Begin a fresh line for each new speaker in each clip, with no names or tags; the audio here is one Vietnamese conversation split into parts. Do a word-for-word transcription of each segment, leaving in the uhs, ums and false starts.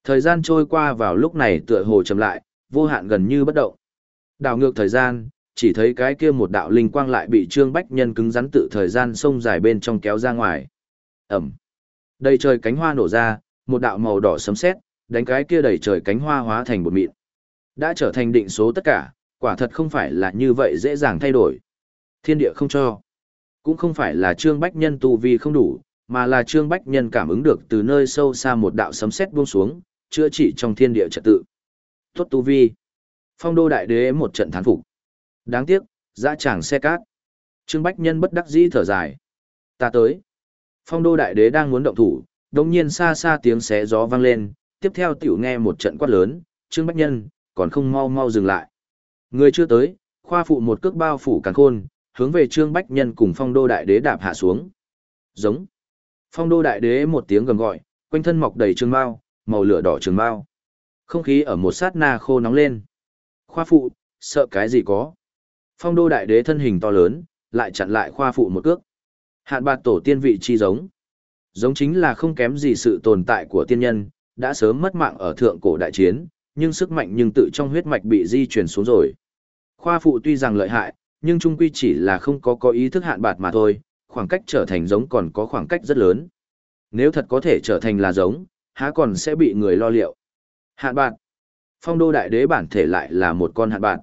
Thời gian trôi qua vào lúc này tựa hồ chậm lại, vô hạn gần như bất động. Đảo ngược thời gian, chỉ thấy cái kia một đạo linh quang lại bị Trương Bách Nhân cứng rắn tự thời gian sông dài bên trong kéo ra ngoài. Ẩm. Đầy trời cánh hoa nổ ra, một đạo màu đỏ sấm sét, đánh cái kia đầy trời cánh hoa hóa thành bột mịn. Đã trở thành định số tất cả, quả thật không phải là như vậy dễ dàng thay đổi. Thiên địa không cho. Cũng không phải là Trương Bách Nhân tu vi không đủ, mà là Trương Bách Nhân cảm ứng được từ nơi sâu xa một đạo sấm sét buông xuống, chữa trị trong thiên địa trật tự. Tốt tu vi. Phong Đô Đại Đế một trận thán phục. Đáng tiếc, dã tràng xe cát. Trương Bách Nhân bất đắc dĩ thở dài. Ta tới. Phong Đô Đại Đế đang muốn động thủ, đột nhiên xa xa tiếng xé gió vang lên, tiếp theo tiểu nghe một trận quát lớn, Trương Bách Nhân, còn không mau mau dừng lại. Người chưa tới, khoa phụ một cước bao phủ càn khôn, hướng về Trương Bách Nhân cùng Phong Đô Đại Đế đạp hạ xuống. Giống. Phong Đô Đại Đế một tiếng gầm gọi, quanh thân mọc đầy trường mao, màu lửa đỏ trường mao. Không khí ở một sát na khô nóng lên. Khoa phụ, sợ cái gì có. Phong Đô Đại Đế thân hình to lớn, lại chặn lại khoa phụ một cước. Hạn bạt tổ tiên vị chi giống. Giống chính là không kém gì sự tồn tại của tiên nhân, đã sớm mất mạng ở thượng cổ đại chiến, nhưng sức mạnh nhưng tự trong huyết mạch bị di chuyển xuống rồi. Khoa phụ tuy rằng lợi hại, nhưng trung quy chỉ là không có có ý thức hạn bạt mà thôi, khoảng cách trở thành giống còn có khoảng cách rất lớn. Nếu thật có thể trở thành là giống, há còn sẽ bị người lo liệu. Hạn bạt. Phong Đô Đại Đế bản thể lại là một con hạn bạt.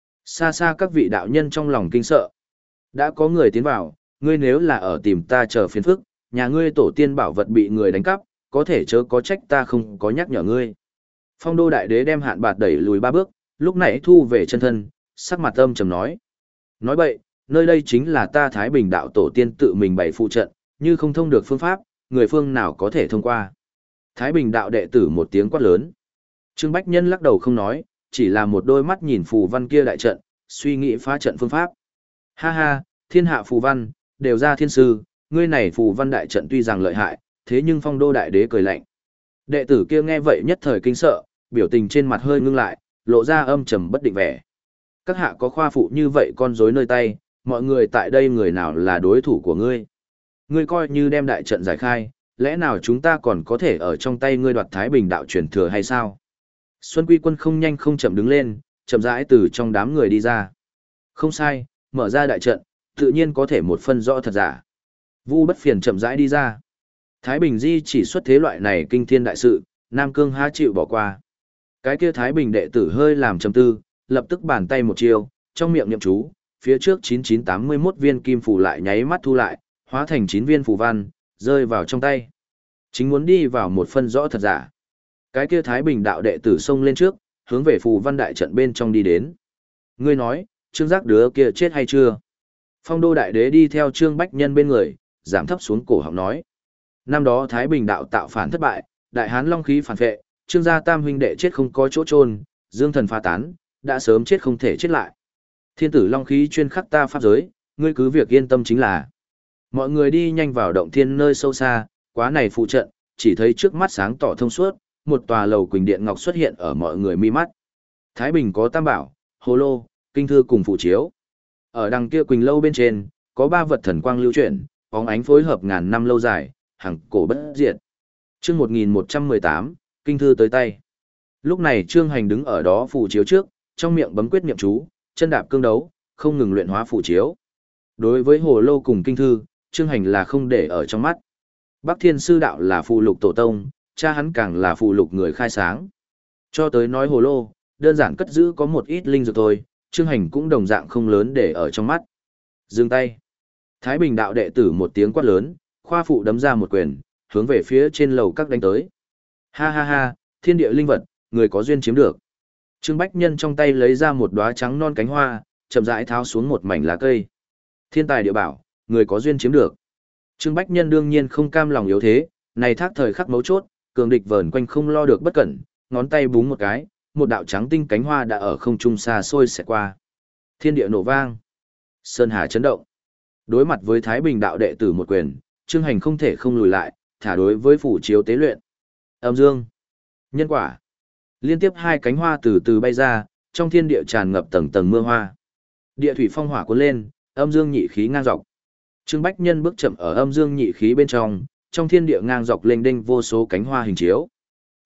Xa xa các vị đạo nhân trong lòng kinh sợ. Đã có người tiến vào, ngươi nếu là ở tìm ta chờ phiền phức, nhà ngươi tổ tiên bảo vật bị người đánh cắp, có thể chớ có trách ta không có nhắc nhở ngươi. Phong Đô Đại Đế đem hạn bạt đẩy lùi ba bước, lúc nãy thu về chân thân, sắc mặt âm trầm nói. Nói bậy, nơi đây chính là ta Thái Bình đạo tổ tiên tự mình bày phụ trận, như không thông được phương pháp, người phương nào có thể thông qua. Thái Bình đạo đệ tử một tiếng quát lớn. Trương Bách Nhân lắc đầu không nói, chỉ là một đôi mắt nhìn phù văn kia đại trận, suy nghĩ phá trận phương pháp. Ha ha, thiên hạ phù văn, đều ra thiên sư, ngươi này phù văn đại trận tuy rằng lợi hại, thế nhưng Phong Đô Đại Đế cười lạnh. Đệ tử kia nghe vậy nhất thời kinh sợ, biểu tình trên mặt hơi ngưng lại, lộ ra âm trầm bất định vẻ. Các hạ có khoa phụ như vậy con rối nơi tay, mọi người tại đây người nào là đối thủ của ngươi? Ngươi coi như đem đại trận giải khai, lẽ nào chúng ta còn có thể ở trong tay ngươi đoạt Thái Bình đạo truyền thừa hay sao? Xuân Quy Quân không nhanh không chậm đứng lên, chậm rãi từ trong đám người đi ra. Không sai, mở ra đại trận, tự nhiên có thể một phân rõ thật giả. Vu Bất Phiền chậm rãi đi ra. Thái Bình Di chỉ xuất thế loại này kinh thiên đại sự, Nam Cương há chịu bỏ qua. Cái kia Thái Bình đệ tử hơi làm trầm tư, lập tức bàn tay một chiêu, trong miệng niệm chú, phía trước chín chín tám mươi mốt viên kim phù lại nháy mắt thu lại, hóa thành chín viên phù văn, rơi vào trong tay. Chính muốn đi vào một phân rõ thật giả. Cái kia Thái Bình đạo đệ tử xông lên trước, hướng về phù văn đại trận bên trong đi đến. Ngươi nói, Trương Giác đứa kia chết hay chưa? Phong Đô Đại Đế đi theo Trương Bách Nhân bên người, giảm thấp xuống cổ họng nói. Năm đó Thái Bình đạo tạo phản thất bại, đại hán long khí phản vệ, Trương gia tam huynh đệ chết không có chỗ chôn, dương thần phá tán, đã sớm chết không thể chết lại. Thiên tử long khí chuyên khắc ta pháp giới, ngươi cứ việc yên tâm chính là. Mọi người đi nhanh vào động thiên nơi sâu xa, quá này phụ trận, chỉ thấy trước mắt sáng tỏ thông suốt, một tòa lầu quỳnh điện ngọc xuất hiện ở mọi người mi mắt. Thái Bình có tam bảo, hồ lô, kinh thư cùng phụ chiếu. Ở đằng kia quỳnh lâu bên trên, có ba vật thần quang lưu chuyển, bóng ánh phối hợp ngàn năm lâu dài, hằng cổ bất diệt. Chương một nghìn một trăm mười tám, kinh thư tới tay. Lúc này Trương Hành đứng ở đó phù chiếu trước, trong miệng bấm quyết niệm chú, chân đạp cương đấu, không ngừng luyện hóa phù chiếu. Đối với hồ lô cùng kinh thư, Trương Hành là không để ở trong mắt. Bắc Thiên Sư đạo là phù lục tổ tông, cha hắn càng là phù lục người khai sáng. Cho tới nói hồ lô, đơn giản cất giữ có một ít linh dược thôi, Trương Hành cũng đồng dạng không lớn để ở trong mắt. Dừng tay. Thái Bình đạo đệ tử một tiếng quát lớn, khoa phụ đấm ra một quyền, hướng về phía trên lầu các đánh tới. Ha ha ha, thiên địa linh vật, người có duyên chiếm được. Trương Bách Nhân trong tay lấy ra một đóa trắng non cánh hoa, chậm rãi tháo xuống một mảnh lá cây. Thiên tài địa bảo, người có duyên chiếm được. Trương Bách Nhân đương nhiên không cam lòng yếu thế, này thác thời khắc mấu chốt, cường địch vờn quanh không lo được bất cẩn, ngón tay búng một cái, một đạo trắng tinh cánh hoa đã ở không trung xa xôi xẹt qua. Thiên địa nổ vang, sơn hà chấn động. Đối mặt với Thái Bình đạo đệ tử một quyền, Trương Hành không thể không lùi lại, thả đối với phủ chiếu tế luyện. Âm dương, nhân quả. Liên tiếp hai cánh hoa từ từ bay ra, trong thiên địa tràn ngập tầng tầng mưa hoa. Địa thủy phong hỏa cuốn lên, âm dương nhị khí ngang dọc. Trương Bách Nhân bước chậm ở âm dương nhị khí bên trong, trong thiên địa ngang dọc lênh đênh vô số cánh hoa hình chiếu.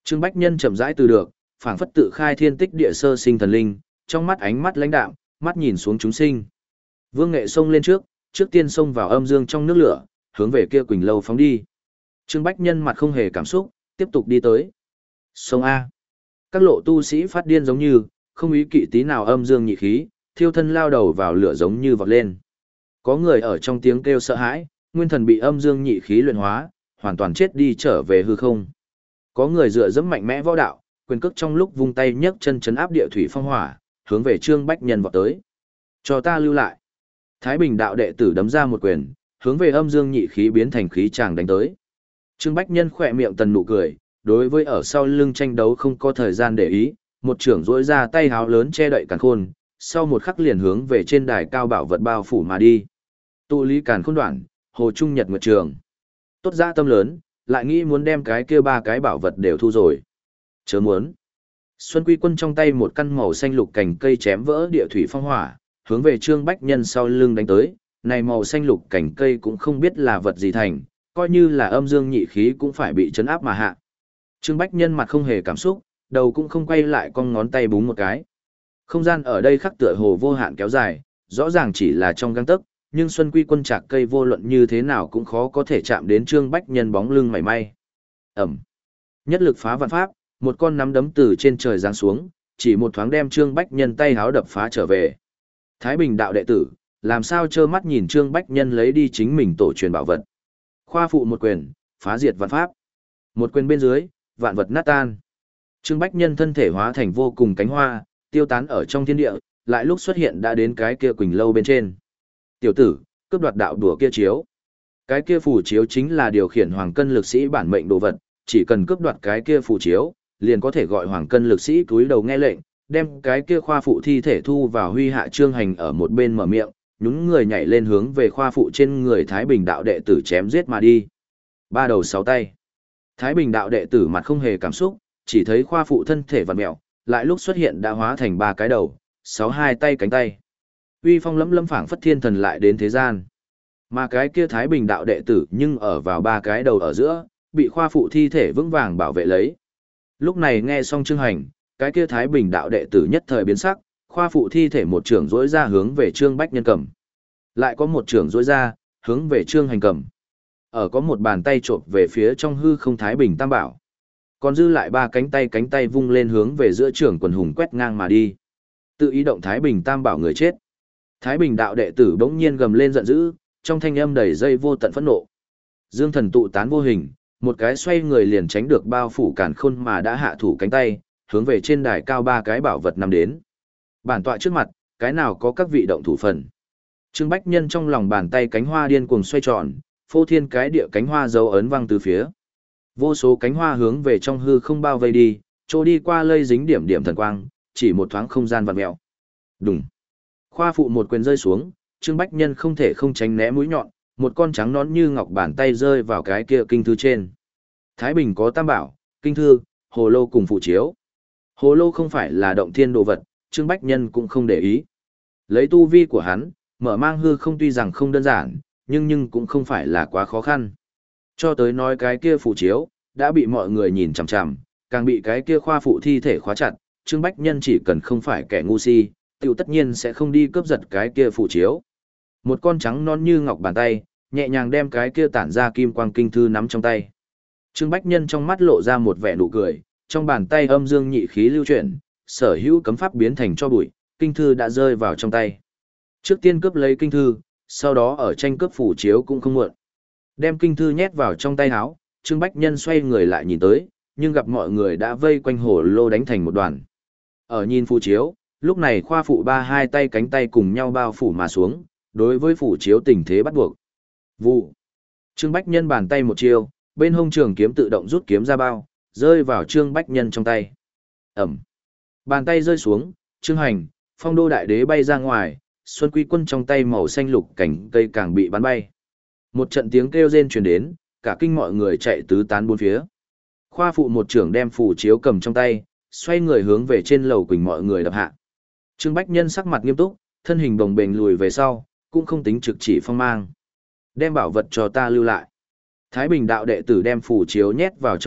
Trương Bách Nhân chậm rãi từ được, phảng phất tự khai thiên tích địa sơ sinh thần linh, trong mắt ánh mắt lãnh đạm, mắt nhìn xuống chúng sinh. Vương Nghệ xông lên trước, trước tiên xông vào âm dương trong nước lửa, hướng về kia Quỳnh lâu phóng đi. Trương Bách Nhân mặt không hề cảm xúc, tiếp tục đi tới. Sông A. Các lộ tu sĩ phát điên giống như, không ý kỵ tí nào âm dương nhị khí, thiêu thân lao đầu vào lửa giống như vọt lên. Có người ở trong tiếng kêu sợ hãi, nguyên thần bị âm dương nhị khí luyện hóa, hoàn toàn chết đi trở về hư không. Có người dựa dẫm mạnh mẽ võ đạo, quyền cước trong lúc vung tay nhấc chân chấn áp địa thủy phong hỏa, hướng về Trương Bách Nhân vọt tới. Cho ta lưu lại. Thái Bình đạo đệ tử đấm ra một quyền, hướng về âm dương nhị khí biến thành khí tràng đánh tới. Trương Bách Nhân khỏe miệng tần nụ cười, đối với ở sau lưng tranh đấu không có thời gian để ý, một trưởng rỗi ra tay háo lớn che đậy càn khôn, sau một khắc liền hướng về trên đài cao bảo vật bao phủ mà đi. Tụ lý càn khôn đoạn, hồ trung nhật nguyệt trường. Tốt dã tâm lớn, lại nghĩ muốn đem cái kia ba cái bảo vật đều thu rồi. Chớ muốn. Xuân Quy Quân trong tay một căn màu xanh lục cành cây chém vỡ địa thủy phong hỏa, hướng về Trương Bách Nhân sau lưng đánh tới. Này màu xanh lục cành cây cũng không biết là vật gì thành, coi như là âm dương nhị khí cũng phải bị chấn áp mà hạ. Trương Bách Nhân mặt không hề cảm xúc, đầu cũng không quay lại, con ngón tay búng một cái. Không gian ở đây khắc tựa hồ vô hạn kéo dài, rõ ràng chỉ là trong gang tấc, nhưng Xuân Quy Quân chạc cây vô luận như thế nào cũng khó có thể chạm đến Trương Bách Nhân bóng lưng mảy may. Ẩm. Nhất lực phá vạn pháp, một con nắm đấm từ trên trời giáng xuống, chỉ một thoáng đem Trương Bách Nhân tay háo đập phá trở về. Thái Bình đạo đệ tử, làm sao trơ mắt nhìn Trương Bách Nhân lấy đi chính mình tổ truyền bảo vật. Khoa phụ một quyền, phá diệt vạn pháp. Một quyền bên dưới, vạn vật nát tan. Trương Bách Nhân thân thể hóa thành vô cùng cánh hoa, tiêu tán ở trong thiên địa, lại lúc xuất hiện đã đến cái kia Quỳnh lâu bên trên. Tiểu tử, cướp đoạt đạo đùa kia chiếu. Cái kia phù chiếu chính là điều khiển hoàng cân lực sĩ bản mệnh đồ vật, chỉ cần cướp đoạt cái kia phù chiếu, liền có thể gọi hoàng cân lực sĩ cúi đầu nghe lệnh, đem cái kia khoa phụ thi thể thu vào huy hạ. Trương Hành ở một bên mở miệng, nhún người nhảy lên hướng về khoa phụ trên người Thái Bình đạo đệ tử chém giết mà đi. Ba đầu sáu tay. Thái Bình đạo đệ tử mặt không hề cảm xúc, chỉ thấy khoa phụ thân thể vặn mèo, lại lúc xuất hiện đã hóa thành ba cái đầu, sáu hai tay cánh tay. Uy phong lẫm lẫm phảng phất thiên thần lại đến thế gian. Mà cái kia Thái Bình đạo đệ tử nhưng ở vào ba cái đầu ở giữa, bị khoa phụ thi thể vững vàng bảo vệ lấy. Lúc này nghe xong Trương Hành, cái kia Thái Bình đạo đệ tử nhất thời biến sắc, khoa phụ thi thể một trưởng rỗi ra hướng về Trương Bách Nhân cầm. Lại có một trưởng rỗi ra, hướng về Trương Hành cầm. Ở có một bàn tay trộm về phía trong hư không Thái Bình Tam Bảo. Còn dư lại ba cánh tay cánh tay vung lên hướng về giữa trưởng quần hùng quét ngang mà đi. Tự ý động Thái Bình Tam Bảo người chết. Thái Bình đạo đệ tử bỗng nhiên gầm lên giận dữ, trong thanh âm đầy dây vô tận phẫn nộ. Dương thần tụ tán vô hình, một cái xoay người liền tránh được bao phủ càn khôn mà đã hạ thủ cánh tay, hướng về trên đài cao ba cái bảo vật nằm đến. Bản tọa trước mặt, cái nào có các vị động thủ phần. Trương Bách Nhân trong lòng bàn tay cánh hoa điên cuồng xoay tròn, phô thiên cái địa cánh hoa dấu ấn văng từ phía. Vô số cánh hoa hướng về trong hư không bao vây đi, trôi đi qua lây dính điểm điểm thần quang, chỉ một thoáng không gian vặn mèo. Đùng. Khoa phụ một quyền rơi xuống, Trương Bách Nhân không thể không tránh né mũi nhọn, một con trắng nón như ngọc bàn tay rơi vào cái kia kinh thư trên. Thái Bình có tam bảo, kinh thư, hồ lô cùng phụ chiếu. Hồ lô không phải là động thiên đồ vật, Trương Bách Nhân cũng không để ý. Lấy tu vi của hắn, mở mang hư không tuy rằng không đơn giản, nhưng nhưng cũng không phải là quá khó khăn. Cho tới nói cái kia phụ chiếu, đã bị mọi người nhìn chằm chằm, càng bị cái kia khoa phụ thi thể khóa chặt, Trương Bách Nhân chỉ cần không phải kẻ ngu si, tiểu tất nhiên sẽ không đi cướp giật cái kia phụ chiếu. Một con trắng non như ngọc bàn tay, nhẹ nhàng đem cái kia tản ra kim quang kinh thư nắm trong tay. Trương Bách Nhân trong mắt lộ ra một vẻ nụ cười, trong bàn tay âm dương nhị khí lưu chuyển, sở hữu cấm pháp biến thành cho bụi, kinh thư đã rơi vào trong tay. Trước tiên cướp lấy kinh thư, sau đó ở tranh cướp phủ chiếu cũng không muộn. Đem kinh thư nhét vào trong tay áo, Trương Bách Nhân xoay người lại nhìn tới, nhưng gặp mọi người đã vây quanh hồ lô đánh thành một đoàn. Ở nhìn phủ chiếu, lúc này khoa phụ ba hai tay cánh tay cùng nhau bao phủ mà xuống, đối với phủ chiếu tình thế bắt buộc. Vụ. Trương Bách Nhân bàn tay một chiêu, bên hông trường kiếm tự động rút kiếm ra bao, rơi vào Trương Bách Nhân trong tay. Ẩm. Bàn tay rơi xuống, Trương Hành, Phong Đô Đại Đế bay ra ngoài, Xuân Quy Quân trong tay màu xanh lục cảnh cây càng bị bắn bay. Một trận tiếng kêu rên truyền đến, cả kinh mọi người chạy tứ tán bốn phía. Khoa phụ một trưởng đem phủ chiếu cầm trong tay, xoay người hướng về trên lầu quỳnh mọi người đập hạ. Trương Bách Nhân sắc mặt nghiêm túc, thân hình bồng bềnh lùi về sau, cũng không tính trực chỉ phong mang. Đem bảo vật cho ta lưu lại. Thái Bình đạo đệ tử đem phủ chiếu nhét vào trong ngực,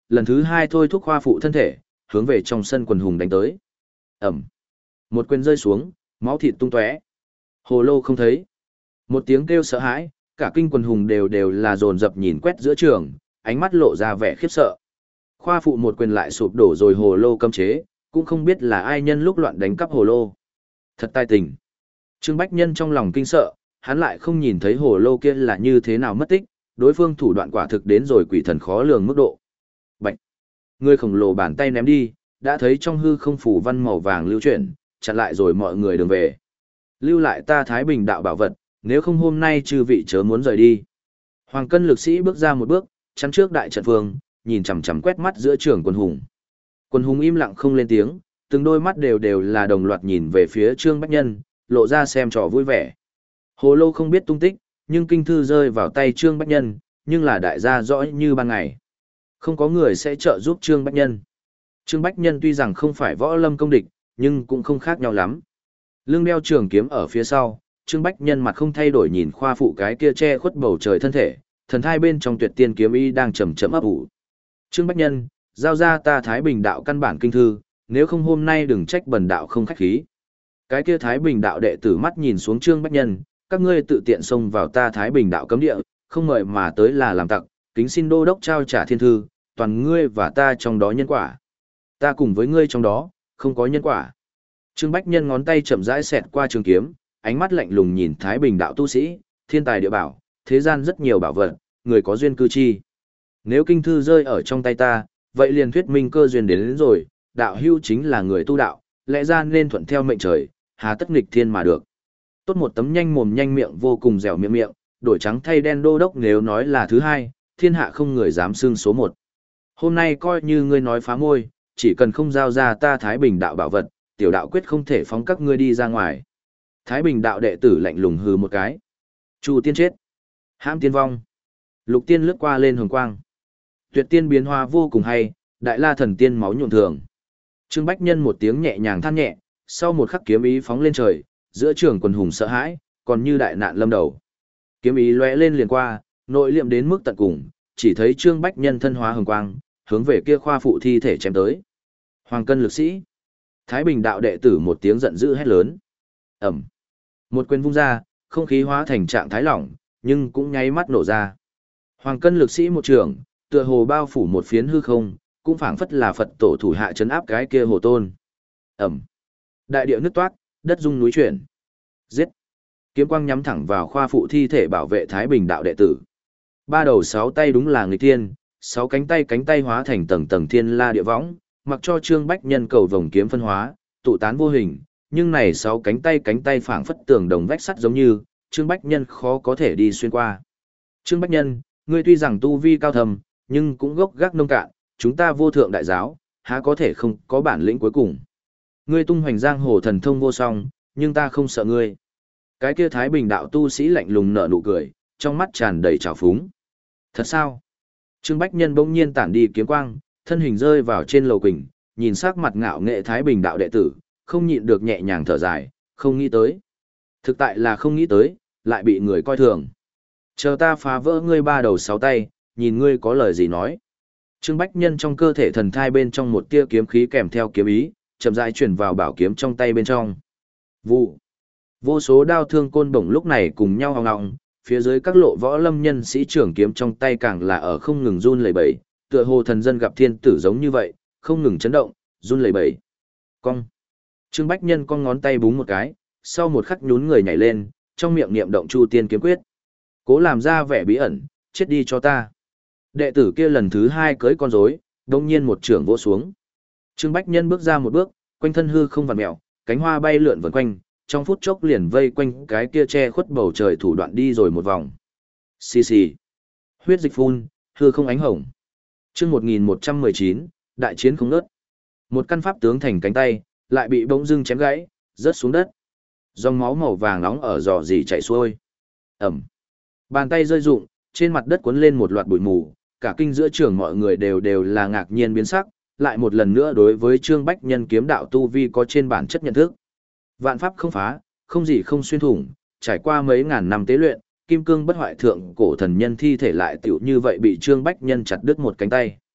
lần thứ hai thôi thúc khoa phụ thân thể, hướng về trong sân quần hùng đánh tới. Ẩm. Một quyền rơi xuống, máu thịt tung tóe. Hồ lô không thấy. Một tiếng kêu sợ hãi, cả kinh quần hùng đều đều là dồn dập nhìn quét giữa trường, ánh mắt lộ ra vẻ khiếp sợ. Khoa phụ một quyền lại sụp đổ rồi hồ lô cấm chế, cũng không biết là ai nhân lúc loạn đánh cắp hồ lô. Thật tai tình. Trương Bách Nhân trong lòng kinh sợ, hắn lại không nhìn thấy hồ lô kia là như thế nào mất tích, đối phương thủ đoạn quả thực đến rồi quỷ thần khó lường mức độ. Bạch. Người khổng lồ bàn tay ném đi, đã thấy trong hư không phủ văn màu vàng lưu chuyển, chặn lại rồi mọi người đường về. Lưu lại ta Thái Bình đạo bảo vật, nếu không hôm nay chư vị chớ muốn rời đi. Hoàng cân lực sĩ bước ra một bước, chắn trước đại trận phương, nhìn chằm chằm quét mắt giữa trường quân hùng. Quân hùng im lặng không lên tiếng, từng đôi mắt đều đều là đồng loạt nhìn về phía Trương Bách Nhân, lộ ra xem trò vui vẻ. Hồ lô không biết tung tích, nhưng kinh thư rơi vào tay Trương Bách Nhân, nhưng là đại gia rõ như ban ngày. Không có người sẽ trợ giúp Trương Bách Nhân. Trương Bách Nhân tuy rằng không phải võ lâm công địch, nhưng cũng không khác nhau lắm. Lưng đeo trường kiếm ở phía sau, Trương Bách Nhân mặt không thay đổi nhìn khoa phụ cái kia che khuất bầu trời thân thể, thần thai bên trong tuyệt tiên kiếm y đang chậm chậm ấp ủ. Trương Bách Nhân, giao ra ta Thái Bình đạo căn bản kinh thư, nếu không hôm nay đừng trách bần đạo không khách khí. Cái kia Thái Bình đạo đệ tử mắt nhìn xuống Trương Bách Nhân, các ngươi tự tiện xông vào ta Thái Bình đạo cấm địa, không mời mà tới là làm tặc, kính xin đô đốc trao trả thiên thư, toàn ngươi và ta trong đó nhân quả. Ta cùng với ngươi trong đó, không có nhân quả. Trương Bách Nhân ngón tay chậm rãi xẹt qua trường kiếm, ánh mắt lạnh lùng nhìn Thái Bình đạo tu sĩ, thiên tài địa bảo, thế gian rất nhiều bảo vật, người có duyên cư chi. Nếu kinh thư rơi ở trong tay ta, vậy liền thuyết minh cơ duyên đến, đến rồi, đạo hưu chính là người tu đạo, lẽ ra nên thuận theo mệnh trời, hà tất nghịch thiên mà được. Tốt một tấm nhanh mồm nhanh miệng vô cùng dẻo miệng miệng, đổi trắng thay đen đô đốc nếu nói là thứ hai, thiên hạ không người dám xưng số một. Hôm nay coi như ngươi nói phá môi, chỉ cần không giao ra ta Thái Bình đạo bảo vật, tiểu đạo quyết không thể phóng các ngươi đi ra ngoài. Thái Bình đạo đệ tử lạnh lùng hừ một cái. Chu tiên chết. Hãm tiên vong. Lục tiên lướt qua lên hồng quang. Tuyệt tiên biến hóa vô cùng hay, đại la thần tiên máu nhuộm thường. Trương Bách Nhân một tiếng nhẹ nhàng than nhẹ, sau một khắc kiếm ý phóng lên trời, giữa trường quần hùng sợ hãi, còn như đại nạn lâm đầu. Kiếm ý lóe lên liền qua, nội liệm đến mức tận cùng, chỉ thấy Trương Bách Nhân thân hóa hồng quang, hướng về kia khoa phụ thi thể chém tới. Hoàng cân lực sĩ. Thái Bình đạo đệ tử một tiếng giận dữ hét lớn. Ẩm. Một quyền vung ra, không khí hóa thành trạng thái lỏng, nhưng cũng nháy mắt nổ ra. Hoàng cân lực sĩ một trường, tựa hồ bao phủ một phiến hư không, cũng phảng phất là Phật tổ thủ hạ trấn áp cái kia hồ tôn. Ẩm. Đại địa nứt toát, đất rung núi chuyển. Giết. Kiếm quang nhắm thẳng vào khoa phụ thi thể bảo vệ Thái Bình đạo đệ tử. Ba đầu sáu tay đúng là nghịch thiên, sáu cánh tay cánh tay hóa thành tầng tầng thiên la địa võng, mặc cho Trương Bách Nhân cầu vồng kiếm phân hóa, tụ tán vô hình, nhưng này sáu cánh tay cánh tay phảng phất tường đồng vách sắt giống như, Trương Bách Nhân khó có thể đi xuyên qua. Trương Bách Nhân, ngươi tuy rằng tu vi cao thầm, nhưng cũng gốc gác nông cạn, chúng ta vô thượng đại giáo, há có thể không có bản lĩnh cuối cùng. Ngươi tung hoành giang hồ thần thông vô song, nhưng ta không sợ ngươi. Cái kia Thái Bình đạo tu sĩ lạnh lùng nở nụ cười, trong mắt tràn đầy trào phúng. Thật sao? Trương Bách Nhân bỗng nhiên tản đi kiếm quang, thân hình rơi vào trên lầu quỳnh, nhìn sắc mặt ngạo nghệ Thái Bình đạo đệ tử, không nhịn được nhẹ nhàng thở dài, không nghĩ tới. Thực tại là không nghĩ tới, lại bị người coi thường. Chờ ta phá vỡ ngươi ba đầu sáu tay, nhìn ngươi có lời gì nói. Trương Bách Nhân trong cơ thể thần thai bên trong một tia kiếm khí kèm theo kiếm ý, chậm rãi chuyển vào bảo kiếm trong tay bên trong. Vụ. Vô số đao thương côn bổng lúc này cùng nhau hòng ngọng, phía dưới các lộ võ lâm nhân sĩ trưởng kiếm trong tay càng là ở không ngừng run lẩy bẩy, tựa hồ thần dân gặp thiên tử giống như vậy, không ngừng chấn động, run lẩy bẩy. Cong. Trương Bách Nhân con ngón tay búng một cái, sau một khắc nhún người nhảy lên, trong miệng niệm động Chu Tiên kiếm quyết. Cố làm ra vẻ bí ẩn, chết đi cho ta. Đệ tử kia lần thứ hai cưới con rối, đông nhiên một trưởng vỗ xuống. Trương Bách Nhân bước ra một bước, quanh thân hư không vặn mèo, cánh hoa bay lượn vần quanh, trong phút chốc liền vây quanh cái kia che khuất bầu trời thủ đoạn đi rồi một vòng. Xì xì. Huyết dịch phun, hư không ánh hồng. Chương một nghìn một trăm mười chín, đại chiến không ngớt. Một căn pháp tướng thành cánh tay, lại bị bỗng dưng chém gãy, rớt xuống đất. Dòng máu màu vàng nóng ở giò dì chảy xuôi. Ẩm. Bàn tay rơi rụng, trên mặt đất cuốn lên một loạt bụi mù, cả kinh giữa trường mọi người đều đều là ngạc nhiên biến sắc, lại một lần nữa đối với Trương Bách Nhân kiếm đạo tu vi có trên bản chất nhận thức. Vạn pháp không phá, không gì không xuyên thủng, trải qua mấy ngàn năm tế luyện, kim cương bất hoại thượng cổ thần nhân thi thể lại tiểu như vậy bị Trương Bách Nhân chặt đứt một cánh tay.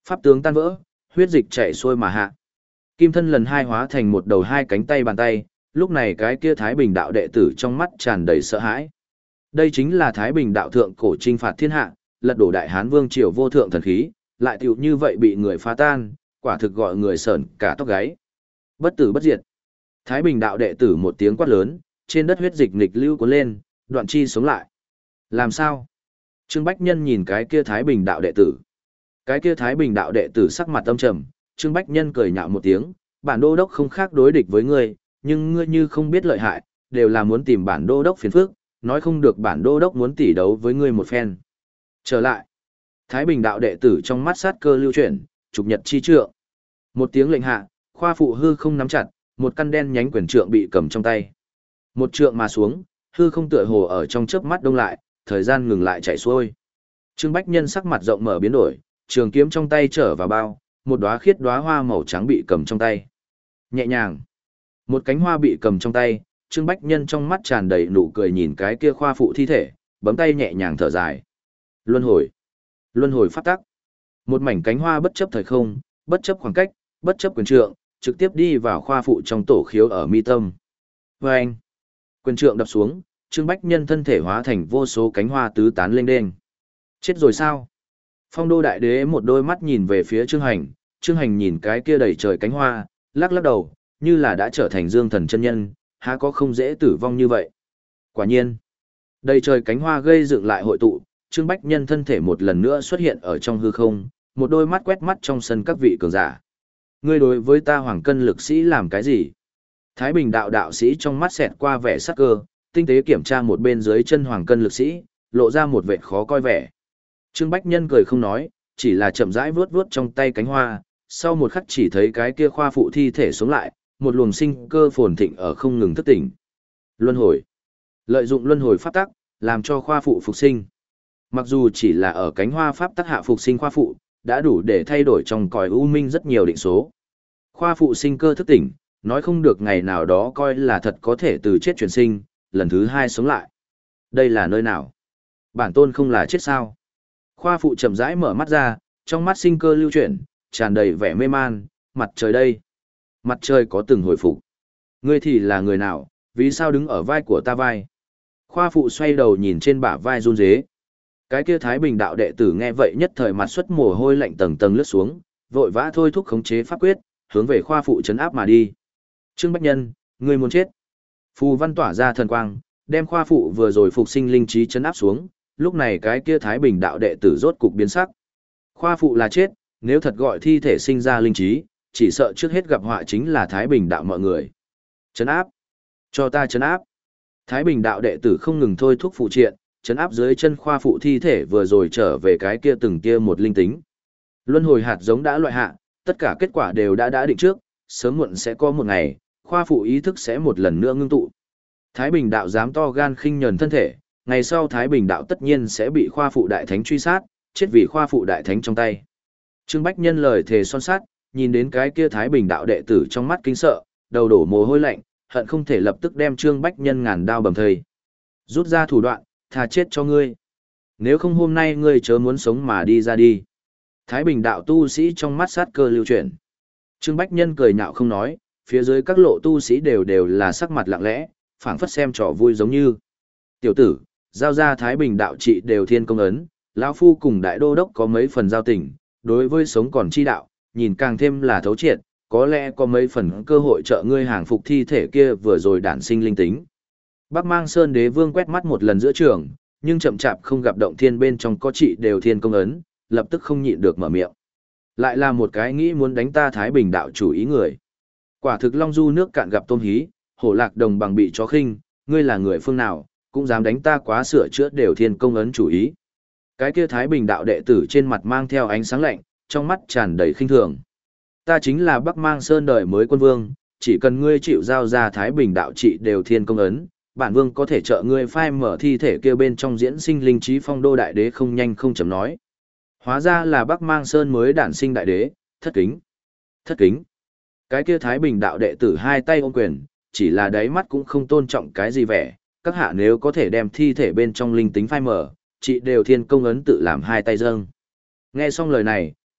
Pháp tướng tan vỡ, huyết dịch chảy xuôi mà hạ. Kim thân lần hai hóa thành một đầu hai cánh tay bàn tay, lúc này cái kia Thái Bình đạo đệ tử trong mắt tràn đầy sợ hãi. Đây chính là Thái Bình đạo thượng cổ trinh phạt thiên hạ, lật đổ đại hán vương triều vô thượng thần khí, lại tiểu như vậy bị người phá tan, quả thực gọi người sởn cả tóc gáy. Bất tử bất diệt. Thái Bình đạo đệ tử một tiếng quát lớn, trên đất huyết dịch nghịch lưu cuốn lên, đoạn chi sống lại. Làm sao? Trương Bách Nhân nhìn cái kia Thái Bình đạo đệ tử. Cái kia Thái Bình đạo đệ tử sắc mặt âm trầm, Trương Bách Nhân cười nhạo một tiếng, bản đô đốc không khác đối địch với ngươi, nhưng ngươi như không biết lợi hại, đều là muốn tìm bản đô đốc phiền phức, nói không được bản đô đốc muốn tỉ đấu với ngươi một phen. Trở lại. Thái Bình đạo đệ tử trong mắt sát cơ lưu chuyển, trục nhật chi trượng. Một tiếng lệnh hạ, khoa phụ hư không nắm chặt, một căn đen nhánh quyền trượng bị cầm trong tay. Một trượng mà xuống, hư không tựa hồ ở trong chớp mắt đông lại, thời gian ngừng lại chảy xuôi. Trương Bách Nhân sắc mặt rộng mở biến đổi, trường kiếm trong tay trở vào bao, một đóa khiết đóa hoa màu trắng bị cầm trong tay. Nhẹ nhàng, một cánh hoa bị cầm trong tay, Trương Bách Nhân trong mắt tràn đầy nụ cười nhìn cái kia khoa phụ thi thể, bấm tay nhẹ nhàng thở dài. Luân hồi, luân hồi pháp tắc. Một mảnh cánh hoa bất chấp thời không, bất chấp khoảng cách, bất chấp quyền trượng, trực tiếp đi vào khoa phụ trong tổ khiếu ở mi tâm. Và anh, quyền trượng đập xuống, Trương Bách Nhân thân thể hóa thành vô số cánh hoa tứ tán lên đên. Chết rồi sao? Phong đô đại đế một đôi mắt nhìn về phía Trương Hành, Trương Hành nhìn cái kia đầy trời cánh hoa, lắc lắc đầu, như là đã trở thành dương thần chân nhân, há có không dễ tử vong như vậy. Quả nhiên, đầy trời cánh hoa gây dựng lại hội tụ, Trương Bách Nhân thân thể một lần nữa xuất hiện ở trong hư không, một đôi mắt quét mắt trong sân các vị cường giả. Ngươi đối với ta Hoàng Cân lực sĩ làm cái gì? Thái Bình đạo đạo sĩ trong mắt xẹt qua vẻ sắc cơ, tinh tế kiểm tra một bên dưới chân Hoàng Cân lực sĩ, lộ ra một vệt khó coi vẻ. Trương Bách Nhân cười không nói, chỉ là chậm rãi vuốt vuốt trong tay cánh hoa, sau một khắc chỉ thấy cái kia khoa phụ thi thể sống lại, một luồng sinh cơ phồn thịnh ở không ngừng thức tỉnh. Luân hồi. Lợi dụng luân hồi pháp tắc, làm cho khoa phụ phục sinh. Mặc dù chỉ là ở cánh hoa pháp tắc hạ phục sinh khoa phụ, đã đủ để thay đổi trong cõi u minh rất nhiều định số. Khoa phụ sinh cơ thức tỉnh, nói không được ngày nào đó coi là thật có thể từ chết chuyển sinh, lần thứ hai sống lại. Đây là nơi nào? Bản tôn không là chết sao? Khoa phụ chậm rãi mở mắt ra, trong mắt sinh cơ lưu chuyển, tràn đầy vẻ mê man, mặt trời đây. Mặt trời có từng hồi phục. Ngươi thì là người nào, vì sao đứng ở vai của ta vai? Khoa phụ xoay đầu nhìn trên bả vai run rế. Cái kia Thái Bình đạo đệ tử nghe vậy nhất thời mặt xuất mồ hôi lạnh tầng tầng lướt xuống, vội vã thôi thúc khống chế pháp quyết, hướng về khoa phụ trấn áp mà đi. Trương Bách Nhân, ngươi muốn chết. Phù văn tỏa ra thần quang, đem khoa phụ vừa rồi phục sinh linh trí trấn áp xuống, lúc này cái kia Thái Bình đạo đệ tử rốt cục biến sắc. Khoa phụ là chết, nếu thật gọi thi thể sinh ra linh trí, chỉ sợ trước hết gặp họa chính là Thái Bình đạo mọi người. Trấn áp. Cho ta trấn áp. Thái Bình đạo đệ tử không ngừng thôi thúc phụ triện, trấn áp dưới chân khoa phụ thi thể vừa rồi trở về cái kia từng kia một linh tính. Luân hồi hạt giống đã loại hạ, tất cả kết quả đều đã đã định trước, sớm muộn sẽ có một ngày, khoa phụ ý thức sẽ một lần nữa ngưng tụ. Thái Bình đạo dám to gan khinh nhẫn thân thể, ngày sau Thái Bình đạo tất nhiên sẽ bị khoa phụ đại thánh truy sát, chết vì khoa phụ đại thánh trong tay. Trương Bách Nhân lời thề son sắt, nhìn đến cái kia Thái Bình đạo đệ tử trong mắt kinh sợ, đầu đổ mồ hôi lạnh, hận không thể lập tức đem Trương Bách Nhân ngàn đao bầm thây. Rút ra thủ đoạn, thà chết cho ngươi. Nếu không hôm nay ngươi chớ muốn sống mà đi ra đi. Thái Bình đạo tu sĩ trong mắt sát cơ lưu chuyển. Trương Bách Nhân cười nhạo không nói, phía dưới các lộ tu sĩ đều đều là sắc mặt lặng lẽ, phảng phất xem trò vui giống như. Tiểu tử, giao ra Thái Bình đạo trị đều thiên công ấn, lão phu cùng đại đô đốc có mấy phần giao tình, đối với sống còn chi đạo, nhìn càng thêm là thấu triệt, có lẽ có mấy phần cơ hội trợ ngươi hàng phục thi thể kia vừa rồi đản sinh linh tính. Bắc Mang Sơn Đế Vương quét mắt một lần giữa trường, nhưng chậm chạp không gặp động thiên bên trong có trị đều thiên công ấn, lập tức không nhịn được mở miệng. Lại là một cái nghĩ muốn đánh ta Thái Bình đạo chủ ý người. Quả thực long du nước cạn gặp tôm hí, hổ lạc đồng bằng bị chó khinh, ngươi là người phương nào, cũng dám đánh ta quá sửa chữa đều thiên công ấn chủ ý. Cái kia Thái Bình đạo đệ tử trên mặt mang theo ánh sáng lạnh, trong mắt tràn đầy khinh thường. Ta chính là Bắc Mang Sơn đời mới quân vương, chỉ cần ngươi chịu giao ra Thái Bình đạo trị đều thiên công ấn, bản vương có thể trợ ngươi phai mở thi thể kia bên trong diễn sinh linh trí phong đô đại đế không nhanh không chậm nói. Hóa ra là Bắc Mang Sơn mới đản sinh đại đế, thất kính. Thất kính. Cái kia Thái Bình đạo đệ tử hai tay ôm quyền, chỉ là đáy mắt cũng không tôn trọng cái gì vẻ, các hạ nếu có thể đem thi thể bên trong linh tính phai mở, chị đều thiên công ấn tự làm hai tay dâng. Nghe xong lời này,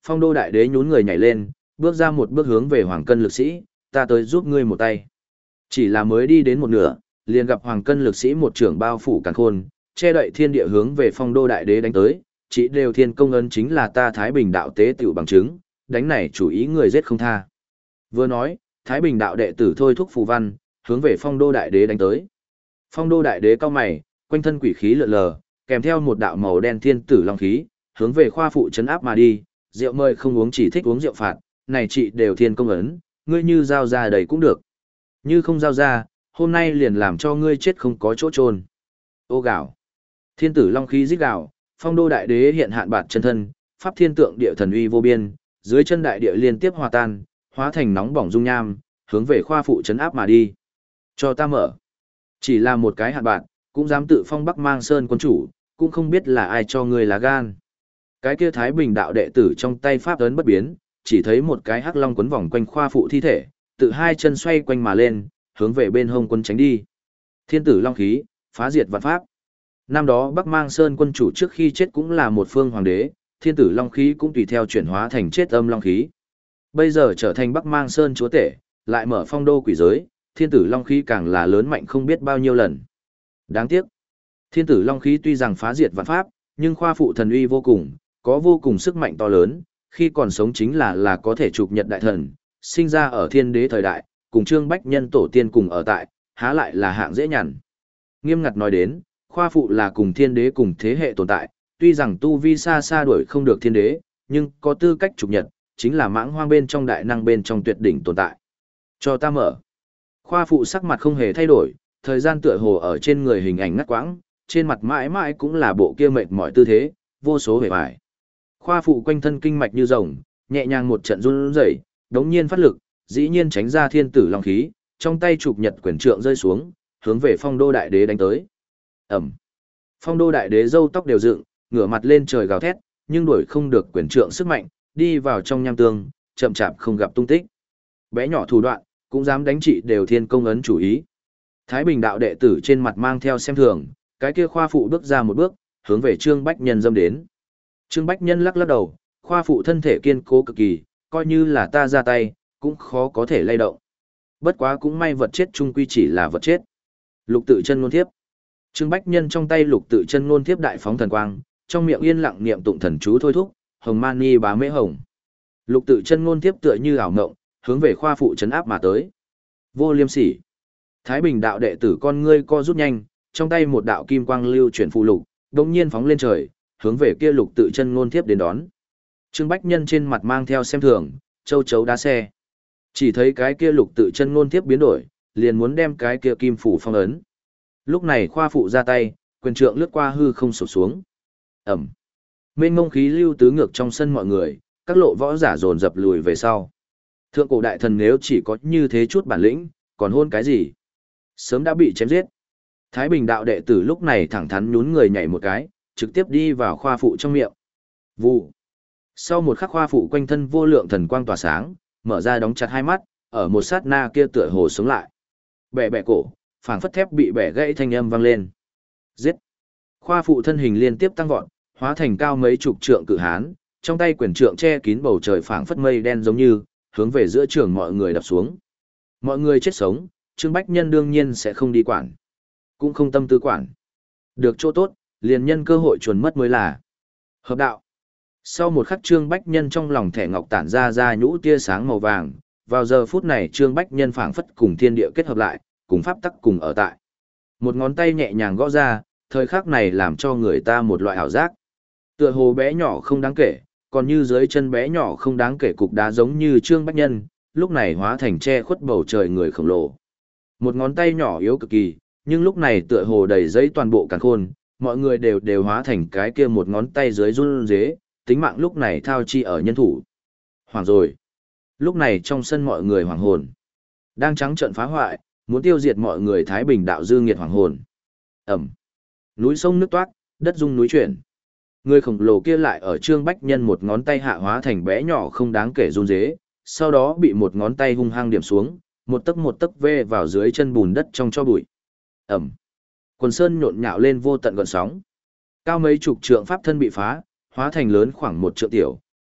Phong đô đại đế nhún người nhảy lên, bước ra một bước hướng về Hoàng Cân lực sĩ, ta tới giúp ngươi một tay. Chỉ là mới đi đến một nửa, liền gặp Hoàng Cân lực sĩ một trưởng bao phủ càn khôn, che đậy thiên địa hướng về Phong đô đại đế đánh tới, chỉ đều thiên công ấn chính là ta Thái Bình đạo tế tiểu bằng chứng, đánh này chủ ý người giết không tha. Vừa nói, Thái Bình đạo đệ tử thôi thúc phù văn, hướng về Phong đô đại đế đánh tới. Phong đô đại đế cao mày, quanh thân quỷ khí lượn lờ, kèm theo một đạo màu đen thiên tử long khí, hướng về khoa phụ trấn áp mà đi, rượu mời không uống chỉ thích uống rượu phạt, này chị đều thiên công ấn, ngươi như giao ra đầy cũng được. Như không giao ra, hôm nay liền làm cho ngươi chết không có chỗ trôn. Ô gạo. Thiên tử long khí rít gạo, Phong đô đại đế hiện hạn bạt chân thân, pháp thiên tượng địa thần uy vô biên, dưới chân đại địa liên tiếp hòa tan, hóa thành nóng bỏng dung nham, hướng về khoa phụ trấn áp mà đi. Cho ta mở. Chỉ là một cái hạn bạt, cũng dám tự phong Bắc Mang Sơn quân chủ, cũng không biết là ai cho ngươi lá gan. Cái kia Thái Bình đạo đệ tử trong tay pháp ấn bất biến, chỉ thấy một cái hắc long quấn vòng quanh khoa phụ thi thể, tự hai chân xoay quanh mà lên, hướng về bên hông quân tránh đi. Thiên tử long khí, phá diệt vạn pháp. Năm đó Bắc Mang Sơn quân chủ trước khi chết cũng là một phương hoàng đế, thiên tử long khí cũng tùy theo chuyển hóa thành chết âm long khí. Bây giờ trở thành Bắc Mang Sơn chúa tể, lại mở phong đô quỷ giới, thiên tử long khí càng là lớn mạnh không biết bao nhiêu lần. Đáng tiếc, thiên tử long khí tuy rằng phá diệt vạn pháp, nhưng khoa phụ thần uy vô cùng, có vô cùng sức mạnh to lớn, khi còn sống chính là là có thể chụp nhật đại thần, sinh ra ở thiên đế thời đại, cùng Trương Bách Nhân tổ tiên cùng ở tại, há lại là hạng dễ nhằn. Nghiêm ngặt nói đến, khoa phụ là cùng thiên đế cùng thế hệ tồn tại, tuy rằng tu vi xa xa đuổi không được thiên đế, nhưng có tư cách chụp nhật, chính là mãng hoang bên trong đại năng bên trong tuyệt đỉnh tồn tại. Cho ta mở. Khoa phụ sắc mặt không hề thay đổi, thời gian tựa hồ ở trên người hình ảnh ngắt quãng, trên mặt mãi mãi cũng là bộ kia mệt mỏi tư thế, vô số vẻ vải. Khoa phụ quanh thân kinh mạch như rồng, nhẹ nhàng một trận run rẩy, đống nhiên phát lực, dĩ nhiên tránh ra thiên tử long khí, trong tay chụp nhật quyền trượng rơi xuống, hướng về Phong đô đại đế đánh tới. Ẩm. Phong đô đại đế râu tóc đều dựng, ngửa mặt lên trời gào thét, nhưng đuổi không được quyền trượng sức mạnh, đi vào trong nham tương, chậm chạp không gặp tung tích. Bé nhỏ thủ đoạn, cũng dám đánh trị đều thiên công ấn chủ ý. Thái Bình đạo đệ tử trên mặt mang theo xem thường, cái kia khoa phụ bước ra một bước, hướng về Trương Bách Nhân dâm đến. Trương Bách Nhân lắc lắc đầu, khoa phụ thân thể kiên cố cực kỳ, coi như là ta ra tay, cũng khó có thể lay động. Bất quá cũng may vật chết chung quy chỉ là vật chết. Lục tự chân ngôn thiếp. Trương Bách Nhân trong tay lục tự chân ngôn thiếp đại phóng thần quang, trong miệng yên lặng niệm tụng thần chú thôi thúc, hồng mani bá mễ hồng. Lục tự chân ngôn thiếp tựa như ảo ngộng, hướng về khoa phụ trấn áp mà tới. Vô liêm sỉ. Thái Bình đạo đệ tử con ngươi co rút nhanh, trong tay một đạo kim quang lưu chuyển phụ lục, đột nhiên phóng lên trời, hướng về kia lục tự chân ngôn thiếp đến đón. Trương Bách Nhân trên mặt mang theo xem thường, châu chấu đá xe. Chỉ thấy cái kia lục tự chân ngôn thiếp biến đổi, liền muốn đem cái kia kim phủ phong ấn. Lúc này khoa phụ ra tay, quyền trượng lướt qua hư không sụp xuống. Ẩm. Mênh mông khí lưu tứ ngược trong sân mọi người, các lộ võ giả dồn dập lùi về sau. Thượng cổ đại thần nếu chỉ có như thế chút bản lĩnh, còn hôn cái gì? Sớm đã bị chém giết. Thái Bình đạo đệ tử lúc này thẳng thắn nhún người nhảy một cái, trực tiếp đi vào khoa phụ trong miệng. Vụ. Sau một khắc khoa phụ quanh thân vô lượng thần quang tỏa sáng, mở ra đóng chặt hai mắt, ở một sát na kia tựa hồ sống lại. Bẻ bẻ cổ, phảng phất thép bị bẻ gãy thanh âm vang lên. Giết. Khoa phụ thân hình liên tiếp tăng vọt, hóa thành cao mấy chục trượng cự hán, trong tay quyền trượng che kín bầu trời phảng phất mây đen giống như, hướng về giữa trường mọi người đập xuống. Mọi người chết sống, Trương Bách Nhân đương nhiên sẽ không đi quản, cũng không tâm tư quản. Được chỗ tốt, liền nhân cơ hội chuồn mất mới là. Hợp đạo. Sau một khắc Trương Bách Nhân trong lòng thẻ ngọc tản ra ra nhũ tia sáng màu vàng, vào giờ phút này Trương Bách Nhân phảng phất cùng thiên địa kết hợp lại, cùng pháp tắc cùng ở tại. Một ngón tay nhẹ nhàng gõ ra, thời khắc này làm cho người ta một loại ảo giác. Tựa hồ bé nhỏ không đáng kể, còn như dưới chân bé nhỏ không đáng kể cục đá giống như Trương Bách Nhân, lúc này hóa thành che khuất bầu trời người khổng lồ. Một ngón tay nhỏ yếu cực kỳ, nhưng lúc này tựa hồ đầy giấy toàn bộ càn khôn, mọi người đều đều hóa thành cái kia một ngón tay dưới run rế, tính mạng lúc này thao chi ở nhân thủ. Hoảng rồi. Lúc này trong sân mọi người hoảng hồn. Đang trắng trợn phá hoại, muốn tiêu diệt mọi người Thái Bình đạo dư nghiệt hoàng hồn. Ẩm. Núi sông nước toát, đất rung núi chuyển. Người khổng lồ kia lại ở Trương Bách Nhân một ngón tay hạ hóa thành bé nhỏ không đáng kể run rế, sau đó bị một ngón tay hung hăng điểm xuống, một tấc một tấc vê vào dưới chân bùn đất trong cho bụi. Ẩm. Quần sơn nhộn nhạo lên vô tận gợn sóng. Cao mấy chục trượng pháp thân bị phá, hóa thành lớn khoảng một trượng tiểu,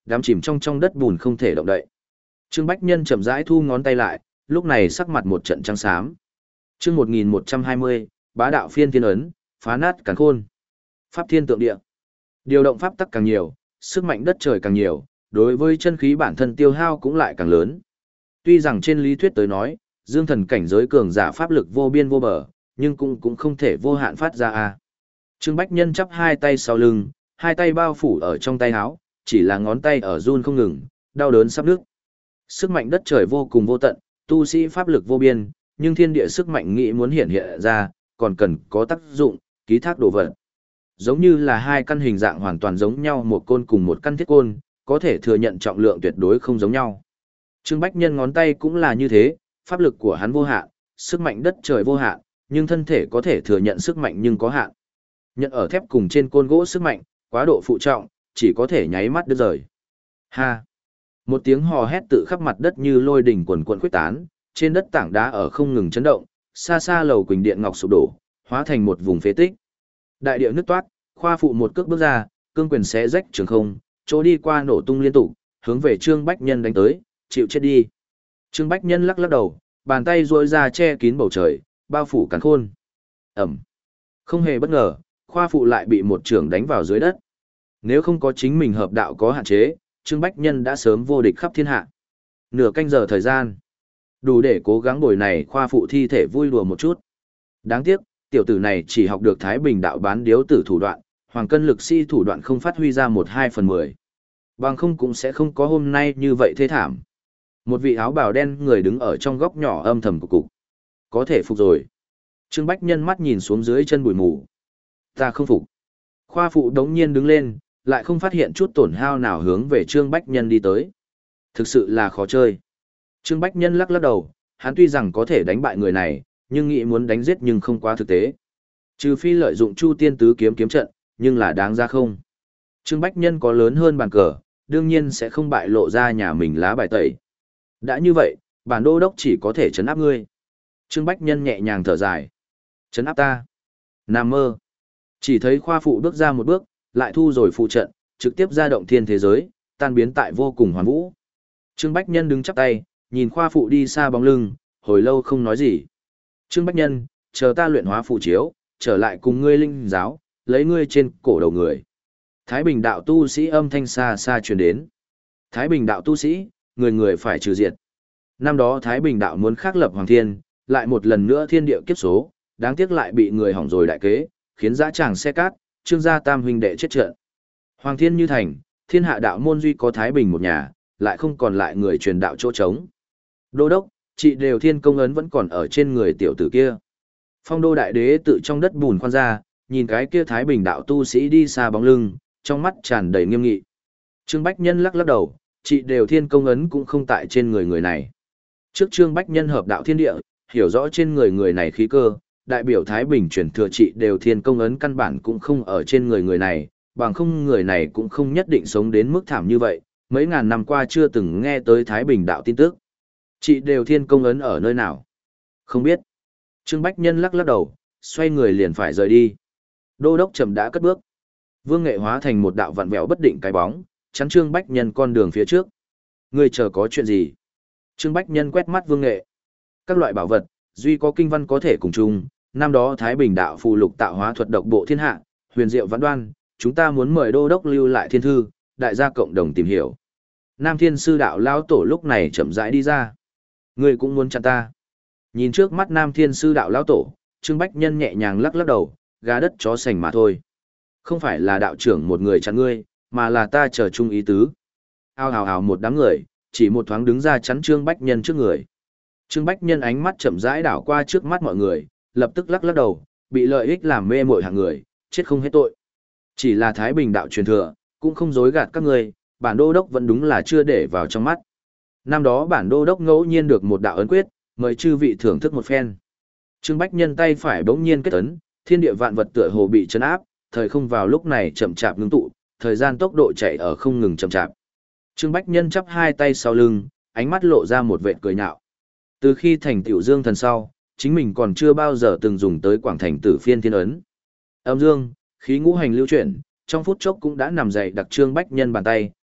đám chìm trong trong đất bùn không thể động đậy. Trương Bách Nhân chậm rãi thu ngón tay lại, lúc này sắc mặt một trận trắng xám. Chương một nghìn một trăm hai mươi, Bá đạo phiên thiên ấn, phá nát càn khôn. Pháp thiên tượng địa. Điều động pháp tắc càng nhiều, sức mạnh đất trời càng nhiều, đối với chân khí bản thân tiêu hao cũng lại càng lớn. Tuy rằng trên lý thuyết tới nói, dương thần cảnh giới cường giả pháp lực vô biên vô bờ, nhưng cũng cũng không thể vô hạn phát ra a. Trương Bách Nhân chắp hai tay sau lưng, hai tay bao phủ ở trong tay áo, chỉ là ngón tay ở run không ngừng, đau đớn sắp nứt. Sức mạnh đất trời vô cùng vô tận, tu sĩ pháp lực vô biên, nhưng thiên địa sức mạnh nghĩ muốn hiện hiện ra, còn cần có tác dụng, ký thác đồ vật. Giống như là hai căn hình dạng hoàn toàn giống nhau một côn cùng một căn thiết côn, có thể thừa nhận trọng lượng tuyệt đối không giống nhau. Trương Bách Nhân ngón tay cũng là như thế, pháp lực của hắn vô hạn, sức mạnh đất trời vô hạn, nhưng thân thể có thể thừa nhận sức mạnh nhưng có hạn. Nhận ở thép cùng trên côn gỗ sức mạnh, quá độ phụ trọng, chỉ có thể nháy mắt đứt rời. Ha! Một tiếng hò hét tự khắp mặt đất như lôi đỉnh quần quần khuếch tán, trên đất tảng đá ở không ngừng chấn động, xa xa lầu quỳnh điện ngọc sụp đổ, hóa thành một vùng phế tích. Đại địa nứt toát, khoa phụ một cước bước ra, cương quyền xé rách trường không, chỗ đi qua nổ tung liên tục, hướng về Trương Bách Nhân đánh tới, chịu chết đi. Trương Bách Nhân lắc lắc đầu, bàn tay duỗi ra che kín bầu trời, bao phủ càn khôn. Ẩm. Không hề bất ngờ, khoa phụ lại bị một trường đánh vào dưới đất. Nếu không có chính mình hợp đạo có hạn chế, Trương Bách Nhân đã sớm vô địch khắp thiên hạ. Nửa canh giờ thời gian, đủ để cố gắng bồi này khoa phụ thi thể vui đùa một chút. Đáng tiếc, tiểu tử này chỉ học được Thái Bình đạo bán điếu tử thủ đoạn, hoàng cân lực si thủ đoạn không phát huy ra một hai phần mười. Bằng không cũng sẽ không có hôm nay như vậy thế thảm. Một vị áo bào đen người đứng ở trong góc nhỏ âm thầm cục cục. Có thể phục rồi. Trương Bách Nhân mắt nhìn xuống dưới chân bụi mù. Ta không phục. Khoa phụ đống nhiên đứng lên, lại không phát hiện chút tổn hao nào hướng về Trương Bách Nhân đi tới. Thực sự là khó chơi. Trương Bách Nhân lắc lắc đầu, hắn tuy rằng có thể đánh bại người này, nhưng nghĩ muốn đánh giết nhưng không quá thực tế. Trừ phi lợi dụng Chu Tiên Tứ kiếm kiếm trận, nhưng là đáng ra không. Trương Bách Nhân có lớn hơn bàn cờ, đương nhiên sẽ không bại lộ ra nhà mình lá bài tẩy. Đã như vậy, bản đô đốc chỉ có thể trấn áp ngươi. Trương Bách Nhân nhẹ nhàng thở dài. Trấn áp ta. Nằm mơ. Chỉ thấy khoa phụ bước ra một bước, lại thu rồi phụ trận, trực tiếp ra động thiên thế giới, tan biến tại vô cùng hoàn vũ. Trương Bách Nhân đứng chắp tay, nhìn khoa phụ đi xa bóng lưng, hồi lâu không nói gì. Trương Bách Nhân, chờ ta luyện hóa phụ chiếu, trở lại cùng ngươi linh giáo, lấy ngươi trên cổ đầu người. Thái Bình đạo tu sĩ âm thanh xa xa truyền đến. Thái Bình đạo tu sĩ, người người phải trừ diệt. Năm đó Thái Bình đạo muốn khắc lập hoàng thiên, lại một lần nữa thiên địa kiếp số, đáng tiếc lại bị người hỏng rồi đại kế, khiến dã tràng xe cát, Trương gia tam huynh đệ chết trận. Hoàng thiên như thành, thiên hạ đạo môn duy có Thái Bình một nhà, lại không còn lại người truyền đạo chỗ trống. Đô đốc, chị đều thiên công ấn vẫn còn ở trên người tiểu tử kia. Phong đô đại đế tự trong đất bùn khoan ra, nhìn cái kia Thái Bình đạo tu sĩ đi xa bóng lưng, trong mắt tràn đầy nghiêm nghị. Trương Bách Nhân lắc lắc đầu, chị đều thiên công ấn cũng không tại trên người người này. Trước Trương Bách Nhân hợp đạo thiên địa, hiểu rõ trên người người này khí cơ, đại biểu Thái Bình truyền thừa chị đều thiên công ấn căn bản cũng không ở trên người người này, bằng không người này cũng không nhất định sống đến mức thảm như vậy, mấy ngàn năm qua chưa từng nghe tới Thái Bình đạo tin tức. Chị đều thiên công ấn ở nơi nào? Không biết. Trương Bách Nhân lắc lắc đầu, xoay người liền phải rời đi. Đô đốc chậm đã cất bước. Vương Nghệ hóa thành một đạo vặn vẹo bất định cái bóng, chắn Trương Bách Nhân con đường phía trước. Ngươi chờ có chuyện gì? Trương Bách Nhân quét mắt Vương Nghệ. Các loại bảo vật, duy có kinh văn có thể cùng chung, năm đó Thái Bình đạo phù lục tạo hóa thuật độc bộ thiên hạ, huyền diệu vãn đoan, chúng ta muốn mời đô đốc lưu lại thiên thư, đại gia cộng đồng tìm hiểu. Nam Thiên sư đạo lão tổ lúc này chậm rãi đi ra. Ngươi cũng muốn chặn ta? Nhìn trước mắt Nam Thiên sư đạo lão tổ, Trương Bách Nhân nhẹ nhàng lắc lắc đầu, gà đất chó sành mà thôi. Không phải là đạo trưởng một người chặn ngươi, mà là ta chờ chung ý tứ. Ao hào hào một đám người, chỉ một thoáng đứng ra chắn Trương Bách Nhân trước người. Trương Bách Nhân ánh mắt chậm rãi đảo qua trước mắt mọi người, lập tức lắc lắc đầu, bị lợi ích làm mê mội hạng người, chết không hết tội. Chỉ là Thái Bình đạo truyền thừa, cũng không dối gạt các ngươi, bản đô đốc vẫn đúng là chưa để vào trong mắt. Năm đó bản đô đốc ngẫu nhiên được một đạo ấn quyết, mời chư vị thưởng thức một phen. Trương Bách Nhân tay phải bỗng nhiên kết ấn, thiên địa vạn vật tựa hồ bị chấn áp, thời không vào lúc này chậm chạp ngưng tụ, thời gian tốc độ chạy ở không ngừng chậm chạp. Trương Bách Nhân chắp hai tay sau lưng, ánh mắt lộ ra một vệt cười nhạo. Từ khi thành tiểu dương thần sau, chính mình còn chưa bao giờ từng dùng tới quảng thành tử phiên thiên ấn. Âm dương, khí ngũ hành lưu chuyển, trong phút chốc cũng đã nằm dậy đặc Trương Bách Nhân bàn tay,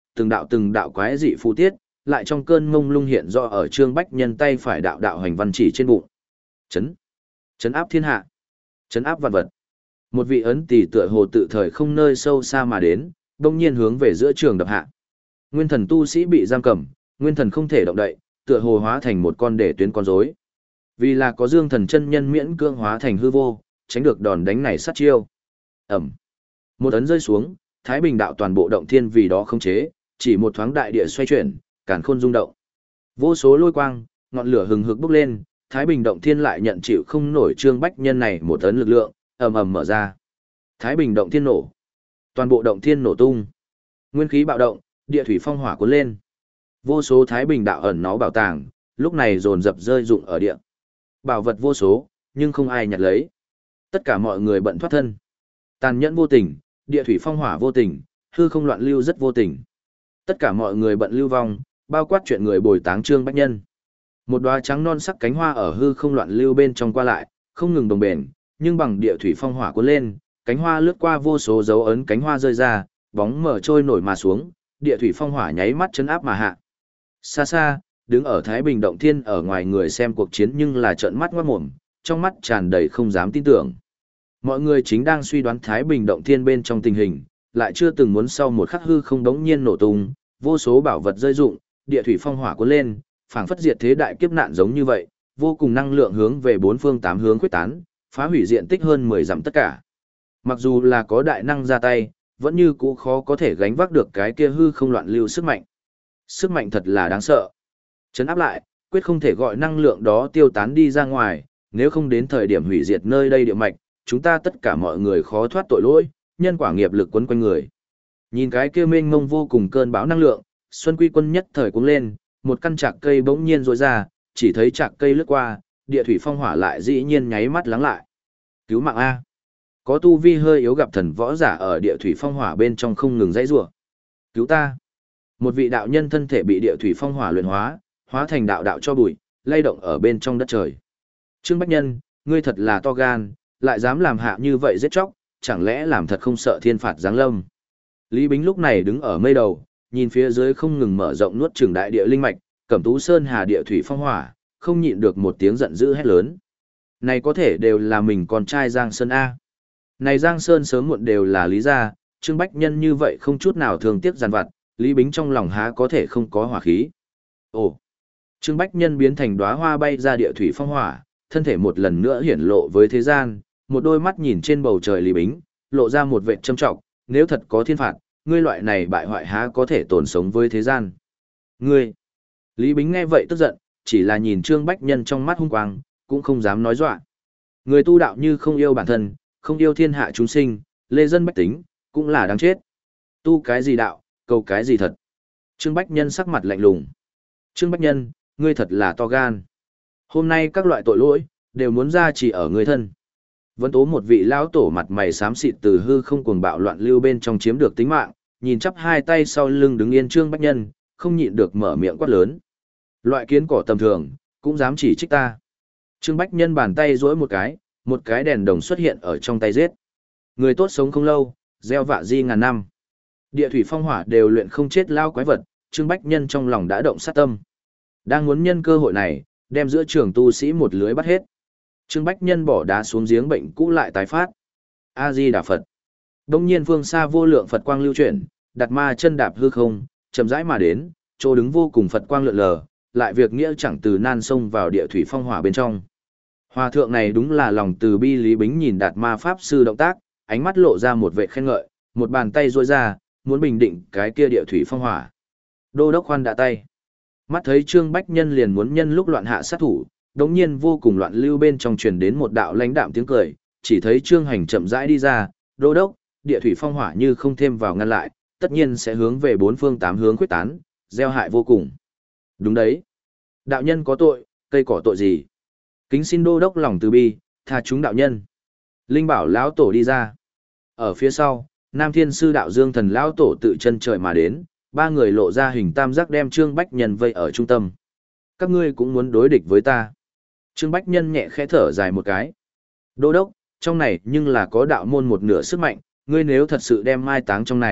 từng đạo từng đạo quái dị phù tiết, lại trong cơn mông lung hiện rõ ở Trương Bách Nhân tay phải đạo đạo hành văn chỉ trên bụng. Chấn, chấn áp thiên hạ, chấn áp vạn vật. Một vị ấn tỷ tựa hồ tự thời không nơi sâu xa mà đến, đông nhiên hướng về giữa trường đập hạ. Nguyên thần tu sĩ bị giam cầm, nguyên thần không thể động đậy, tựa hồ hóa thành một con để tuyến con rối. Vì là có Dương Thần chân nhân miễn cưỡng hóa thành hư vô, tránh được đòn đánh này sát chiêu. Ẩm. Một ấn rơi xuống, Thái Bình đạo toàn bộ động thiên vì đó không chế, chỉ một thoáng đại địa xoay chuyển, càn khôn rung động. Vô số lôi quang, ngọn lửa hừng hực bốc lên, Thái Bình động thiên lại nhận chịu không nổi Trương Bách Nhân này một ấn lực lượng, ầm ầm mở ra. Thái Bình động thiên nổ. Toàn bộ động thiên nổ tung. Nguyên khí bạo động, địa thủy phong hỏa cuốn lên. Vô số Thái Bình đạo ẩn náu bảo tàng, lúc này dồn dập rơi rụng ở địa. Bảo vật vô số, nhưng không ai nhặt lấy. Tất cả mọi người bận thoát thân. Tàn nhẫn vô tình, địa thủy phong hỏa vô tình, hư không loạn lưu rất vô tình. Tất cả mọi người bận lưu vong, bao quát chuyện người bồi táng Trương Bách Nhân. Một đóa trắng non sắc cánh hoa ở hư không loạn lưu bên trong qua lại, không ngừng đồng bền, nhưng bằng địa thủy phong hỏa cuốn lên, cánh hoa lướt qua vô số dấu ấn cánh hoa rơi ra, bóng mở trôi nổi mà xuống, địa thủy phong hỏa nháy mắt chấn áp mà hạ. Xa xa, đứng ở Thái Bình động thiên ở ngoài người xem cuộc chiến nhưng là trợn mắt ngoát mồm, trong mắt tràn đầy không dám tin tưởng. Mọi người chính đang suy đoán Thái Bình động thiên bên trong tình hình, lại chưa từng muốn sau một khắc hư không đống nhiên nổ tung, vô số bảo vật rơi rụng, địa thủy phong hỏa cuốn lên, phảng phất diệt thế đại kiếp nạn giống như vậy, vô cùng năng lượng hướng về bốn phương tám hướng quyết tán, phá hủy diện tích hơn mười dặm tất cả. Mặc dù là có đại năng ra tay, vẫn như cũ khó có thể gánh vác được cái kia hư không loạn lưu sức mạnh. Sức mạnh thật là đáng sợ. Chấn áp lại, quyết không thể gọi năng lượng đó tiêu tán đi ra ngoài, nếu không đến thời điểm hủy diệt nơi đây địa mạch, chúng ta tất cả mọi người khó thoát tội lỗi, nhân quả nghiệp lực quấn quanh người. Nhìn cái kia mênh mông vô cùng cơn bão năng lượng, Xuân Quy Quân nhất thời cũng lên, một căn trạc cây bỗng nhiên rối ra, chỉ thấy trạc cây lướt qua, địa thủy phong hỏa lại dĩ nhiên nháy mắt lắng lại. Cứu mạng a! Có tu vi hơi yếu gặp thần võ giả ở địa thủy phong hỏa bên trong không ngừng dãy rủa. Cứu ta! Một vị đạo nhân thân thể bị địa thủy phong hỏa luyện hóa, hóa thành đạo đạo cho bụi, lay động ở bên trong đất trời. Trương Bách Nhân, ngươi thật là to gan, lại dám làm hạ như vậy giết chóc, chẳng lẽ làm thật không sợ thiên phạt giáng lâm. Lý Bính lúc này đứng ở mây đầu, nhìn phía dưới không ngừng mở rộng nuốt chửng đại địa linh mạch, Cẩm Tú Sơn hà địa thủy phong hỏa, không nhịn được một tiếng giận dữ hét lớn. Này có thể đều là mình con trai Giang Sơn A. Này Giang Sơn sớm muộn đều là Lý gia, Trương Bách Nhân như vậy không chút nào thường tiếc giàn vặt, Lý Bính trong lòng há có thể không có hỏa khí. Ồ! Trương Bách Nhân biến thành đóa hoa bay ra địa thủy phong hỏa, thân thể một lần nữa hiển lộ với thế gian, một đôi mắt nhìn trên bầu trời Lý Bính, lộ ra một vẻ châm trọng, nếu thật có thiên phạt, ngươi loại này bại hoại há có thể tồn sống với thế gian. Ngươi! Lý Bính nghe vậy tức giận, chỉ là nhìn Trương Bách Nhân trong mắt hung quang, cũng không dám nói dọa. Người tu đạo như không yêu bản thân, không yêu thiên hạ chúng sinh, lê dân bách tính, cũng là đáng chết. Tu cái gì đạo, cầu cái gì thật. Trương Bách Nhân sắc mặt lạnh lùng. Trương Bách Nhân, ngươi thật là to gan. Hôm nay các loại tội lỗi, đều muốn ra chỉ ở ngươi thân. Vẫn tố một vị lão tổ mặt mày xám xịt từ hư không cuồng bạo loạn lưu bên trong chiếm được tính mạng, nhìn chắp hai tay sau lưng đứng yên Trương Bách Nhân, không nhịn được mở miệng quát lớn. Loại kiến cỏ tầm thường, cũng dám chỉ trích ta. Trương Bách Nhân bàn tay duỗi một cái, một cái đèn đồng xuất hiện ở trong tay giết. Người tốt sống không lâu, gieo vạ di ngàn năm. Địa thủy phong hỏa đều luyện không chết lao quái vật, Trương Bách Nhân trong lòng đã động sát tâm. Đang muốn nhân cơ hội này, đem giữa trường tu sĩ một lưới bắt hết. Trương Bách Nhân bỏ đá xuống giếng bệnh cũ lại tái phát. A-di Đà Phật. Đông nhiên phương xa vô lượng Phật quang lưu chuyển, đặt ma chân đạp hư không, chậm rãi mà đến, chỗ đứng vô cùng Phật quang lượn lờ, lại việc nghĩa chẳng từ nan sông vào địa thủy phong hỏa bên trong. Hòa thượng này đúng là lòng từ bi. Lý Bính nhìn Đạt Ma pháp sư động tác, ánh mắt lộ ra một vẻ khen ngợi, một bàn tay duỗi ra, muốn bình định cái kia địa thủy phong hỏa. Đô đốc khoan đã tay. Mắt thấy Trương Bách Nhân liền muốn nhân lúc loạn hạ sát thủ, đống nhiên vô cùng loạn lưu bên trong truyền đến một đạo lãnh đạm tiếng cười, chỉ thấy Trương Hành chậm rãi đi ra, đô đốc, địa thủy phong hỏa như không thêm vào ngăn lại, tất nhiên sẽ hướng về bốn phương tám hướng quyết tán, gieo hại vô cùng. Đúng đấy. Đạo nhân có tội, cây cỏ tội gì? Kính xin đô đốc lòng từ bi, tha chúng đạo nhân. Linh Bảo lão tổ đi ra. Ở phía sau, Nam Thiên sư đạo Dương Thần lão tổ tự chân trời mà đến, ba người lộ ra hình tam giác đem Trương Bách Nhân vây ở trung tâm. Các ngươi cũng muốn đối địch với ta. Trương Bách Nhân nhẹ khẽ thở dài một cái. Đô đốc, trong này nhưng là có đạo môn một nửa sức mạnh, ngươi nếu thật sự đem mai táng trong này,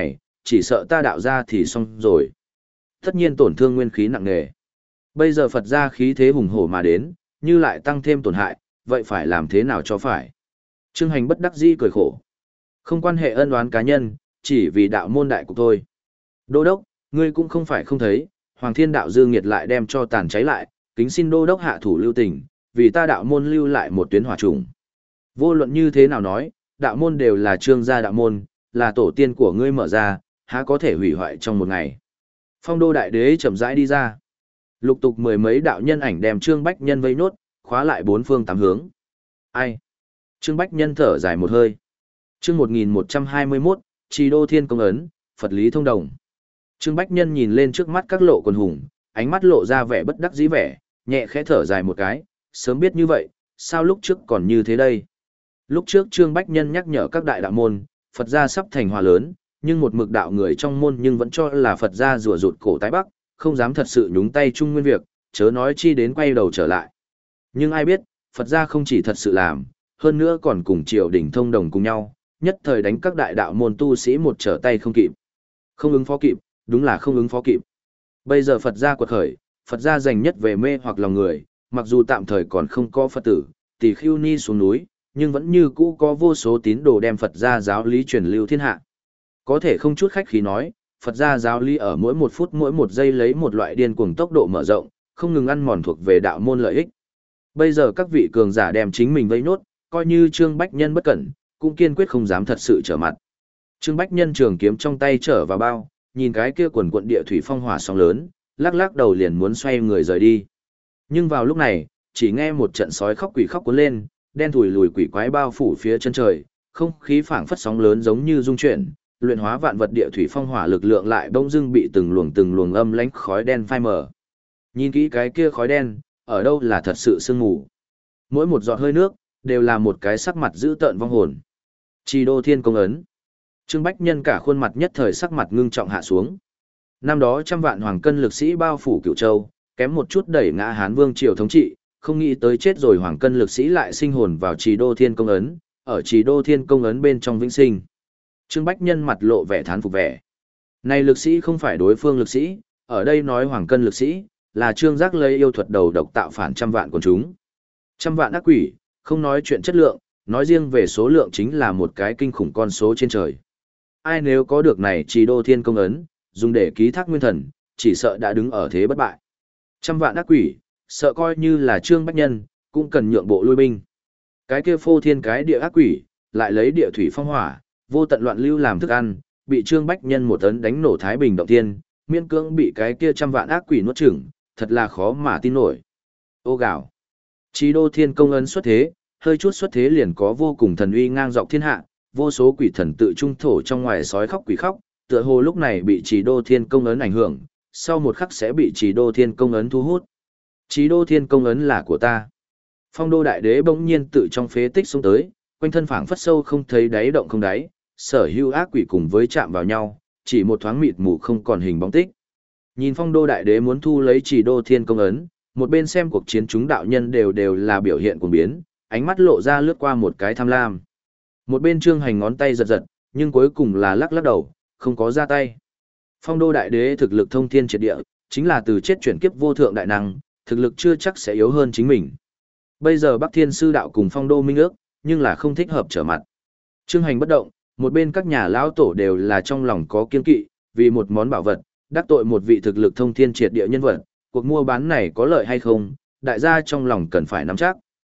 chỉ sợ ta đạo ra thì xong rồi. Tất nhiên tổn thương nguyên khí nặng nề. Bây giờ Phật gia khí thế hùng hổ mà đến, như lại tăng thêm tổn hại, vậy phải làm thế nào cho phải? Trương Hành bất đắc dĩ cười khổ. Không quan hệ ân oán cá nhân, chỉ vì đạo môn đại cục thôi. Đô đốc, ngươi cũng không phải không thấy, Hoàng Thiên đạo dương nghiệt lại đem cho tàn cháy lại, kính xin đô đốc hạ thủ lưu tình, vì ta đạo môn lưu lại một tuyến hỏa trùng. Vô luận như thế nào nói, đạo môn đều là trương gia đạo môn, là tổ tiên của ngươi mở ra, há có thể hủy hoại trong một ngày. Phong đô đại đế chậm rãi đi ra. Lục tục mười mấy đạo nhân ảnh đem Trương Bách Nhân vây nốt, khóa lại bốn phương tám hướng. Ai? Trương Bách Nhân thở dài một hơi. Chương một nghìn một trăm hai mươi mốt, Trì Đô Thiên Công Ấn, Phật Lý Thông Đồng. Trương Bách Nhân nhìn lên trước mắt các lộ quần hùng, ánh mắt lộ ra vẻ bất đắc dĩ vẻ, nhẹ khẽ thở dài một cái, sớm biết như vậy, sao lúc trước còn như thế đây? Lúc trước Trương Bách Nhân nhắc nhở các đại đạo môn, Phật gia sắp thành hòa lớn, nhưng một mực đạo người trong môn nhưng vẫn cho là Phật gia rùa rụt cổ tái bắc, không dám thật sự nhúng tay chung nguyên việc, chớ nói chi đến quay đầu trở lại. Nhưng ai biết, Phật gia không chỉ thật sự làm, hơn nữa còn cùng triều đình thông đồng cùng nhau, nhất thời đánh các đại đạo môn tu sĩ một trở tay không kịp. Không ứng phó kịp, đúng là không ứng phó kịp. Bây giờ Phật gia quật khởi, Phật gia giành nhất về mê hoặc lòng người, mặc dù tạm thời còn không có Phật tử, tỷ khưu ni xuống núi, nhưng vẫn như cũ có vô số tín đồ đem Phật gia giáo lý truyền lưu thiên hạ. Có thể không chút khách khí nói, Phật gia giáo lý ở mỗi một phút mỗi một giây lấy một loại điên cuồng tốc độ mở rộng, không ngừng ăn mòn thuộc về đạo môn lợi ích. Bây giờ các vị cường giả đem chính mình vây nốt, coi như Trương Bách Nhân bất cẩn, cũng kiên quyết không dám thật sự trở mặt. Trương Bách Nhân trường kiếm trong tay trở vào bao, nhìn cái kia quần quận địa thủy phong hỏa sóng lớn, lắc lắc đầu liền muốn xoay người rời đi. Nhưng vào lúc này, chỉ nghe một trận sói khóc quỷ khóc cuốn lên, đen thùi lùi quỷ quái bao phủ phía chân trời, không khí phảng phất sóng lớn giống như rung chuyển, luyện hóa vạn vật địa thủy phong hỏa lực lượng lại bỗng dưng bị từng luồng từng luồng âm lãnh khói đen phai mờ. Nhìn kỹ cái kia khói đen, ở đâu là thật sự sương mù. Mỗi một giọt hơi nước đều là một cái sắc mặt dữ tợn vong hồn. Trì Đô Thiên Công Ấn. Trương Bách Nhân cả khuôn mặt nhất thời sắc mặt ngưng trọng hạ xuống. Năm đó trăm vạn hoàng cân lực sĩ bao phủ Cửu Châu, kém một chút đẩy ngã Hán Vương triều thống trị, không nghĩ tới chết rồi hoàng cân lực sĩ lại sinh hồn vào Trì Đô Thiên Công Ấn, ở Trì Đô Thiên Công Ấn bên trong vĩnh sinh. Trương Bách Nhân mặt lộ vẻ thán phục vẻ. Này lực sĩ không phải đối phương lực sĩ, ở đây nói hoàng cân lực sĩ, là Trương Giác lấy yêu thuật đầu độc tạo phản trăm vạn quần chúng. Trăm vạn ác quỷ, không nói chuyện chất lượng, nói riêng về số lượng chính là một cái kinh khủng con số trên trời. Ai nếu có được này Trì Đô Thiên Công Ấn, dùng để ký thác nguyên thần, chỉ sợ đã đứng ở thế bất bại. Trăm vạn ác quỷ, sợ coi như là Trương Bách Nhân, cũng cần nhượng bộ lui binh. Cái kia phô thiên cái địa ác quỷ, lại lấy địa thủy phong hỏa, vô tận loạn lưu làm thức ăn, bị Trương Bách Nhân một tấn đánh nổ Thái Bình động thiên, miễn cưỡng bị cái kia trăm vạn ác quỷ nuốt chửng, thật là khó mà tin nổi. Ô gạo. Trì Đô Thiên Công Ấn xuất thế, hơi chút xuất thế liền có vô cùng thần uy ngang dọc thiên hạ, vô số quỷ thần tự trung thổ trong ngoài sói khóc quỷ khóc, tựa hồ lúc này bị Trì Đô Thiên Công Ấn ảnh hưởng, sau một khắc sẽ bị Trì Đô Thiên Công Ấn thu hút. Trì Đô Thiên Công Ấn là của ta. Phong Đô Đại Đế bỗng nhiên tự trong phế tích xuống tới, quanh thân phảng phất sâu không thấy đáy động không đáy, sở hữu ác quỷ cùng với chạm vào nhau, chỉ một thoáng mịt mù không còn hình bóng tích. Nhìn Phong Đô Đại Đế muốn thu lấy Trì Đô Thiên Công Ấn, một bên xem cuộc chiến chúng đạo nhân đều đều là biểu hiện cuồng biến, ánh mắt lộ ra lướt qua một cái tham lam. Một bên Trương Hành ngón tay giật giật, nhưng cuối cùng là lắc lắc đầu, không có ra tay. Phong Đô Đại Đế thực lực thông thiên triệt địa, chính là từ chết chuyển kiếp vô thượng đại năng, thực lực chưa chắc sẽ yếu hơn chính mình. Bây giờ Bắc Thiên Sư Đạo cùng Phong Đô minh ước, nhưng là không thích hợp trở mặt. Trương Hành bất động, một bên các nhà lão tổ đều là trong lòng có kiên kỵ, vì một món bảo vật, đắc tội một vị thực lực thông thiên triệt địa nhân vật, cuộc mua bán này có lợi hay không, đại gia trong lòng cần phải nắm chắc.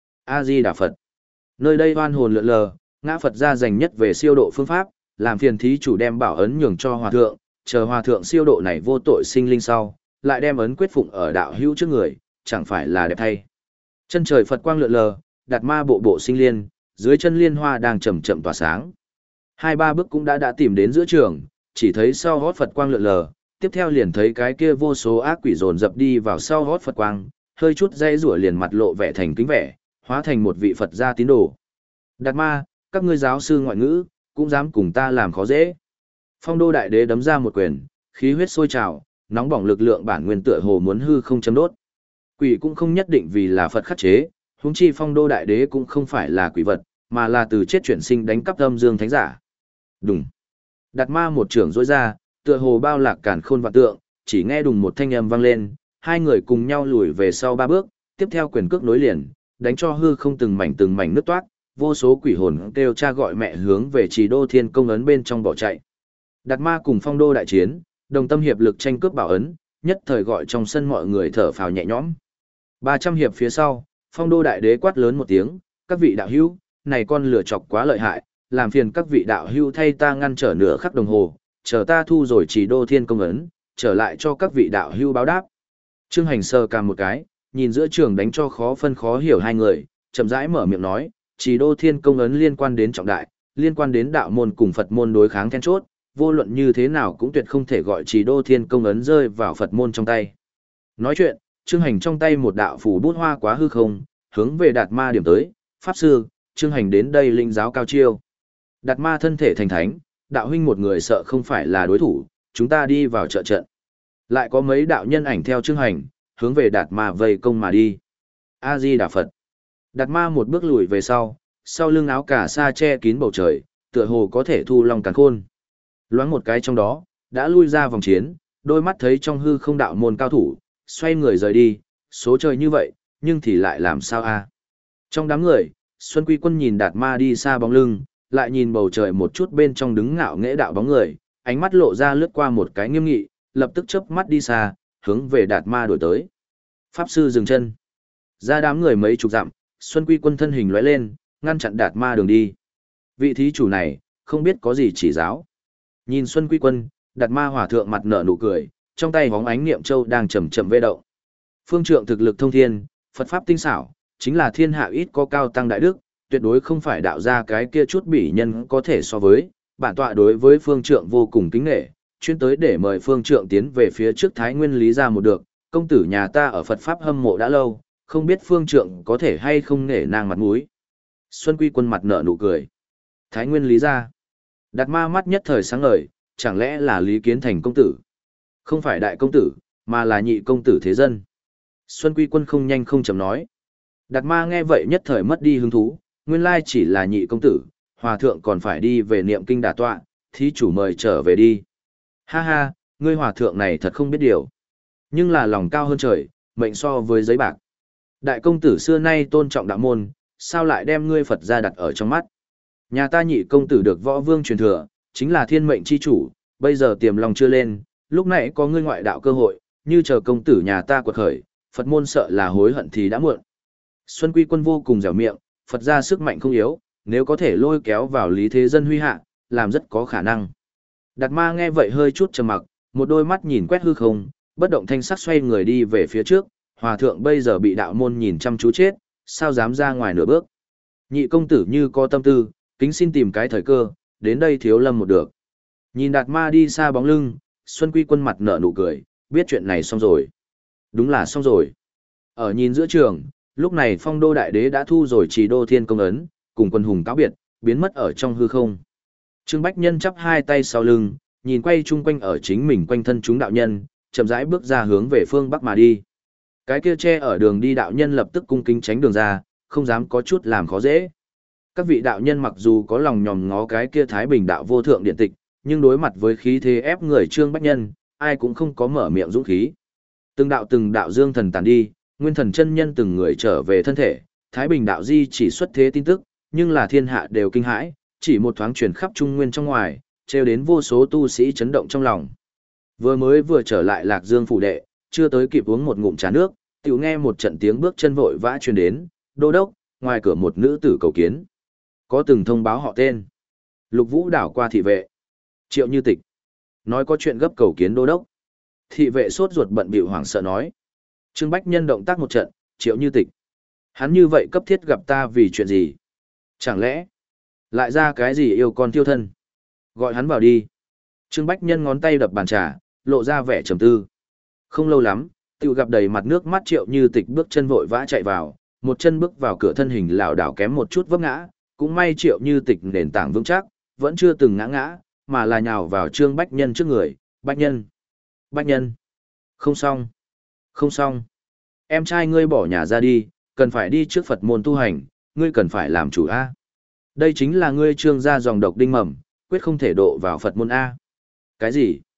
A Di Đà Phật. Nơi đây oan hồn lượn lờ, ngã Phật gia dành nhất về siêu độ phương pháp, làm phiền thí chủ đem bảo ấn nhường cho hòa thượng, chờ hòa thượng siêu độ này vô tội sinh linh sau, lại đem ấn quyết phụng ở đạo hữu trước người, chẳng phải là đẹp thay. Chân trời Phật quang lượn lờ, đạt ma bộ bộ sinh liên, dưới chân liên hoa đang chậm chậm tỏa sáng. Hai ba bước cũng đã đã tìm đến giữa trường, chỉ thấy sau hót Phật quang lượn lờ, tiếp theo liền thấy cái kia vô số ác quỷ dồn dập đi vào sau hót Phật quang, hơi chút dây rủa liền mặt lộ vẻ thành kính vẻ, hóa thành một vị Phật gia tín đồ. Đạt ma, các ngươi giáo sư ngoại ngữ, cũng dám cùng ta làm khó dễ. Phong Đô Đại Đế đấm ra một quyền, khí huyết sôi trào, nóng bỏng lực lượng bản nguyên tựa hồ muốn hư không chấm đốt. Quỷ cũng không nhất định vì là Phật khắc chế, huống chi Phong Đô Đại Đế cũng không phải là quỷ vật, mà là từ chết chuyển sinh đánh cắp âm dương thánh giả. Đùng. Đạt ma một trưởng rỗi ra, tựa hồ bao lạc càn khôn vạn tượng, chỉ nghe đùng một thanh âm vang lên, hai người cùng nhau lùi về sau ba bước, tiếp theo quyền cước nối liền, đánh cho hư không từng mảnh từng mảnh nứt toát, vô số quỷ hồn kêu cha gọi mẹ hướng về Trì Đô Thiên Công ấn bên trong bỏ chạy. Đạt Ma cùng Phong Đô đại chiến, đồng tâm hiệp lực tranh cướp bảo ấn, nhất thời gọi trong sân mọi người thở phào nhẹ nhõm. ba trăm hiệp phía sau, Phong Đô đại đế quát lớn một tiếng, các vị đạo hữu, này con lửa chọc quá lợi hại, làm phiền các vị đạo hữu thay ta ngăn trở nửa khắc đồng hồ, chờ ta thu rồi Trì Đô Thiên Công ấn, trở lại cho các vị đạo hữu báo đáp. Trương Hành sờ cằm một cái, nhìn giữa trường đánh cho khó phân khó hiểu hai người, chậm rãi mở miệng nói, Trì Đô Thiên Công ấn liên quan đến trọng đại, liên quan đến đạo môn cùng Phật môn đối kháng then chốt, vô luận như thế nào cũng tuyệt không thể gọi Trì Đô Thiên Công ấn rơi vào Phật môn trong tay. Nói chuyện, Trương Hành trong tay một đạo phủ bút hoa quá hư không, hướng về Đạt Ma điểm tới, pháp sư, Trương Hành đến đây linh giáo cao chiêu. Đạt Ma thân thể thành thánh, đạo huynh một người sợ không phải là đối thủ, chúng ta đi vào trợ trận. Lại có mấy đạo nhân ảnh theo Trương Hành, hướng về Đạt Ma vây công mà đi. A Di Đà Phật. Đạt Ma một bước lùi về sau, sau lưng áo cà sa che kín bầu trời, tựa hồ có thể thu long càn khôn. Loáng một cái trong đó, đã lui ra vòng chiến, đôi mắt thấy trong hư không đạo môn cao thủ, xoay người rời đi, số trời như vậy, nhưng thì lại làm sao a? Trong đám người, Xuân Quy Quân nhìn Đạt Ma đi xa bóng lưng, lại nhìn bầu trời một chút bên trong đứng ngạo nghễ đạo bóng người, ánh mắt lộ ra lướt qua một cái nghiêm nghị, lập tức chớp mắt đi xa, hướng về Đạt Ma đuổi tới. Pháp sư dừng chân. Ra đám người mấy chục dặm, Xuân Quy Quân thân hình lóe lên, ngăn chặn Đạt Ma đường đi. Vị thí chủ này, không biết có gì chỉ giáo. Nhìn Xuân Quy Quân, Đạt Ma hòa thượng mặt nở nụ cười, trong tay bóng ánh niệm châu đang chậm chậm vê động. Phương trượng thực lực thông thiên, Phật pháp tinh xảo, chính là thiên hạ ít có cao tăng đại đức, tuyệt đối không phải đạo ra cái kia chút bỉ nhân có thể so với. Bản tọa đối với phương trượng vô cùng kính nể, chuyên tới để mời phương trượng tiến về phía trước Thái Nguyên Lý ra một được, công tử nhà ta ở Phật pháp hâm mộ đã lâu, không biết phương trượng có thể hay không nể nang mặt mũi. Xuân Quy Quân mặt nở nụ cười. Thái Nguyên Lý ra. Đạt Ma mắt nhất thời sáng ngời, chẳng lẽ là Lý Kiến Thành công tử? Không phải đại công tử, mà là nhị công tử thế dân. Xuân Quy Quân không nhanh không chậm nói. Đạt Ma nghe vậy nhất thời mất đi hứng thú, nguyên lai chỉ là nhị công tử, hòa thượng còn phải đi về niệm kinh đả tọa, thí chủ mời trở về đi. Ha ha, ngươi hòa thượng này thật không biết điều. Nhưng là lòng cao hơn trời, mệnh so với giấy bạc. Đại công tử xưa nay tôn trọng đạo môn, sao lại đem ngươi Phật ra đặt ở trong mắt? Nhà ta nhị công tử được võ vương truyền thừa, chính là thiên mệnh chi chủ, bây giờ tiềm lòng chưa lên, lúc nãy có ngươi ngoại đạo cơ hội, như chờ công tử nhà ta quật khởi, Phật môn sợ là hối hận thì đã muộn. Xuân Quy Quân vô cùng dẻo miệng, Phật ra sức mạnh không yếu, nếu có thể lôi kéo vào Lý Thế Dân huy hạ, làm rất có khả năng. Đạt Ma nghe vậy hơi chút trầm mặc, một đôi mắt nhìn quét hư không, bất động thanh sắc xoay người đi về phía trước, hòa thượng bây giờ bị đạo môn nhìn chăm chú chết, sao dám ra ngoài nửa bước. Nhị công tử như có tâm tư, kính xin tìm cái thời cơ, đến đây thiếu lâm một được. Nhìn Đạt Ma đi xa bóng lưng, Xuân Quy Quân mặt nở nụ cười, biết chuyện này xong rồi. Đúng là xong rồi. Ở nhìn giữa trường, lúc này Phong Đô đại đế đã thu rồi Trì Đô Thiên Công ấn, cùng quân hùng cáo biệt, biến mất ở trong hư không. Trương Bách Nhân chắp hai tay sau lưng, nhìn quay chung quanh ở chính mình quanh thân chúng đạo nhân, chậm rãi bước ra hướng về phương bắc mà đi. Cái kia che ở đường đi đạo nhân lập tức cung kính tránh đường ra, không dám có chút làm khó dễ. Các vị đạo nhân mặc dù có lòng nhòm ngó cái kia Thái Bình đạo vô thượng điện tịch, nhưng đối mặt với khí thế ép người Trương Bách Nhân, ai cũng không có mở miệng dũng khí. Từng đạo từng đạo dương thần tàn đi, nguyên thần chân nhân từng người trở về thân thể, Thái Bình đạo di chỉ xuất thế tin tức, nhưng là thiên hạ đều kinh hãi, chỉ một thoáng truyền khắp trung nguyên trong ngoài, trêu đến vô số tu sĩ chấn động trong lòng. Vừa mới vừa trở lại Lạc Dương phủ đệ, chưa tới kịp uống một ngụm trà nước, tiểu nghe một trận tiếng bước chân vội vã truyền đến, đô đốc, ngoài cửa một nữ tử cầu kiến. Có từng thông báo họ tên. Lục Vũ đảo qua thị vệ. Triệu Như Tịch. Nói có chuyện gấp cầu kiến đô đốc. Thị vệ sốt ruột bận bịu hoảng sợ nói. Trương Bách Nhân động tác một trận, Triệu Như Tịch. Hắn như vậy cấp thiết gặp ta vì chuyện gì? Chẳng lẽ lại ra cái gì yêu con tiêu thân? Gọi hắn vào đi. Trương Bách Nhân ngón tay đập bàn trà, lộ ra vẻ trầm tư. Không lâu lắm, tiểu gặp đầy mặt nước mắt Triệu Như Tịch bước chân vội vã chạy vào, một chân bước vào cửa thân hình lảo đảo kém một chút vấp ngã, cũng may Triệu Như Tịch nền tảng vững chắc, vẫn chưa từng ngã ngã, mà là nhào vào Trương Bách Nhân trước người. Bách Nhân! Bách Nhân! Không xong! Không xong! Em trai ngươi bỏ nhà ra đi, cần phải đi trước Phật môn tu hành, ngươi cần phải làm chủ A. Đây chính là ngươi Trương gia dòng độc đinh mầm, quyết không thể độ vào Phật môn A. Cái gì?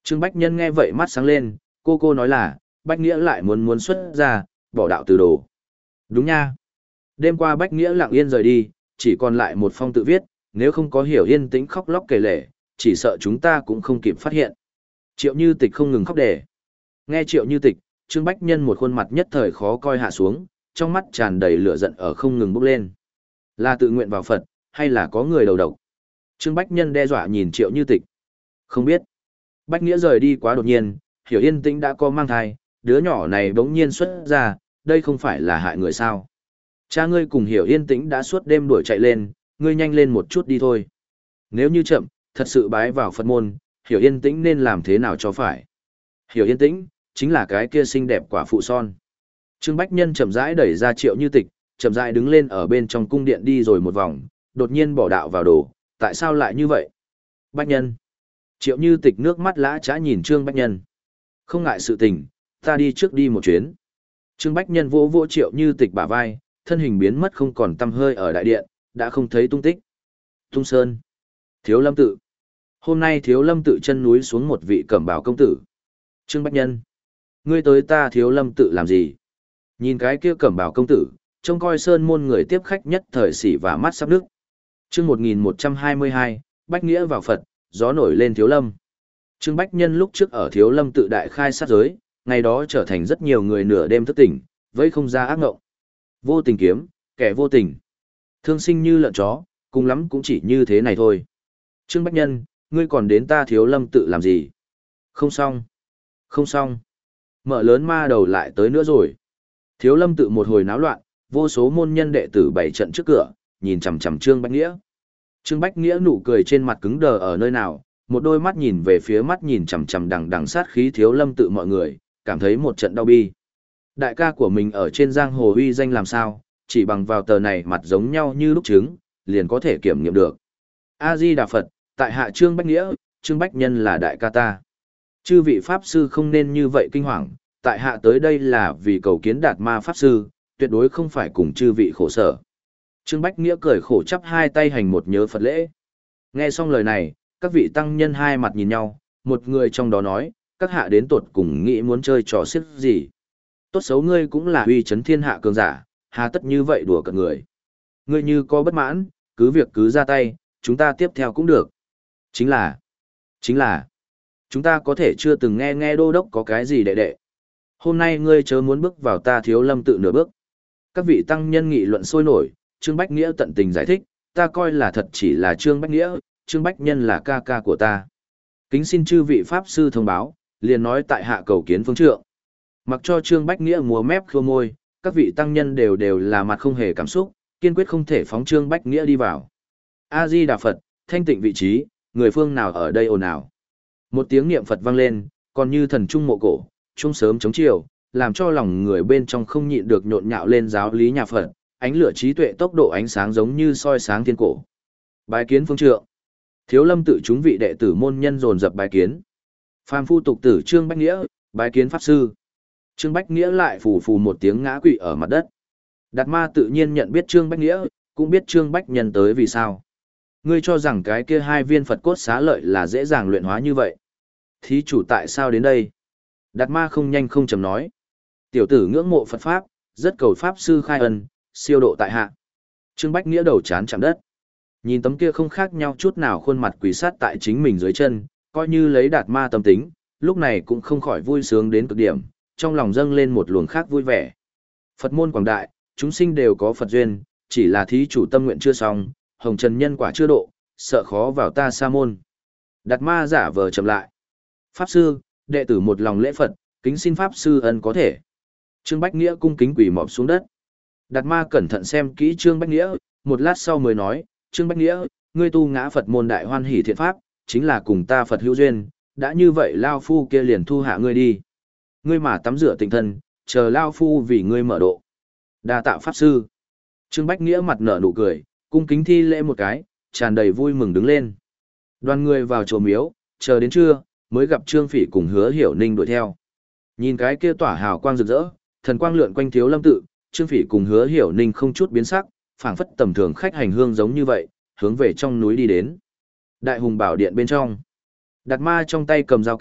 Trương Bách Nhân nghe vậy mắt sáng lên, cô cô nói là, Bách Nghĩa lại muốn muốn xuất ra, bỏ đạo từ đồ. Đúng nha. Đêm qua Bách Nghĩa lặng yên rời đi, chỉ còn lại một phong tự viết, nếu không có Hiểu Yên Tĩnh khóc lóc kể lể, chỉ sợ chúng ta cũng không kịp phát hiện. Triệu Như Tịch không ngừng khóc để. Nghe Triệu Như Tịch, Trương Bách Nhân một khuôn mặt nhất thời khó coi hạ xuống, trong mắt tràn đầy lửa giận ở không ngừng bốc lên. Là tự nguyện vào Phật, hay là có người đầu độc? Trương Bách Nhân đe dọa nhìn Triệu Như Tịch. Không biết. Bách Nghĩa rời đi quá đột nhiên, Hiểu Yên Tĩnh đã có mang thai, đứa nhỏ này bỗng nhiên xuất ra, đây không phải là hại người sao? Cha ngươi cùng Hiểu Yên Tĩnh đã suốt đêm đuổi chạy lên, ngươi nhanh lên một chút đi thôi. Nếu như chậm, thật sự bái vào Phật môn, Hiểu Yên Tĩnh nên làm thế nào cho phải? Hiểu Yên Tĩnh, chính là cái kia xinh đẹp quả phụ son. Trương Bách Nhân chậm rãi đẩy ra Triệu Như Tịch, chậm rãi đứng lên ở bên trong cung điện đi rồi một vòng, đột nhiên bỏ đạo vào đồ, tại sao lại như vậy? Bách Nhân. Triệu Như Tịch nước mắt lã chã nhìn Trương Bách Nhân. Không ngại sự tình, ta đi trước đi một chuyến. Trương Bách Nhân vỗ vỗ Triệu Như Tịch bả vai, thân hình biến mất không còn tăm hơi ở đại điện, đã không thấy tung tích. Tung Sơn. Thiếu Lâm Tự. Hôm nay Thiếu Lâm Tự chân núi xuống một vị cẩm bào công tử. Trương Bách Nhân. Ngươi tới ta Thiếu Lâm Tự làm gì? Nhìn cái kia cẩm bào công tử, trông coi sơn môn người tiếp khách nhất thời xỉ và mắt sắp nước. Chương một nghìn một trăm hai mươi hai, Bách Nghĩa vào Phật, gió nổi lên Thiếu Lâm. Trương Bách Nhân lúc trước ở Thiếu Lâm Tự đại khai sát giới, ngày đó trở thành rất nhiều người nửa đêm thức tỉnh, vây không ra ác ngộng. Vô tình kiếm, kẻ vô tình. Thương sinh như lợn chó, cùng lắm cũng chỉ như thế này thôi. Trương Bách Nhân, ngươi còn đến ta Thiếu Lâm Tự làm gì? Không xong. Không xong. Mở lớn ma đầu lại tới nữa rồi. Thiếu Lâm Tự một hồi náo loạn, vô số môn nhân đệ tử bày trận trước cửa, nhìn chằm chằm Trương Bách Nghĩa. Trương Bách Nghĩa nụ cười trên mặt cứng đờ ở nơi nào, một đôi mắt nhìn về phía mắt nhìn chằm chằm đằng đằng sát khí Thiếu Lâm Tự mọi người, cảm thấy một trận đau bi. Đại ca của mình ở trên giang hồ uy danh làm sao, chỉ bằng vào tờ này mặt giống nhau như lúc trứng, liền có thể kiểm nghiệm được. A-di Đà Phật, tại hạ Trương Bách Nghĩa, Trương Bách Nhân là đại ca ta. Chư vị Pháp Sư không nên như vậy kinh hoàng, tại hạ tới đây là vì cầu kiến Đạt Ma Pháp Sư, tuyệt đối không phải cùng chư vị khổ sở. Trương Bách Nghĩa cười khổ chắp hai tay hành một nhớ Phật lễ. Nghe xong lời này, các vị tăng nhân hai mặt nhìn nhau, một người trong đó nói, các hạ đến tột cùng nghĩ muốn chơi trò xiếc gì. Tốt xấu ngươi cũng là uy chấn thiên hạ cường giả, hà tất như vậy đùa cợt người. Ngươi như có bất mãn, cứ việc cứ ra tay, chúng ta tiếp theo cũng được. Chính là, chính là, chúng ta có thể chưa từng nghe nghe đô đốc có cái gì đệ đệ. Hôm nay ngươi chớ muốn bước vào ta Thiếu Lâm Tự nửa bước. Các vị tăng nhân nghị luận sôi nổi, Trương Bách Nghĩa tận tình giải thích, ta coi là thật chỉ là Trương Bách Nghĩa, Trương Bách Nhân là ca ca của ta. Kính xin chư vị Pháp Sư thông báo, liền nói tại hạ cầu kiến phương trượng. Mặc cho Trương Bách Nghĩa múa mép khua môi, các vị tăng nhân đều đều là mặt không hề cảm xúc, kiên quyết không thể phóng Trương Bách Nghĩa đi vào. A-di Đà Phật, thanh tịnh vị trí, người phương nào ở đây ồn ào. Một tiếng niệm Phật vang lên, còn như thần trung mộ cổ, trung sớm chống chiều, làm cho lòng người bên trong không nhịn được nhộn nhạo lên giáo lý nhà Phật, ánh lửa trí tuệ tốc độ ánh sáng giống như soi sáng thiên cổ. Bái kiến phương trượng. Thiếu Lâm Tự chúng vị đệ tử môn nhân dồn dập bái kiến. Phàm phu tục tử Trương Bách Nghĩa, bái kiến pháp sư. Trương Bách Nghĩa lại phù phù một tiếng ngã quỵ ở mặt đất. Đạt Ma tự nhiên nhận biết Trương Bách Nghĩa, cũng biết Trương Bách Nhân tới vì sao. Ngươi cho rằng cái kia hai viên Phật cốt xá lợi là dễ dàng luyện hóa như vậy. Thí chủ tại sao đến đây? Đạt Ma không nhanh không chậm nói. Tiểu tử ngưỡng mộ Phật Pháp, rất cầu Pháp sư khai ân, siêu độ tại hạ. Trương Bách Nghĩa đầu chán chạm đất. Nhìn tấm kia không khác nhau chút nào khuôn mặt quỳ sát tại chính mình dưới chân, coi như lấy Đạt Ma tâm tính, lúc này cũng không khỏi vui sướng đến cực điểm, trong lòng dâng lên một luồng khác vui vẻ. Phật môn quảng đại, chúng sinh đều có Phật duyên, chỉ là thí chủ tâm nguyện chưa xong, hồng trần nhân quả chưa độ, sợ khó vào ta sa môn. Đạt Ma giả vờ chậm lại. Pháp sư, đệ tử một lòng lễ Phật, kính xin Pháp sư ân có thể. Trương Bách Nghĩa cung kính quỳ mọp xuống đất. Đạt Ma cẩn thận xem kỹ Trương Bách Nghĩa, một lát sau mới nói, Trương Bách Nghĩa, ngươi tu ngã Phật môn đại hoan hỷ thiện pháp, chính là cùng ta Phật hữu duyên, đã như vậy Lao Phu kia liền thu hạ ngươi đi. Ngươi mà tắm rửa tịnh thân, chờ Lao Phu vì ngươi mở độ. Đa tạ Pháp sư. Trương Bách Nghĩa mặt nở nụ cười, cung kính thi lễ một cái, tràn đầy vui mừng đứng lên. Đoàn người vào chùa miếu, chờ đến trưa, mới gặp Trương Phỉ cùng Hứa Hiểu Ninh đuổi theo. Nhìn cái kia tỏa hào quang rực rỡ, thần quang lượn quanh Thiếu Lâm Tự, Trương Phỉ cùng Hứa Hiểu Ninh không chút biến sắc, phảng phất tầm thường khách hành hương giống như vậy, hướng về trong núi đi đến. Đại hùng bảo điện bên trong, Đạt Ma trong tay cầm dao cạo,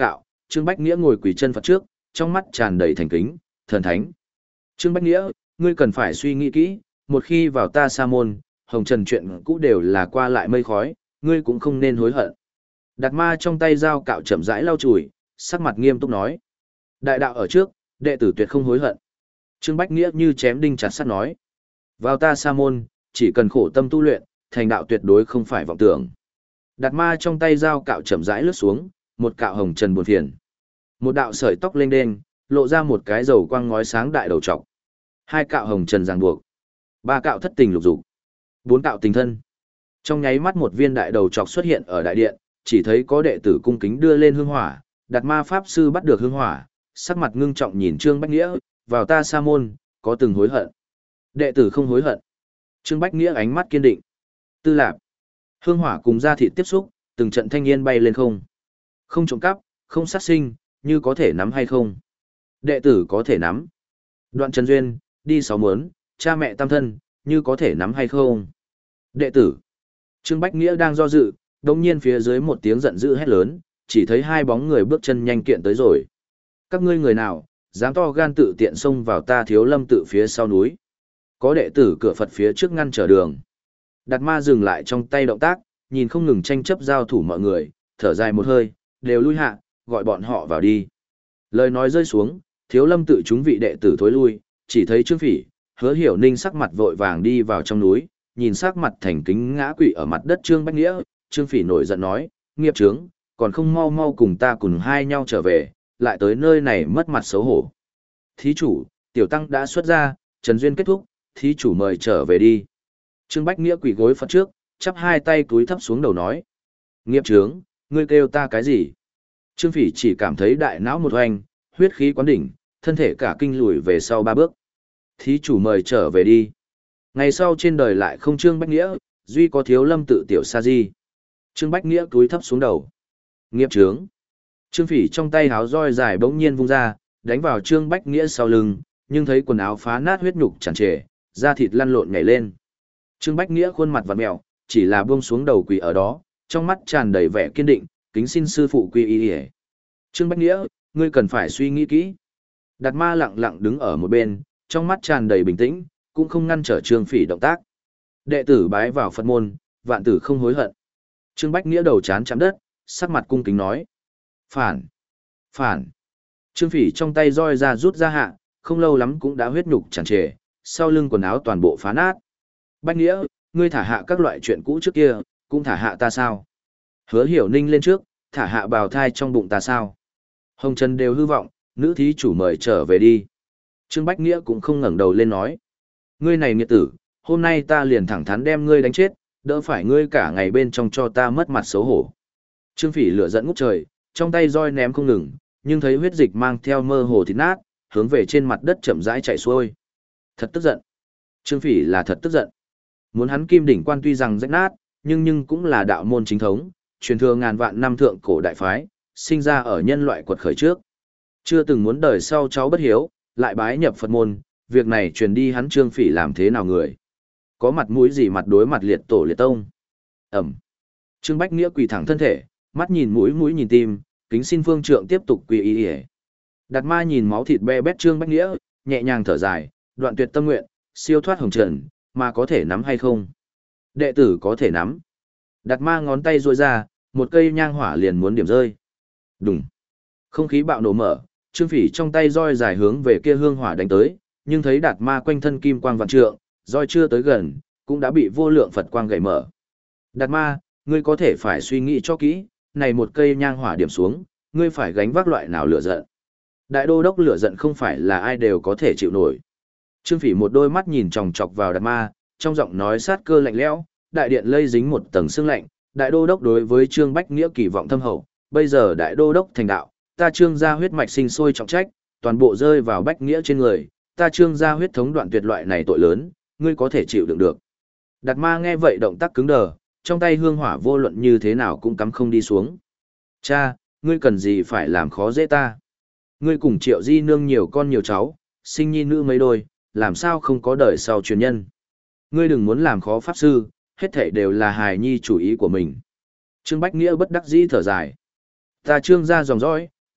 Trương Bách Nghĩa ngồi quỳ chân Phật trước, trong mắt tràn đầy thành kính, thần thánh. Trương Bách Nghĩa, ngươi cần phải suy nghĩ kỹ, một khi vào ta sa môn, hồng trần chuyện cũ đều là qua lại mây khói, ngươi cũng không nên hối hận. Đạt ma trong tay dao cạo chậm rãi lau chùi, sắc mặt nghiêm túc nói. Đại đạo ở trước, đệ tử tuyệt không hối hận. Trương Bách Nghĩa như chém đinh chặt sắt nói. Vào ta sa môn, chỉ cần khổ tâm tu luyện, thành đạo tuyệt đối không phải vọng tưởng. Đạt ma trong tay dao cạo chậm rãi lướt xuống, một cạo hồng trần buồn phiền. Một đạo sợi tóc lênh đênh, lộ ra một cái dầu quang ngói sáng đại đầu trọc. Hai cạo hồng trần ràng buộc. Ba cạo thất tình lục dục. Bốn cạo tình thân. Trong nháy mắt một viên đại đầu trọc xuất hiện ở đại điện, chỉ thấy có đệ tử cung kính đưa lên hương hỏa, Đạt ma pháp sư bắt được hương hỏa, sắc mặt ngưng trọng nhìn Trương Bách Nghĩa, vào ta sa môn, có từng hối hận. Đệ tử không hối hận. Trương Bách Nghĩa ánh mắt kiên định. Tư Lạp. Hương hỏa cùng da thịt tiếp xúc, từng trận thanh niên bay lên không. Không trộm cắp, không sát sinh, như có thể nắm hay không. Đệ tử có thể nắm. Đoạn Trần Duyên, đi sáu mướn, cha mẹ tam thân, như có thể nắm hay không. Đệ tử. Trương Bách Nghĩa đang do dự, đồng nhiên phía dưới một tiếng giận dữ hét lớn, chỉ thấy hai bóng người bước chân nhanh kiện tới rồi. Các ngươi người nào, dám to gan tự tiện xông vào ta Thiếu Lâm tự phía sau núi. Có đệ tử cửa Phật phía trước ngăn trở đường. Đạt ma dừng lại trong tay động tác, nhìn không ngừng tranh chấp giao thủ mọi người, thở dài một hơi, đều lui hạ, gọi bọn họ vào đi. Lời nói rơi xuống, Thiếu Lâm tự chúng vị đệ tử thối lui, chỉ thấy Trương Phỉ, Hứa Hiểu Ninh sắc mặt vội vàng đi vào trong núi, nhìn sắc mặt thành kính ngã quỵ ở mặt đất Trương Bách Nghĩa, Trương Phỉ nổi giận nói, nghiệp chướng, còn không mau mau cùng ta cùng hai nhau trở về, lại tới nơi này mất mặt xấu hổ. Thí chủ, tiểu tăng đã xuất ra, Trần Duyên kết thúc, thí chủ mời trở về đi. Trương Bách Nghĩa quỳ gối Phật trước, chắp hai tay cúi thấp xuống đầu nói. Nghiệp chướng, ngươi kêu ta cái gì? Trương Phỉ chỉ cảm thấy đại não một hoành, huyết khí quán đỉnh, thân thể cả kinh lùi về sau ba bước. Thí chủ mời trở về đi. Ngày sau trên đời lại không Trương Bách Nghĩa, duy có Thiếu Lâm tự tiểu sa di. Trương Bách Nghĩa cúi thấp xuống đầu. Nghiệp chướng. Trương Phỉ trong tay háo roi dài bỗng nhiên vung ra, đánh vào Trương Bách Nghĩa sau lưng, nhưng thấy quần áo phá nát huyết nhục tràn trề, da thịt lăn lộn nhảy lên. Trương Bách Nghĩa khuôn mặt vặn mèo, chỉ là buông xuống đầu quỳ ở đó, trong mắt tràn đầy vẻ kiên định, kính xin sư phụ quy y. Trương Bách Nghĩa, ngươi cần phải suy nghĩ kỹ. Đạt ma lặng lặng đứng ở một bên, trong mắt tràn đầy bình tĩnh, cũng không ngăn trở Trương Phỉ động tác. Đệ tử bái vào Phật môn, vạn tử không hối hận. Trương Bách Nghĩa đầu chán chạm đất, sắc mặt cung kính nói. Phản! Phản! Trương Phỉ trong tay roi ra rút ra hạ, không lâu lắm cũng đã huyết nhục tràn trề, sau lưng quần áo toàn bộ phá nát. Bách Nghĩa, ngươi thả hạ các loại chuyện cũ trước kia, cũng thả hạ ta sao? Hứa Hiểu Ninh lên trước, thả hạ bào thai trong bụng ta sao? Hồng Trần đều hư vọng, nữ thí chủ mời trở về đi. Trương Bách Nghĩa cũng không ngẩng đầu lên nói. Ngươi này nghiệt tử, hôm nay ta liền thẳng thắn đem ngươi đánh chết, đỡ phải ngươi cả ngày bên trong cho ta mất mặt xấu hổ. Trương Phỉ lửa giận ngút trời, trong tay roi ném không ngừng, nhưng thấy huyết dịch mang theo mơ hồ thịt nát, hướng về trên mặt đất chậm rãi chảy xuôi. Thật tức giận. Trương Phỉ là thật tức giận. Muốn hắn Kim Đỉnh Quan tuy rằng rách nát, nhưng nhưng cũng là đạo môn chính thống, truyền thừa ngàn vạn năm thượng cổ đại phái, sinh ra ở nhân loại quật khởi trước. Chưa từng muốn đời sau cháu bất hiếu, lại bái nhập Phật môn, việc này truyền đi hắn Trương Phỉ làm thế nào người? Có mặt mũi gì mặt đối mặt liệt tổ liệt tông? Ẩm. Trương Bách Nghĩa quỳ thẳng thân thể, mắt nhìn mũi mũi nhìn tim, kính xin phương trượng tiếp tục quỳ y y. Đạt ma nhìn máu thịt be bét Trương Bách Nghĩa, nhẹ nhàng thở dài, đoạn tuyệt tâm nguyện, siêu thoát hồng trần, mà có thể nắm hay không? Đệ tử có thể nắm. Đạt ma ngón tay duỗi ra, một cây nhang hỏa liền muốn điểm rơi. Đùng. Không khí bạo nổ mở, Trương Phỉ trong tay roi dài hướng về kia hương hỏa đánh tới, nhưng thấy Đạt ma quanh thân kim quang vạn trượng, roi chưa tới gần, cũng đã bị vô lượng Phật quang gãy mở. Đạt ma, ngươi có thể phải suy nghĩ cho kỹ, này một cây nhang hỏa điểm xuống, ngươi phải gánh vác loại nào lửa giận. Đại đô đốc lửa giận không phải là ai đều có thể chịu nổi. Trương Phỉ một đôi mắt nhìn chòng chọc vào Đạt ma, trong giọng nói sát cơ lạnh lẽo, đại điện lây dính một tầng sương lạnh, đại đô đốc đối với Trương Bách Nghĩa kỳ vọng thâm hậu, bây giờ đại đô đốc thành đạo, ta Trương gia huyết mạch sinh sôi trọng trách, toàn bộ rơi vào Bách Nghĩa trên người, ta Trương gia huyết thống đoạn tuyệt loại này tội lớn, ngươi có thể chịu đựng được. Đạt ma nghe vậy động tác cứng đờ, trong tay hương hỏa vô luận như thế nào cũng cắm không đi xuống. Cha, ngươi cần gì phải làm khó dễ ta? Ngươi cùng Triệu Di nương nhiều con nhiều cháu, sinh nhi nữ mấy đôi, làm sao không có đời sau truyền nhân? Ngươi đừng muốn làm khó pháp sư, hết thảy đều là hài nhi chủ ý của mình. Trương Bách Nghĩa bất đắc dĩ thở dài. Ta Trương gia dòng dõi,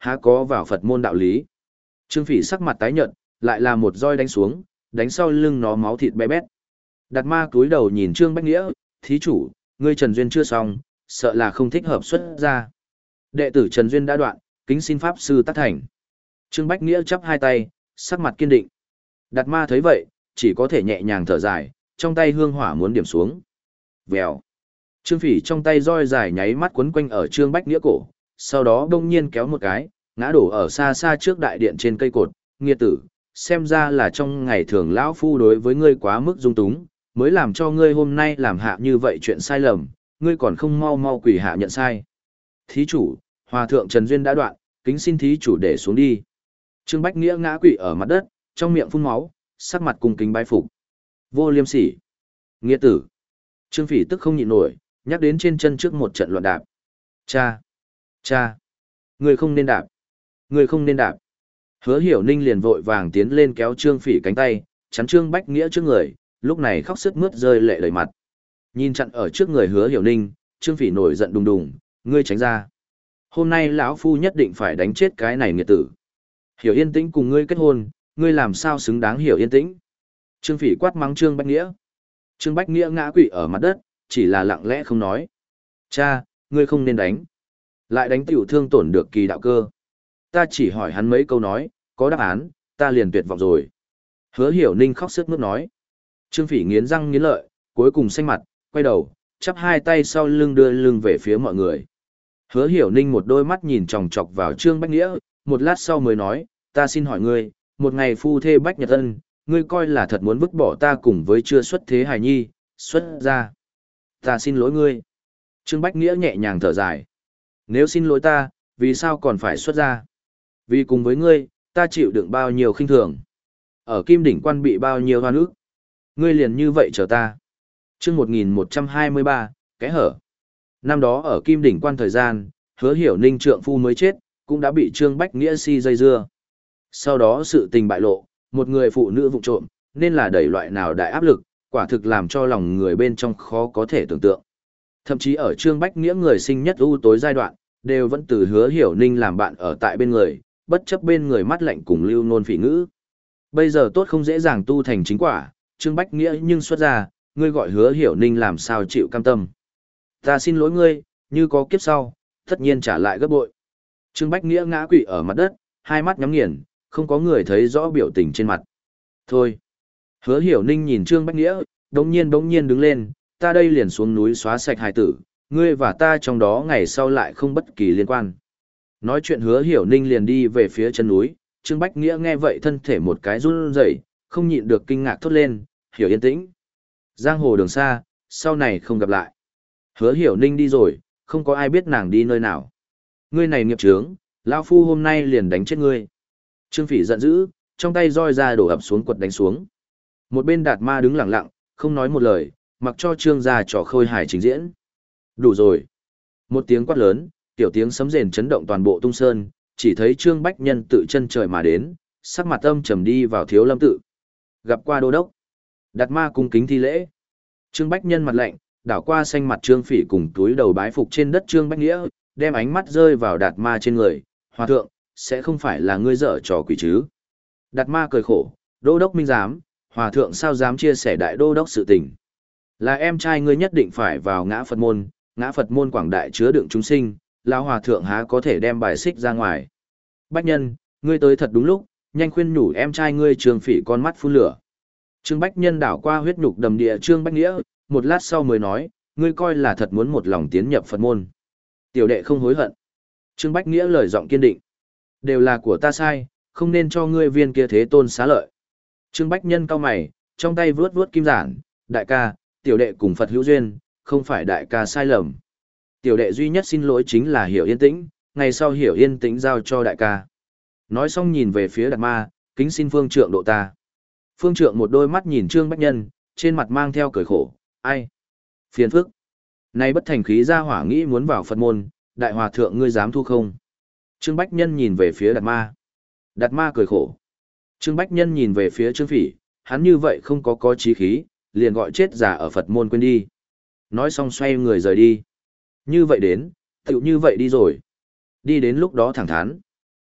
há có vào Phật môn đạo lý. Trương Phỉ sắc mặt tái nhợt, lại là một roi đánh xuống, đánh sau lưng nó máu thịt bé bét. Đạt Ma cúi đầu nhìn Trương Bách Nghĩa, thí chủ, ngươi Trần Duyên chưa xong, sợ là không thích hợp xuất ra. Đệ tử Trần Duyên đã đoạn, kính xin Pháp Sư tác thành. Trương Bách Nghĩa chắp hai tay, sắc mặt kiên định. Đạt Ma thấy vậy, chỉ có thể nhẹ nhàng thở dài, trong tay hương hỏa muốn điểm xuống. Vèo. Trương Phỉ trong tay roi dài nháy mắt quấn quanh ở Trương Bách Nghĩa cổ, sau đó đông nhiên kéo một cái, ngã đổ ở xa xa trước đại điện trên cây cột, nghiệt tử, xem ra là trong ngày thường lão phu đối với ngươi quá mức dung túng, mới làm cho ngươi hôm nay làm hạ như vậy chuyện sai lầm, ngươi còn không mau mau quỳ hạ nhận sai. Thí chủ, hòa thượng Trần Duyên đã đoạn, kính xin thí chủ để xuống đi. Trương Bách Nghĩa ngã quỵ ở mặt đất, trong miệng phun máu, sắc mặt cung kính bái phục. Vô liêm sỉ, nghĩa tử. Trương Phỉ tức không nhịn nổi, nhắc đến trên chân trước một trận loạn đạp. Cha, cha, ngươi không nên đạp, ngươi không nên đạp. Hứa Hiểu Ninh liền vội vàng tiến lên kéo Trương Phỉ cánh tay, chắn Trương Bách Nghĩa trước người, lúc này khóc sướt mướt rơi lệ đầy mặt. Nhìn chặn ở trước người Hứa Hiểu Ninh, Trương Phỉ nổi giận đùng đùng, ngươi tránh ra. Hôm nay lão phu nhất định phải đánh chết cái này nghiệt tử. Hiểu Yên Tĩnh cùng ngươi kết hôn, ngươi làm sao xứng đáng Hiểu Yên Tĩnh? Trương Phỉ quát mắng Trương Bách Nghĩa. Trương Bách Nghĩa ngã quỵ ở mặt đất, chỉ là lặng lẽ không nói. Cha, ngươi không nên đánh. Lại đánh tiểu thương tổn được kỳ đạo cơ. Ta chỉ hỏi hắn mấy câu nói, có đáp án, ta liền tuyệt vọng rồi. Hứa Hiểu Ninh khóc sướt mướt nói. Trương Phỉ nghiến răng nghiến lợi, cuối cùng xanh mặt, quay đầu, chắp hai tay sau lưng đưa lưng về phía mọi người. Hứa Hiểu Ninh một đôi mắt nhìn chòng chọc vào Trương Bách Nghĩa, một lát sau mới nói, ta xin hỏi ngươi, một ngày phu thê bách nhật ân, ngươi coi là thật muốn vứt bỏ ta cùng với chưa xuất thế hài nhi, xuất ra. Ta xin lỗi ngươi. Trương Bách Nghĩa nhẹ nhàng thở dài. Nếu xin lỗi ta, vì sao còn phải xuất ra? Vì cùng với ngươi, ta chịu đựng bao nhiêu khinh thường. Ở Kim Đỉnh Quan bị bao nhiêu hoan ức. Ngươi liền như vậy chờ ta. Chương một nghìn một trăm hai mươi ba, kẽ hở. Năm đó ở Kim Đỉnh Quan thời gian, Hứa Hiểu Ninh trượng phu mới chết, cũng đã bị Trương Bách Nghĩa si dây dưa. Sau đó sự tình bại lộ, một người phụ nữ vụng trộm, nên là đẩy loại nào đại áp lực, quả thực làm cho lòng người bên trong khó có thể tưởng tượng. Thậm chí ở Trương Bách Nghĩa người sinh nhất ưu tối giai đoạn, đều vẫn từ Hứa Hiểu Ninh làm bạn ở tại bên người, bất chấp bên người mắt lạnh cùng lưu nôn phỉ ngữ. Bây giờ tốt không dễ dàng tu thành chính quả, Trương Bách Nghĩa nhưng xuất ra, ngươi gọi Hứa Hiểu Ninh làm sao chịu cam tâm. Ta xin lỗi ngươi, như có kiếp sau, tất nhiên trả lại gấp bội. Trương Bách Nghĩa ngã quỵ ở mặt đất, hai mắt nhắm nghiền, không có người thấy rõ biểu tình trên mặt. Thôi. Hứa Hiểu Ninh nhìn Trương Bách Nghĩa, đống nhiên đống nhiên đứng lên, ta đây liền xuống núi xóa sạch hài tử, ngươi và ta trong đó ngày sau lại không bất kỳ liên quan. Nói chuyện Hứa Hiểu Ninh liền đi về phía chân núi, Trương Bách Nghĩa nghe vậy thân thể một cái run rẩy, không nhịn được kinh ngạc thốt lên, Hiểu Yên Tĩnh. Giang hồ đường xa, sau này không gặp lại. Hứa Hiểu Ninh đi rồi, không có ai biết nàng đi nơi nào. Ngươi này nghiệp chướng, lão phu hôm nay liền đánh chết ngươi. Trương Phỉ giận dữ, trong tay roi ra đổ ập xuống quật đánh xuống. Một bên Đạt Ma đứng lặng lặng, không nói một lời, mặc cho Trương gia trò khôi hài trình diễn. Đủ rồi. Một tiếng quát lớn, tiểu tiếng sấm rền chấn động toàn bộ Tung Sơn, chỉ thấy Trương Bách Nhân tự chân trời mà đến, sắc mặt âm trầm đi vào Thiếu Lâm tự. Gặp qua đô đốc. Đạt Ma cung kính thi lễ. Trương Bách Nhân mặt lạnh, đảo qua xanh mặt Trương Phỉ cùng túi đầu bái phục trên đất Trương Bách Nghĩa, đem ánh mắt rơi vào Đạt Ma trên người, hòa thượng, sẽ không phải là ngươi dở trò quỷ chứ. Đạt Ma cười khổ, đô đốc minh giám, hòa thượng sao dám chia sẻ đại đô đốc sự tình. Là em trai ngươi nhất định phải vào ngã Phật môn, ngã Phật môn quảng đại chứa đựng chúng sinh, lão hòa thượng há có thể đem bài xích ra ngoài. Bách Nhân, ngươi tới thật đúng lúc, nhanh khuyên nhủ em trai ngươi Trương Phỉ con mắt phun lửa. Trương Bách Nhân đảo qua huyết nhục đầm địa Trương Bách Nghĩa, một lát sau mới nói, ngươi coi là thật muốn một lòng tiến nhập Phật môn. Tiểu đệ không hối hận. Trương Bách Nghĩa lời giọng kiên định. Đều là của ta sai, không nên cho ngươi viên kia thế tôn xá lợi. Trương Bách Nhân cau mày, trong tay vướt vướt kim giản, đại ca, tiểu đệ cùng Phật hữu duyên, không phải đại ca sai lầm. Tiểu đệ duy nhất xin lỗi chính là Hiểu Yên Tĩnh, ngày sau Hiểu Yên Tĩnh giao cho đại ca. Nói xong nhìn về phía Đạt Ma, kính xin phương trượng độ ta. Phương trượng một đôi mắt nhìn Trương Bách Nhân, trên mặt mang theo cười khổ, ai? Phiền phức. Nay bất thành khí ra hỏa nghĩ muốn vào Phật môn, đại hòa thượng ngươi dám thu không? Trương Bách Nhân nhìn về phía Đạt Ma. Đạt Ma cười khổ. Trương Bách Nhân nhìn về phía Trương Phỉ, hắn như vậy không có có chí khí, liền gọi chết giả ở Phật môn quên đi. Nói xong xoay người rời đi. Như vậy đến, tựu như vậy đi rồi. Đi đến lúc đó thẳng thắn.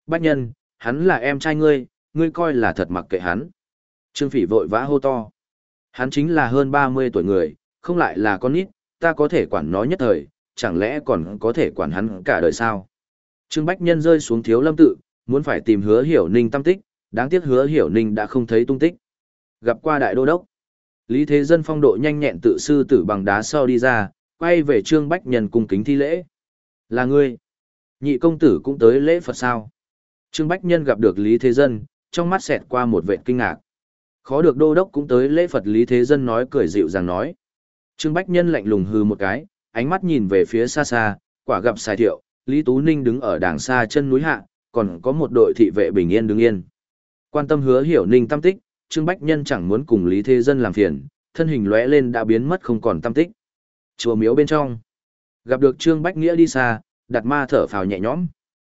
Bách nhân, hắn là em trai ngươi, ngươi coi là thật mặc kệ hắn. Trương Phỉ vội vã hô to. Hắn chính là hơn ba mươi tuổi người, không lại là con nít, ta có thể quản nó nhất thời, chẳng lẽ còn có thể quản hắn cả đời sao? Trương Bách Nhân rơi xuống Thiếu Lâm tự, muốn phải tìm Hứa Hiểu Ninh tâm tích, đáng tiếc Hứa Hiểu Ninh đã không thấy tung tích. Gặp qua đại đô đốc, Lý Thế Dân phong độ nhanh nhẹn tự sư tử bằng đá sau đi ra, quay về Trương Bách Nhân cung kính thi lễ. Là ngươi, nhị công tử cũng tới lễ Phật sao? Trương Bách Nhân gặp được Lý Thế Dân, trong mắt xẹt qua một vệt kinh ngạc. Khó được đô đốc cũng tới lễ Phật. Lý Thế Dân nói cười dịu dàng nói. Trương Bách Nhân lạnh lùng hừ một cái, ánh mắt nhìn về phía xa xa, quả gặp Sài Thiệu, Lý Tú Ninh đứng ở đàng xa chân núi hạ, còn có một đội thị vệ bình yên đứng yên. Quan tâm Hứa Hiểu Ninh tâm tích, Trương Bách Nhân chẳng muốn cùng Lý Thế Dân làm phiền, thân hình lóe lên đã biến mất không còn tâm tích. Chùa miếu bên trong, gặp được Trương Bách Nghĩa đi xa, Đạt Ma thở phào nhẹ nhõm.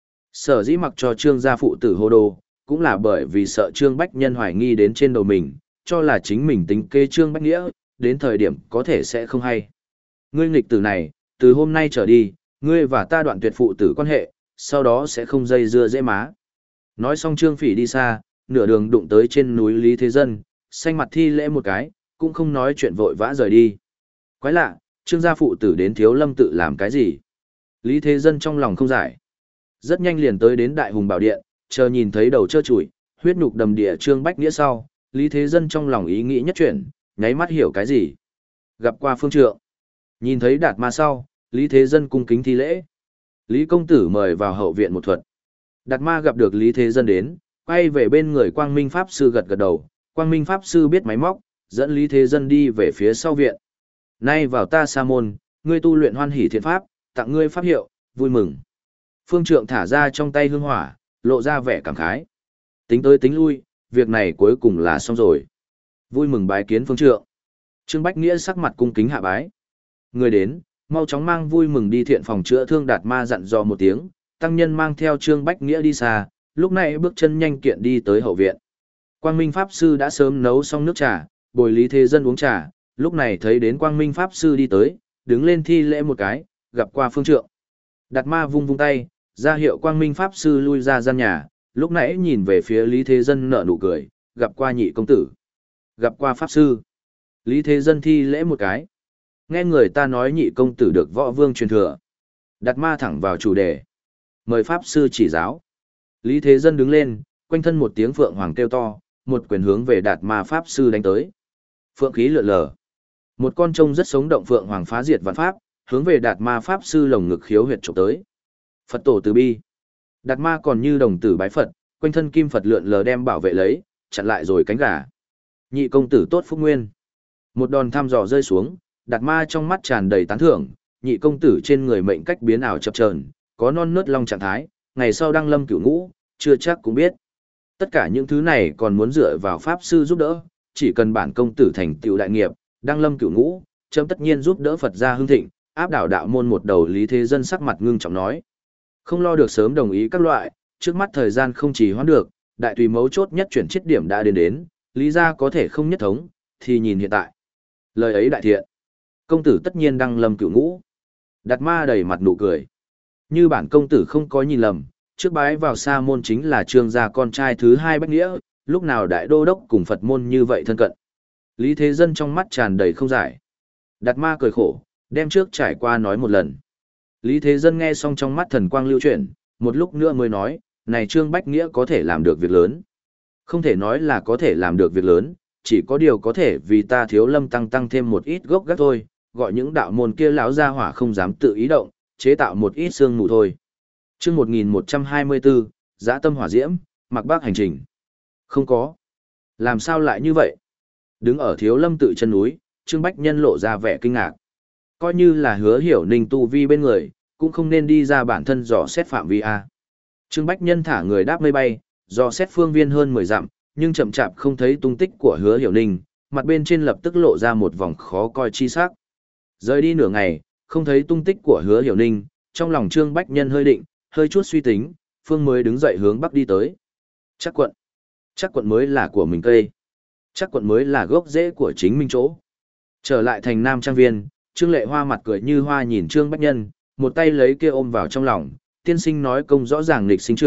Sở dĩ mặc cho Trương gia phụ tử hô đồ, cũng là bởi vì sợ Trương Bách Nhân hoài nghi đến trên đầu mình, cho là chính mình tính kê Trương Bách Nghĩa, đến thời điểm có thể sẽ không hay. Ngươi nghịch tử này, từ hôm nay trở đi, ngươi và ta đoạn tuyệt phụ tử quan hệ, sau đó sẽ không dây dưa dễ má. Nói xong Trương Phỉ đi xa, nửa đường đụng tới trên núi Lý Thế Dân, xanh mặt thi lễ một cái, cũng không nói chuyện vội vã rời đi. Quái lạ, Trương gia phụ tử đến Thiếu Lâm tự làm cái gì? Lý Thế Dân trong lòng không giải. Rất nhanh liền tới đến Đại Hùng Bảo Điện, chờ nhìn thấy đầu trơ trụi, huyết nhục đầm địa Trương Bách Nghĩa sau, Lý Thế Dân trong lòng ý nghĩ nhất chuyển, nháy mắt hiểu cái gì. Gặp qua phương trượng. Nhìn thấy Đạt Ma sau, Lý Thế Dân cung kính thi lễ. Lý công tử mời vào hậu viện một thuật. Đạt Ma gặp được Lý Thế Dân đến, quay về bên người Quang Minh Pháp Sư gật gật đầu. Quang Minh Pháp Sư biết máy móc, dẫn Lý Thế Dân đi về phía sau viện. Nay vào ta sa môn, ngươi tu luyện hoan hỷ thiện pháp, tặng ngươi pháp hiệu, vui mừng. Phương trượng thả ra trong tay hương hỏa, lộ ra vẻ cảm khái. Tính tới tính lui, việc này cuối cùng là xong rồi. Vui mừng bái kiến phương trượng. Trương Bách Nghĩa sắc mặt cung kính hạ bái. Người đến, mau chóng mang vui mừng đi thiện phòng chữa thương. Đạt Ma dặn dò một tiếng, tăng nhân mang theo Trương Bách Nghĩa đi xa, lúc này bước chân nhanh kiện đi tới hậu viện. Quang Minh Pháp Sư đã sớm nấu xong nước trà, bồi Lý Thế Dân uống trà, lúc này thấy đến Quang Minh Pháp Sư đi tới, đứng lên thi lễ một cái, gặp qua phương trượng. Đạt Ma vung vung tay, ra hiệu Quang Minh Pháp Sư lui ra gian nhà, lúc nãy nhìn về phía Lý Thế Dân nở nụ cười, gặp qua nhị công tử. Gặp qua Pháp Sư. Lý Thế Dân thi lễ một cái. Nghe người ta nói nhị công tử được võ vương truyền thừa. Đạt Ma thẳng vào chủ đề. Mời Pháp Sư chỉ giáo. Lý Thế Dân đứng lên, quanh thân một tiếng phượng hoàng kêu to, một quyền hướng về Đạt Ma Pháp Sư đánh tới. Phượng khí lượn lờ. Một con trông rất sống động phượng hoàng phá diệt vạn pháp, hướng về Đạt Ma Pháp Sư lồng ngực khiếu huyệt chụp tới. Phật tổ từ bi. Đạt Ma còn như đồng tử bái Phật, quanh thân kim Phật lượn lờ đem bảo vệ lấy, chặn lại rồi cánh gà. Nhị công tử tốt phúc nguyên. Một đòn thăm dò rơi xuống, Đạt Ma trong mắt tràn đầy tán thưởng, nhị công tử trên người mệnh cách biến ảo chập chờn, có non nớt long trạng thái, ngày sau đăng lâm cửu ngũ, chưa chắc cũng biết. Tất cả những thứ này còn muốn dựa vào pháp sư giúp đỡ, chỉ cần bản công tử thành tựu đại nghiệp, đăng lâm cửu ngũ, chấm tất nhiên giúp đỡ Phật gia hưng thịnh, áp đảo đạo môn một đầu. Lý Thế Dân sắc mặt ngưng trọng nói. Không lo được sớm đồng ý các loại, trước mắt thời gian không chỉ hoãn được, đại tùy mấu chốt nhất chuyển chiết điểm đã đến đến, lý gia có thể không nhất thống, thì nhìn hiện tại. Lời ấy đại thiện. Công tử tất nhiên đăng lâm cửu ngũ. Đạt Ma đầy mặt nụ cười. Như bản công tử không có nhìn lầm, trước bái vào sa môn chính là Trương gia con trai thứ hai Bách Nghĩa, lúc nào đại đô đốc cùng Phật môn như vậy thân cận. Lý Thế Dân trong mắt tràn đầy không giải. Đạt Ma cười khổ, đem trước trải qua nói một lần. Lý Thế Dân nghe xong trong mắt thần quang lưu chuyển, một lúc nữa mới nói, này Trương Bách Nghĩa có thể làm được việc lớn. Không thể nói là có thể làm được việc lớn, chỉ có điều có thể vì ta Thiếu Lâm tăng tăng thêm một ít gốc gác thôi, gọi những đạo môn kia lão gia hỏa không dám tự ý động, chế tạo một ít sương mù thôi. Chương một nghìn một trăm hai mươi bốn, Dã tâm hỏa diễm, Mạc Bắc hành trình. Không có. Làm sao lại như vậy? Đứng ở Thiếu Lâm tự chân núi, Trương Bách Nhân lộ ra vẻ kinh ngạc. Coi như là Hứa Hiểu Ninh tu vi bên người, cũng không nên đi ra bản thân dò xét phạm vi a. Trương Bách Nhân thả người đáp mây bay, dò xét phương viên hơn mười dặm, nhưng chậm chạp không thấy tung tích của Hứa Hiểu Ninh, mặt bên trên lập tức lộ ra một vòng khó coi chi sắc. Rời đi nửa ngày, không thấy tung tích của Hứa Hiểu Ninh, trong lòng Trương Bách Nhân hơi định, hơi chút suy tính, phương mới đứng dậy hướng bắc đi tới. Chắc quận. Chắc quận mới là của mình cây. Chắc quận mới là gốc rễ của chính mình chỗ. Trở lại thành Nam Trang Viên, Trương Lệ Hoa mặt cười như hoa nhìn Trương Bách Nhân, một tay lấy kia ôm vào trong lòng, tiên sinh nói công rõ ràng nghịch sinh trưởng,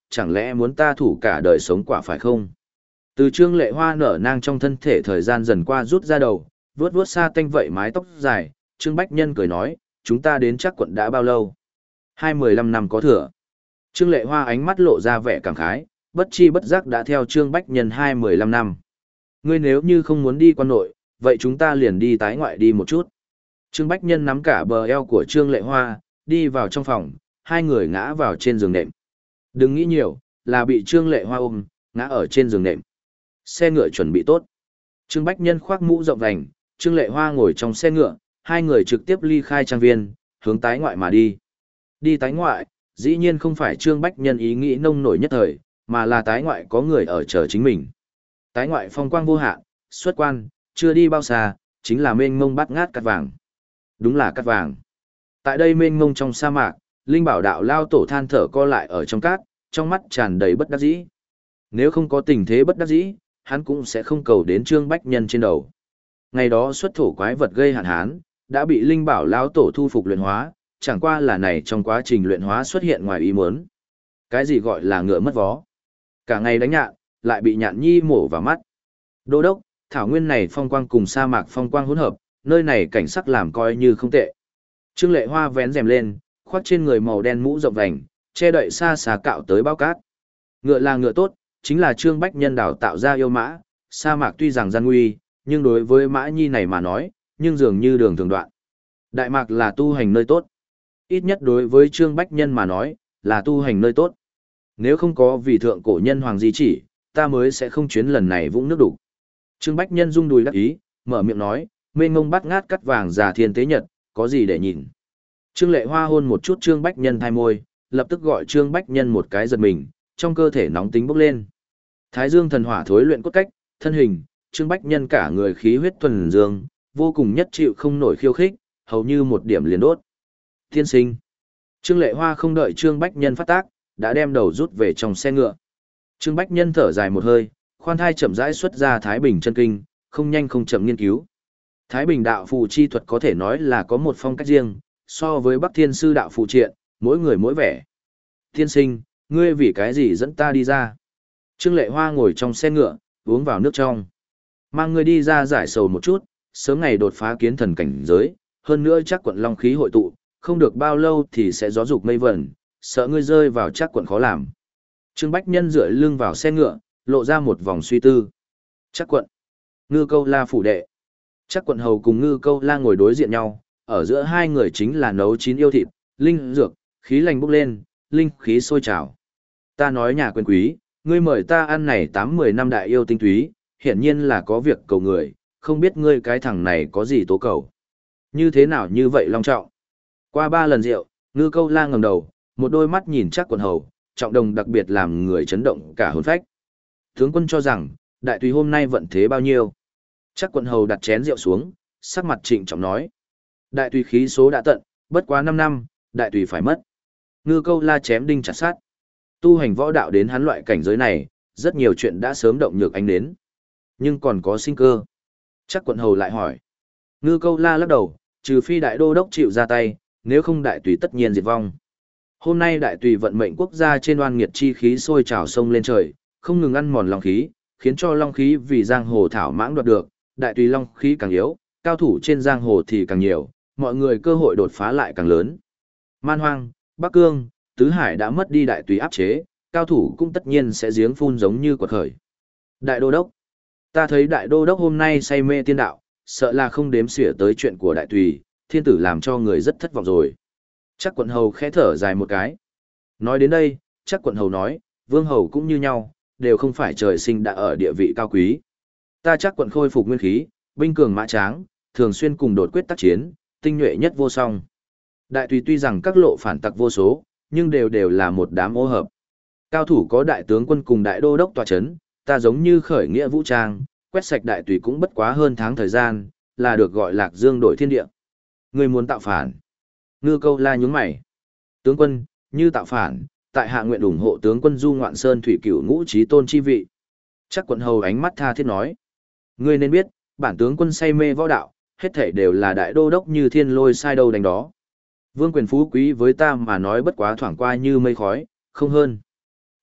chẳng lẽ muốn ta thủ cả đời sống quả phải không? Từ Trương Lệ Hoa nở nang trong thân thể thời gian dần qua rút ra đầu, vuốt vuốt xa tanh vậy mái tóc dài, Trương Bách Nhân cười nói, chúng ta đến chắc quận đã bao lâu? Hai mười lăm năm có thừa. Trương Lệ Hoa ánh mắt lộ ra vẻ cảm khái, bất chi bất giác đã theo Trương Bách Nhân hai mười lăm năm. Ngươi nếu như không muốn đi quan nội, vậy chúng ta liền đi tái ngoại đi một chút. Trương Bách Nhân nắm cả bờ eo của Trương Lệ Hoa, đi vào trong phòng, hai người ngã vào trên giường nệm. Đừng nghĩ nhiều, là bị Trương Lệ Hoa ôm, ngã ở trên giường nệm. Xe ngựa chuẩn bị tốt. Trương Bách Nhân khoác mũ rộng vành, Trương Lệ Hoa ngồi trong xe ngựa, hai người trực tiếp ly khai trang viên, hướng tái ngoại mà đi. Đi tái ngoại, dĩ nhiên không phải Trương Bách Nhân ý nghĩ nông nổi nhất thời, mà là tái ngoại có người ở chờ chính mình. Tái ngoại phong quang vô hạn, xuất quan, chưa đi bao xa, chính là mênh mông bát ngát cát vàng. Đúng là cát vàng. Tại đây mênh mông trong sa mạc, Linh Bảo Đạo lao tổ than thở co lại ở trong cát, trong mắt tràn đầy bất đắc dĩ. Nếu không có tình thế bất đắc dĩ, hắn cũng sẽ không cầu đến Trương Bách Nhân trên đầu. Ngày đó xuất thổ quái vật gây hạn hán, đã bị Linh Bảo lao tổ thu phục luyện hóa, chẳng qua là này trong quá trình luyện hóa xuất hiện ngoài ý muốn. Cái gì gọi là ngựa mất vó? Cả ngày đánh nhạn, lại bị nhạn nhi mổ vào mắt. Đô đốc, thảo nguyên này phong quang cùng sa mạc phong quang hỗn hợp, nơi này cảnh sắc làm coi như không tệ. Trương Lệ Hoa vén rèm lên, khoác trên người màu đen mũ rộng vành, che đậy xa xà cạo tới bao cát. Ngựa là ngựa tốt, chính là Trương Bách Nhân đào tạo ra yêu mã, sa mạc tuy rằng gian nguy, nhưng đối với mã nhi này mà nói, nhưng dường như đường thường đoạn. Đại mạc là tu hành nơi tốt. Ít nhất đối với Trương Bách Nhân mà nói, là tu hành nơi tốt. Nếu không có vì thượng cổ nhân hoàng di chỉ, ta mới sẽ không chuyến lần này vũng nước đủ. Trương Bách Nhân rung đùi đắc ý, mở miệng nói, mênh ngông bắt ngát cắt vàng già thiên tế nhật, có gì để nhìn. Trương Lệ Hoa hôn một chút Trương Bách Nhân thai môi, lập tức gọi Trương Bách Nhân một cái giật mình, trong cơ thể nóng tính bốc lên. Thái Dương thần hỏa thối luyện cốt cách, thân hình, Trương Bách Nhân cả người khí huyết thuần dương, vô cùng nhất chịu không nổi khiêu khích, hầu như một điểm liền đốt. Thiên sinh. Trương Lệ Hoa không đợi Trương Bách Nhân phát tác, đã đem đầu rút về trong xe ngựa. Trương Bách Nhân thở dài một hơi, khoan thai chậm rãi xuất ra Thái Bình chân kinh, không nhanh không chậm nghiên cứu. Thái Bình đạo phù chi thuật có thể nói là có một phong cách riêng, so với Bắc Thiên sư đạo phù triện, mỗi người mỗi vẻ. Tiên sinh, ngươi vì cái gì dẫn ta đi ra? Trương Lệ Hoa ngồi trong xe ngựa, uống vào nước trong. Mang ngươi đi ra giải sầu một chút, sớm ngày đột phá kiến thần cảnh giới, hơn nữa chắc quận long khí hội tụ, không được bao lâu thì sẽ gió dục mây vẩn, sợ ngươi rơi vào chắc quận khó làm. Trương Bách Nhân dựa lưng vào xe ngựa, lộ ra một vòng suy tư. Chắc quận. Ngư Câu La phủ đệ. Chắc quận hầu cùng Ngư Câu La ngồi đối diện nhau, ở giữa hai người chính là nấu chín yêu thịt, linh dược, khí lành bốc lên, linh khí sôi trào. Ta nói nhà quyền quý, ngươi mời ta ăn này tám mười năm đại yêu tinh túy, hiển nhiên là có việc cầu người, không biết ngươi cái thằng này có gì tố cầu. Như thế nào như vậy long trọng. Qua ba lần rượu, Ngư Câu La ngẩng đầu, một đôi mắt nhìn chắc quận hầu, trọng đồng đặc biệt làm người chấn động cả hồn phách. Tướng quân cho rằng, đại tùy hôm nay vận thế bao nhiêu? Chắc quận hầu đặt chén rượu xuống, sắc mặt trịnh trọng nói. Đại tùy khí số đã tận, bất quá năm năm, đại tùy phải mất. Ngư Câu La chém đinh chặt sát. Tu hành võ đạo đến hắn loại cảnh giới này, rất nhiều chuyện đã sớm động nhược ánh đến. Nhưng còn có sinh cơ. Chắc quận hầu lại hỏi. Ngư Câu La lắc đầu, trừ phi đại đô đốc chịu ra tay, nếu không đại tùy tất nhiên diệt vong. Hôm nay đại tùy vận mệnh quốc gia trên oan nghiệt chi khí sôi trào sông lên trời, không ngừng ăn mòn long khí, khiến cho long khí vì giang hồ thảo mãng đoạt được, đại tùy long khí càng yếu, cao thủ trên giang hồ thì càng nhiều, mọi người cơ hội đột phá lại càng lớn. Man Hoang, Bắc Cương, Tứ Hải đã mất đi đại tùy áp chế, cao thủ cũng tất nhiên sẽ giếng phun giống như quật khởi. Đại đô đốc, ta thấy đại đô đốc hôm nay say mê tiên đạo, sợ là không đếm xỉa tới chuyện của đại tùy, thiên tử làm cho người rất thất vọng rồi. Chắc quận hầu khẽ thở dài một cái. Nói đến đây, chắc quận hầu nói, vương hầu cũng như nhau, đều không phải trời sinh đã ở địa vị cao quý. Ta chắc quận khôi phục nguyên khí, binh cường mã tráng, thường xuyên cùng đột quyết tác chiến, tinh nhuệ nhất vô song. Đại tùy tuy rằng các lộ phản tặc vô số, nhưng đều đều là một đám ô hợp. Cao thủ có đại tướng quân cùng đại đô đốc tọa chấn, ta giống như khởi nghĩa vũ trang, quét sạch đại tùy cũng bất quá hơn tháng thời gian, là được gọi Lạc Dương đổi thiên địa. Người muốn tạo phản. Ngư Câu La nhướng mày. Tướng quân, như tạo phản, tại hạ nguyện ủng hộ tướng quân Du Ngoạn Sơn thủy cửu ngũ chí tôn chi vị. Chắc quận hầu ánh mắt tha thiết nói. Ngươi nên biết, bản tướng quân say mê võ đạo, hết thảy đều là đại đô đốc như thiên lôi sai đâu đánh đó. Vương quyền phú quý với ta mà nói bất quá thoảng qua như mây khói, không hơn.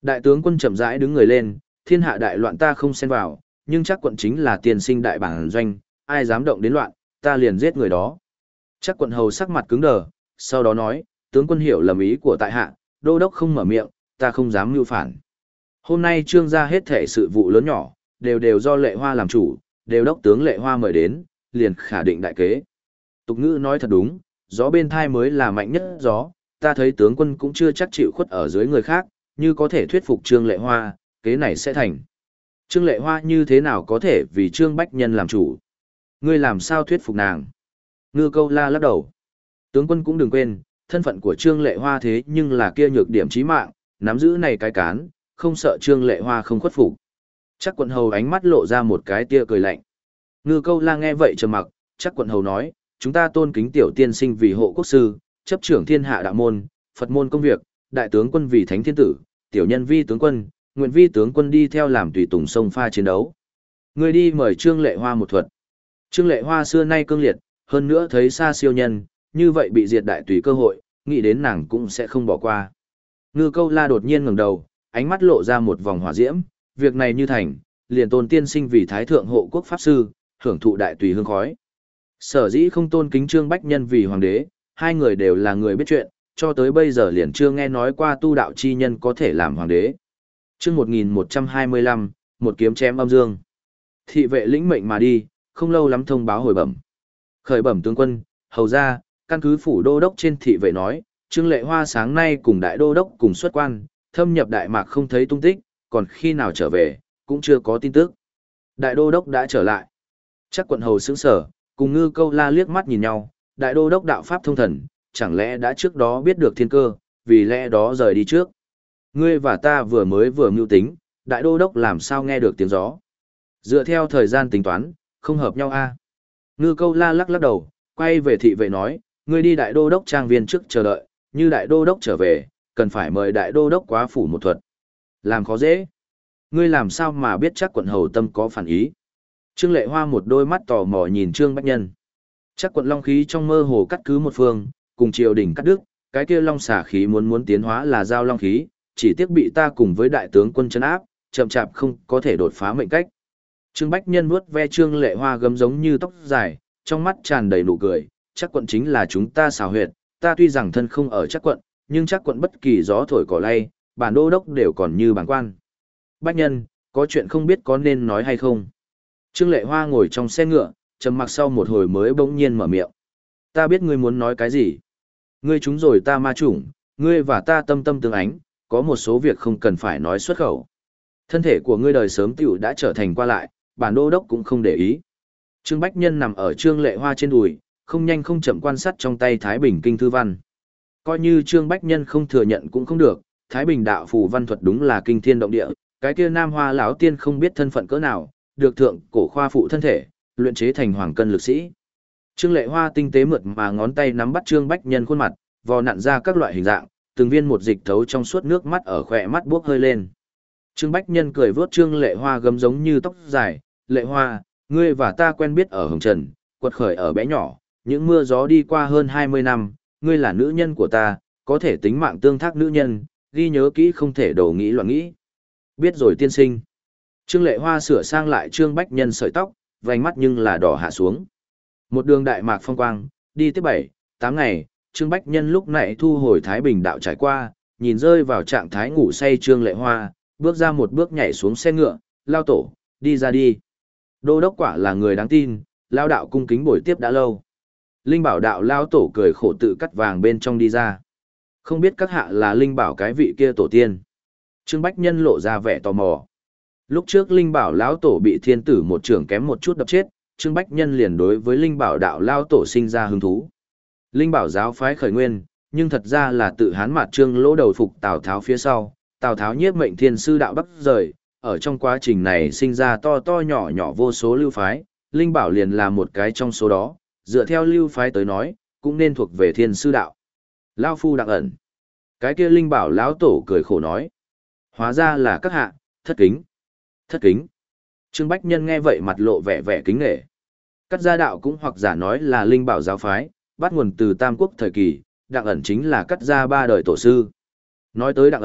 Đại tướng quân chậm rãi đứng người lên, thiên hạ đại loạn ta không xen vào, nhưng chắc quận chính là tiền sinh đại bản doanh, ai dám động đến loạn, ta liền giết người đó. Chắc quận hầu sắc mặt cứng đờ, sau đó nói, tướng quân hiểu lầm ý của tại hạ, đô đốc không mở miệng, ta không dám mưu phản. Hôm nay trương gia hết thể sự vụ lớn nhỏ, đều đều do Lệ Hoa làm chủ, đều đốc tướng Lệ Hoa mời đến, liền khả định đại kế. Tục ngữ nói thật đúng, gió bên thai mới là mạnh nhất gió, ta thấy tướng quân cũng chưa chắc chịu khuất ở dưới người khác, như có thể thuyết phục Trương Lệ Hoa, kế này sẽ thành. Trương Lệ Hoa như thế nào có thể vì Trương Bách Nhân làm chủ? Ngươi làm sao thuyết phục nàng? Ngư Câu La lắc đầu. Tướng quân cũng đừng quên, thân phận của Trương Lệ Hoa thế nhưng là kia nhược điểm chí mạng, nắm giữ này cái cán, không sợ Trương Lệ Hoa không khuất phục. Chắc quận hầu ánh mắt lộ ra một cái tia cười lạnh. Ngư Câu La nghe vậy trầm mặc, chắc quận hầu nói, chúng ta tôn kính tiểu tiên sinh vì hộ quốc sư, chấp trưởng thiên hạ đạo môn, Phật môn công việc, đại tướng quân vì thánh thiên tử, tiểu nhân vi tướng quân, nguyện vi tướng quân đi theo làm tùy tùng sông pha chiến đấu. Người đi mời Trương Lệ Hoa một thuật. Trương Lệ Hoa xưa nay cương liệt, hơn nữa thấy xa siêu nhân, như vậy bị diệt đại tùy cơ hội, nghĩ đến nàng cũng sẽ không bỏ qua. Ngư Câu La đột nhiên ngẩng đầu, ánh mắt lộ ra một vòng hỏa diễm, việc này như thành, liền tôn tiên sinh vì thái thượng hộ quốc pháp sư, hưởng thụ đại tùy hương khói. Sở dĩ không tôn kính Trương Bách Nhân vì hoàng đế, hai người đều là người biết chuyện, cho tới bây giờ liền chưa nghe nói qua tu đạo chi nhân có thể làm hoàng đế. Chương một nghìn một trăm hai mươi lăm, một kiếm chém âm dương. Thị vệ lĩnh mệnh mà đi, không lâu lắm thông báo hồi bẩm. Khởi bẩm tướng quân, hầu ra, căn cứ phủ đô đốc trên thị vệ nói, Trương Lệ Hoa sáng nay cùng đại đô đốc cùng xuất quan, thâm nhập Đại Mạc không thấy tung tích, còn khi nào trở về, cũng chưa có tin tức. Đại đô đốc đã trở lại. Chắc quận hầu sững sở, cùng Ngư Câu La liếc mắt nhìn nhau, đại đô đốc đạo pháp thông thần, chẳng lẽ đã trước đó biết được thiên cơ, vì lẽ đó rời đi trước. Ngươi và ta vừa mới vừa mưu tính, đại đô đốc làm sao nghe được tiếng gió. Dựa theo thời gian tính toán, không hợp nhau a. Ngư Câu La lắc lắc đầu, quay về thị vệ nói, ngươi đi đại đô đốc trang viên trước chờ đợi, như đại đô đốc trở về, cần phải mời đại đô đốc quá phủ một thuật. Làm khó dễ. Ngươi làm sao mà biết chắc quận hầu tâm có phản ý. Trương Lệ Hoa một đôi mắt tò mò nhìn Trương Bách Nhân. Chắc quận long khí trong mơ hồ cắt cứ một phương, cùng triều đình cắt đứt, cái kia long xả khí muốn muốn tiến hóa là giao long khí, chỉ tiếc bị ta cùng với đại tướng quân trấn áp, chậm chạp không có thể đột phá mệnh cách. Trương Bách Nhân vuốt ve Trương Lệ Hoa gấm giống như tóc dài, trong mắt tràn đầy nụ cười, chắc quận chính là chúng ta xảo huyệt, ta tuy rằng thân không ở chắc quận, nhưng chắc quận bất kỳ gió thổi cỏ lay, bản đô đốc đều còn như bản quan. Bách Nhân, có chuyện không biết có nên nói hay không? Trương Lệ Hoa ngồi trong xe ngựa, trầm mặc sau một hồi mới bỗng nhiên mở miệng. Ta biết ngươi muốn nói cái gì. Ngươi trúng rồi ta ma chủng, ngươi và ta tâm tâm tương ánh, có một số việc không cần phải nói xuất khẩu. Thân thể của ngươi đời sớm tiểu đã trở thành qua lại, bản đô đốc cũng không để ý. Trương Bách Nhân nằm ở Trương Lệ Hoa trên đùi, không nhanh không chậm quan sát trong tay Thái Bình Kinh Thư Văn. Coi như Trương Bách Nhân không thừa nhận cũng không được, Thái Bình đạo phù văn thuật đúng là kinh thiên động địa, cái kia Nam Hoa lão tiên không biết thân phận cỡ nào, được thượng cổ khoa phụ thân thể, luyện chế thành hoàng cân lực sĩ. Trương Lệ Hoa tinh tế mượt mà ngón tay nắm bắt Trương Bách Nhân khuôn mặt, vò nặn ra các loại hình dạng, từng viên một dịch thấu trong suốt nước mắt ở khỏe mắt buốc hơi lên. Trương Bách Nhân cười vớt Trương Lệ Hoa gấm giống như tóc dài, "Lệ Hoa, ngươi và ta quen biết ở Hồng Trần, quật khởi ở bé nhỏ, những mưa gió đi qua hơn hai mươi năm, ngươi là nữ nhân của ta, có thể tính mạng tương thác nữ nhân, ghi nhớ kỹ không thể đổ nghĩ loạn nghĩ." "Biết rồi tiên sinh." Trương Lệ Hoa sửa sang lại Trương Bách Nhân sợi tóc, vành mắt nhưng là đỏ hạ xuống. Một đường đại mạc phong quang, đi tiếp bảy, tám ngày, Trương Bách Nhân lúc nãy thu hồi Thái Bình đạo trải qua, nhìn rơi vào trạng thái ngủ say Trương Lệ Hoa, bước ra một bước nhảy xuống xe ngựa, lao tổ, đi ra đi. Đô đốc quả là người đáng tin, lao đạo cung kính buổi tiếp đã lâu. Linh bảo đạo lao tổ cười khổ tự cắt vàng bên trong đi ra. Không biết các hạ là linh bảo cái vị kia tổ tiên. Trương Bách Nhân lộ ra vẻ tò mò. Lúc trước Linh Bảo lão tổ bị thiên tử một trưởng kém một chút đập chết, Trương Bách Nhân liền đối với Linh Bảo đạo lão tổ sinh ra hứng thú. Linh Bảo giáo phái khởi nguyên, nhưng thật ra là tự Hán Mạt Trương lỗ đầu phục Tào Tháo phía sau, Tào Tháo nhiếp mệnh thiên sư đạo bắc rời, ở trong quá trình này sinh ra to to nhỏ nhỏ vô số lưu phái, Linh Bảo liền là một cái trong số đó, dựa theo lưu phái tới nói, cũng nên thuộc về thiên sư đạo. Lão phu đặng ẩn. Cái kia Linh Bảo lão tổ cười khổ nói, hóa ra là các hạ, thất kính. Thất kính. Trương Bách Nhân nghe vậy mặt lộ vẻ vẻ kính nể. Cắt gia đạo cũng hoặc giả nói là linh bảo giáo phái, bắt nguồn từ Tam Quốc thời kỳ, Đặng ẩn chính là cắt gia ba đời tổ sư. Nói tới Đặng ẩn,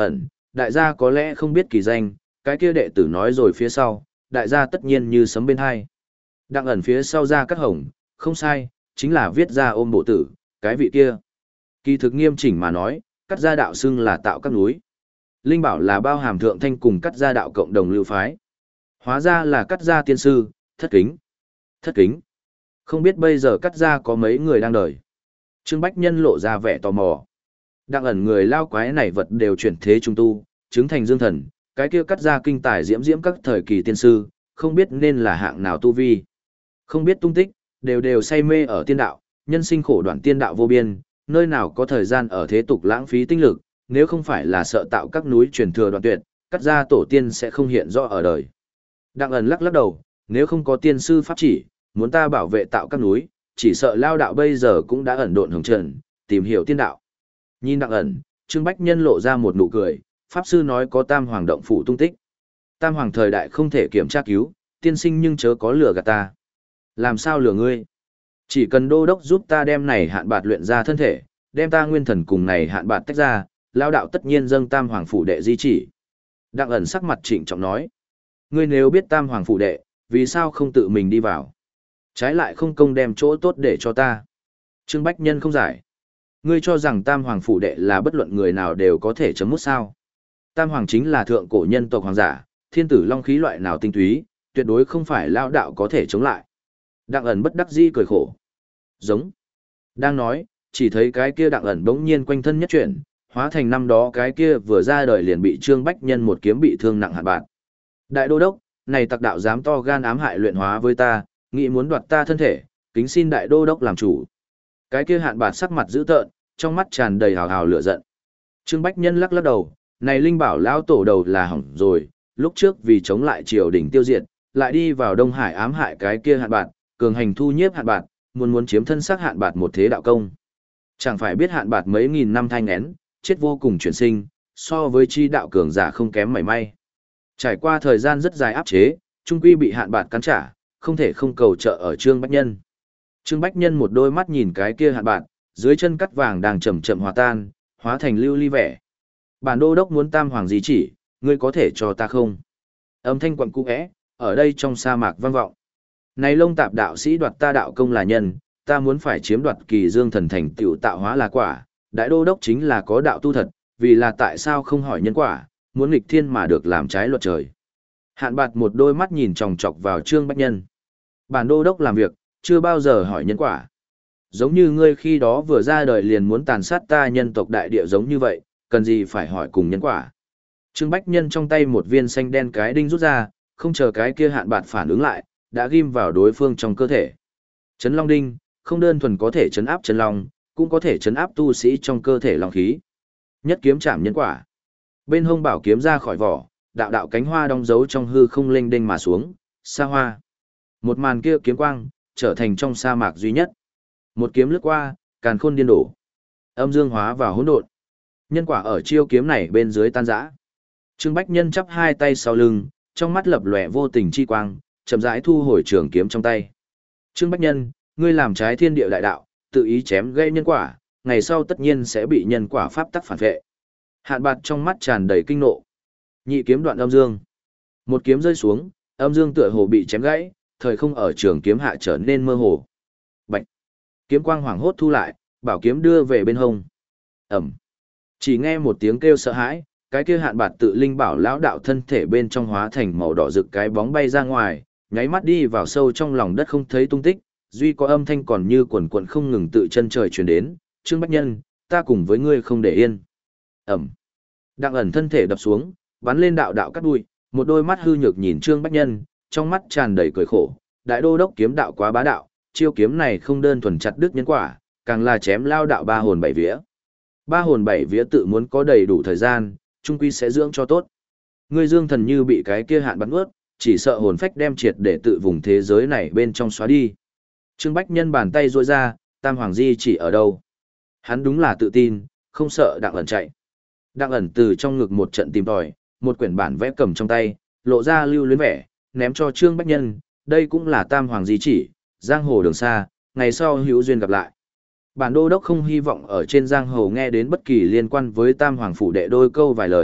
đại gia có lẽ không biết kỳ danh, cái kia đệ tử nói rồi phía sau, đại gia tất nhiên như sấm bên hai. Đặng ẩn phía sau ra cắt hồng, không sai, chính là viết ra ôm bộ tử, cái vị kia. Kỳ thực nghiêm chỉnh mà nói, cắt gia đạo xưng là tạo các núi. Linh bảo là bao hàm thượng thanh cùng cắt gia đạo cộng đồng lưu phái. Hóa ra là cắt gia tiên sư, thất kính. Thất kính. Không biết bây giờ cắt gia có mấy người đang đời. Trương Bách Nhân lộ ra vẻ tò mò. Đặng ẩn người lao quái này vật đều chuyển thế trung tu, chứng thành dương thần, cái kia cắt gia kinh tài diễm diễm các thời kỳ tiên sư, không biết nên là hạng nào tu vi. Không biết tung tích, đều đều say mê ở tiên đạo, nhân sinh khổ đoạn tiên đạo vô biên, nơi nào có thời gian ở thế tục lãng phí tinh lực, nếu không phải là sợ tạo các núi truyền thừa đoạn tuyệt, cắt gia tổ tiên sẽ không hiện rõ ở đời. Đặng ẩn lắc lắc đầu, nếu không có tiên sư pháp chỉ, muốn ta bảo vệ tạo các núi, chỉ sợ lao đạo bây giờ cũng đã ẩn độn hồng trần, tìm hiểu tiên đạo. Nhìn Đặng ẩn, Trương Bách Nhân lộ ra một nụ cười, pháp sư nói có tam hoàng động phủ tung tích. Tam hoàng thời đại không thể kiểm tra cứu, tiên sinh nhưng chớ có lừa gạt ta. Làm sao lừa ngươi? Chỉ cần đô đốc giúp ta đem này hạn bạt luyện ra thân thể, đem ta nguyên thần cùng này hạn bạt tách ra, lao đạo tất nhiên dâng tam hoàng phủ đệ di chỉ. Đặng ẩn sắc mặt trịnh trọng nói. Ngươi nếu biết tam hoàng phủ đệ, vì sao không tự mình đi vào? Trái lại không công đem chỗ tốt để cho ta. Trương Bách Nhân không giải. Ngươi cho rằng tam hoàng phủ đệ là bất luận người nào đều có thể chấm mút sao? Tam hoàng chính là thượng cổ nhân tộc hoàng giả, thiên tử long khí loại nào tinh túy, tuyệt đối không phải lao đạo có thể chống lại. Đặng ẩn bất đắc dĩ cười khổ. Giống. Đang nói, chỉ thấy cái kia đặng ẩn bỗng nhiên quanh thân nhất chuyển, hóa thành năm đó cái kia vừa ra đời liền bị Trương Bách Nhân một kiếm bị thương nặng hạn bạt. Đại đô đốc, này tặc đạo dám to gan ám hại luyện hóa với ta, nghĩ muốn đoạt ta thân thể, kính xin đại đô đốc làm chủ. Cái kia hạn bạt sắc mặt dữ tợn, trong mắt tràn đầy hào hào lửa giận. Trương Bách Nhân lắc lắc đầu, này linh bảo lão tổ đầu là hỏng rồi, lúc trước vì chống lại triều đình tiêu diệt, lại đi vào Đông Hải ám hại cái kia hạn bạt, cường hành thu nhiếp hạn bạt, muốn muốn chiếm thân xác hạn bạt một thế đạo công. Chẳng phải biết hạn bạt mấy nghìn năm thanh én, chết vô cùng chuyển sinh, so với chi đạo cường giả không kém mảy may. Trải qua thời gian rất dài áp chế, trung quy bị hạn bạt cắn trả, không thể không cầu trợ ở Trương Bách Nhân. Trương Bách Nhân một đôi mắt nhìn cái kia hạn bạt, dưới chân cắt vàng đang chậm chậm hòa tan, hóa thành lưu ly vẻ. Bản đô đốc muốn tam hoàng gì chỉ, ngươi có thể cho ta không? Âm thanh quặn cũ é, ở đây trong sa mạc vang vọng. Này lông tạp đạo sĩ đoạt ta đạo công là nhân, ta muốn phải chiếm đoạt kỳ dương thần thành tiểu tạo hóa là quả, đại đô đốc chính là có đạo tu thật, vì là tại sao không hỏi nhân quả, muốn nghịch thiên mà được làm trái luật trời. Hạn bạt một đôi mắt nhìn chòng chọc vào Trương Bách Nhân. Bản đô đốc làm việc, chưa bao giờ hỏi nhân quả. Giống như ngươi khi đó vừa ra đời liền muốn tàn sát ta nhân tộc đại địa giống như vậy, cần gì phải hỏi cùng nhân quả. Trương Bách Nhân trong tay một viên xanh đen cái đinh rút ra, không chờ cái kia hạn bạt phản ứng lại, đã ghim vào đối phương trong cơ thể. Chấn Long Đinh, không đơn thuần có thể chấn áp chân long, cũng có thể chấn áp tu sĩ trong cơ thể long khí. Nhất kiếm chạm nhân quả. Bên hông bảo kiếm ra khỏi vỏ, đạo đạo cánh hoa đong dấu trong hư không lênh đênh mà xuống, xa hoa. Một màn kia kiếm quang, trở thành trong sa mạc duy nhất. Một kiếm lướt qua, càn khôn điên đổ. Âm dương hóa vào hỗn độn. Nhân quả ở chiêu kiếm này bên dưới tan rã. Trương Bách Nhân chắp hai tay sau lưng, trong mắt lập lòe vô tình chi quang, chậm rãi thu hồi trường kiếm trong tay. Trương Bách Nhân, ngươi làm trái thiên địa đại đạo, tự ý chém gây nhân quả, ngày sau tất nhiên sẽ bị nhân quả pháp tắc phản vệ. Hạn bạt trong mắt tràn đầy kinh nộ. Nhị kiếm đoạn âm dương. Một kiếm rơi xuống, âm dương tựa hồ bị chém gãy, thời không ở trường kiếm hạ trở nên mơ hồ. Bạch. Kiếm quang hoảng hốt thu lại, bảo kiếm đưa về bên hông. Ẩm. Chỉ nghe một tiếng kêu sợ hãi, cái kia hạn bạt tự linh bảo lão đạo thân thể bên trong hóa thành màu đỏ rực cái bóng bay ra ngoài, nháy mắt đi vào sâu trong lòng đất không thấy tung tích, duy có âm thanh còn như quần quần không ngừng tự chân trời truyền đến, Trương Bách Nhân, ta cùng với ngươi không để yên. Ẩm. Đặng ẩn thân thể đập xuống, bắn lên đạo đạo cắt đuôi, một đôi mắt hư nhược nhìn Trương Bách Nhân, trong mắt tràn đầy cười khổ, đại đô đốc kiếm đạo quá bá đạo, chiêu kiếm này không đơn thuần chặt đứt nhân quả, càng là chém lao đạo ba hồn bảy vía. Ba hồn bảy vía tự muốn có đầy đủ thời gian, trung quy sẽ dưỡng cho tốt. Ngươi dương thần như bị cái kia hạn bắn ướt, chỉ sợ hồn phách đem triệt để tự vùng thế giới này bên trong xóa đi. Trương Bách Nhân bàn tay duỗi ra, Tam Hoàng Di chỉ ở đâu? Hắn đúng là tự tin, không sợ Đặng ẩn chạy. Đặng ẩn từ trong ngực một trận tìm tòi, một quyển bản vẽ cầm trong tay, lộ ra lưu luyến vẻ, ném cho Trương Bách Nhân, đây cũng là Tam Hoàng Di chỉ, giang hồ đường xa, ngày sau hữu duyên gặp lại. Bản đô đốc không hy vọng ở trên giang hồ nghe đến bất kỳ liên quan với Tam Hoàng phủ đệ đôi câu vài lời,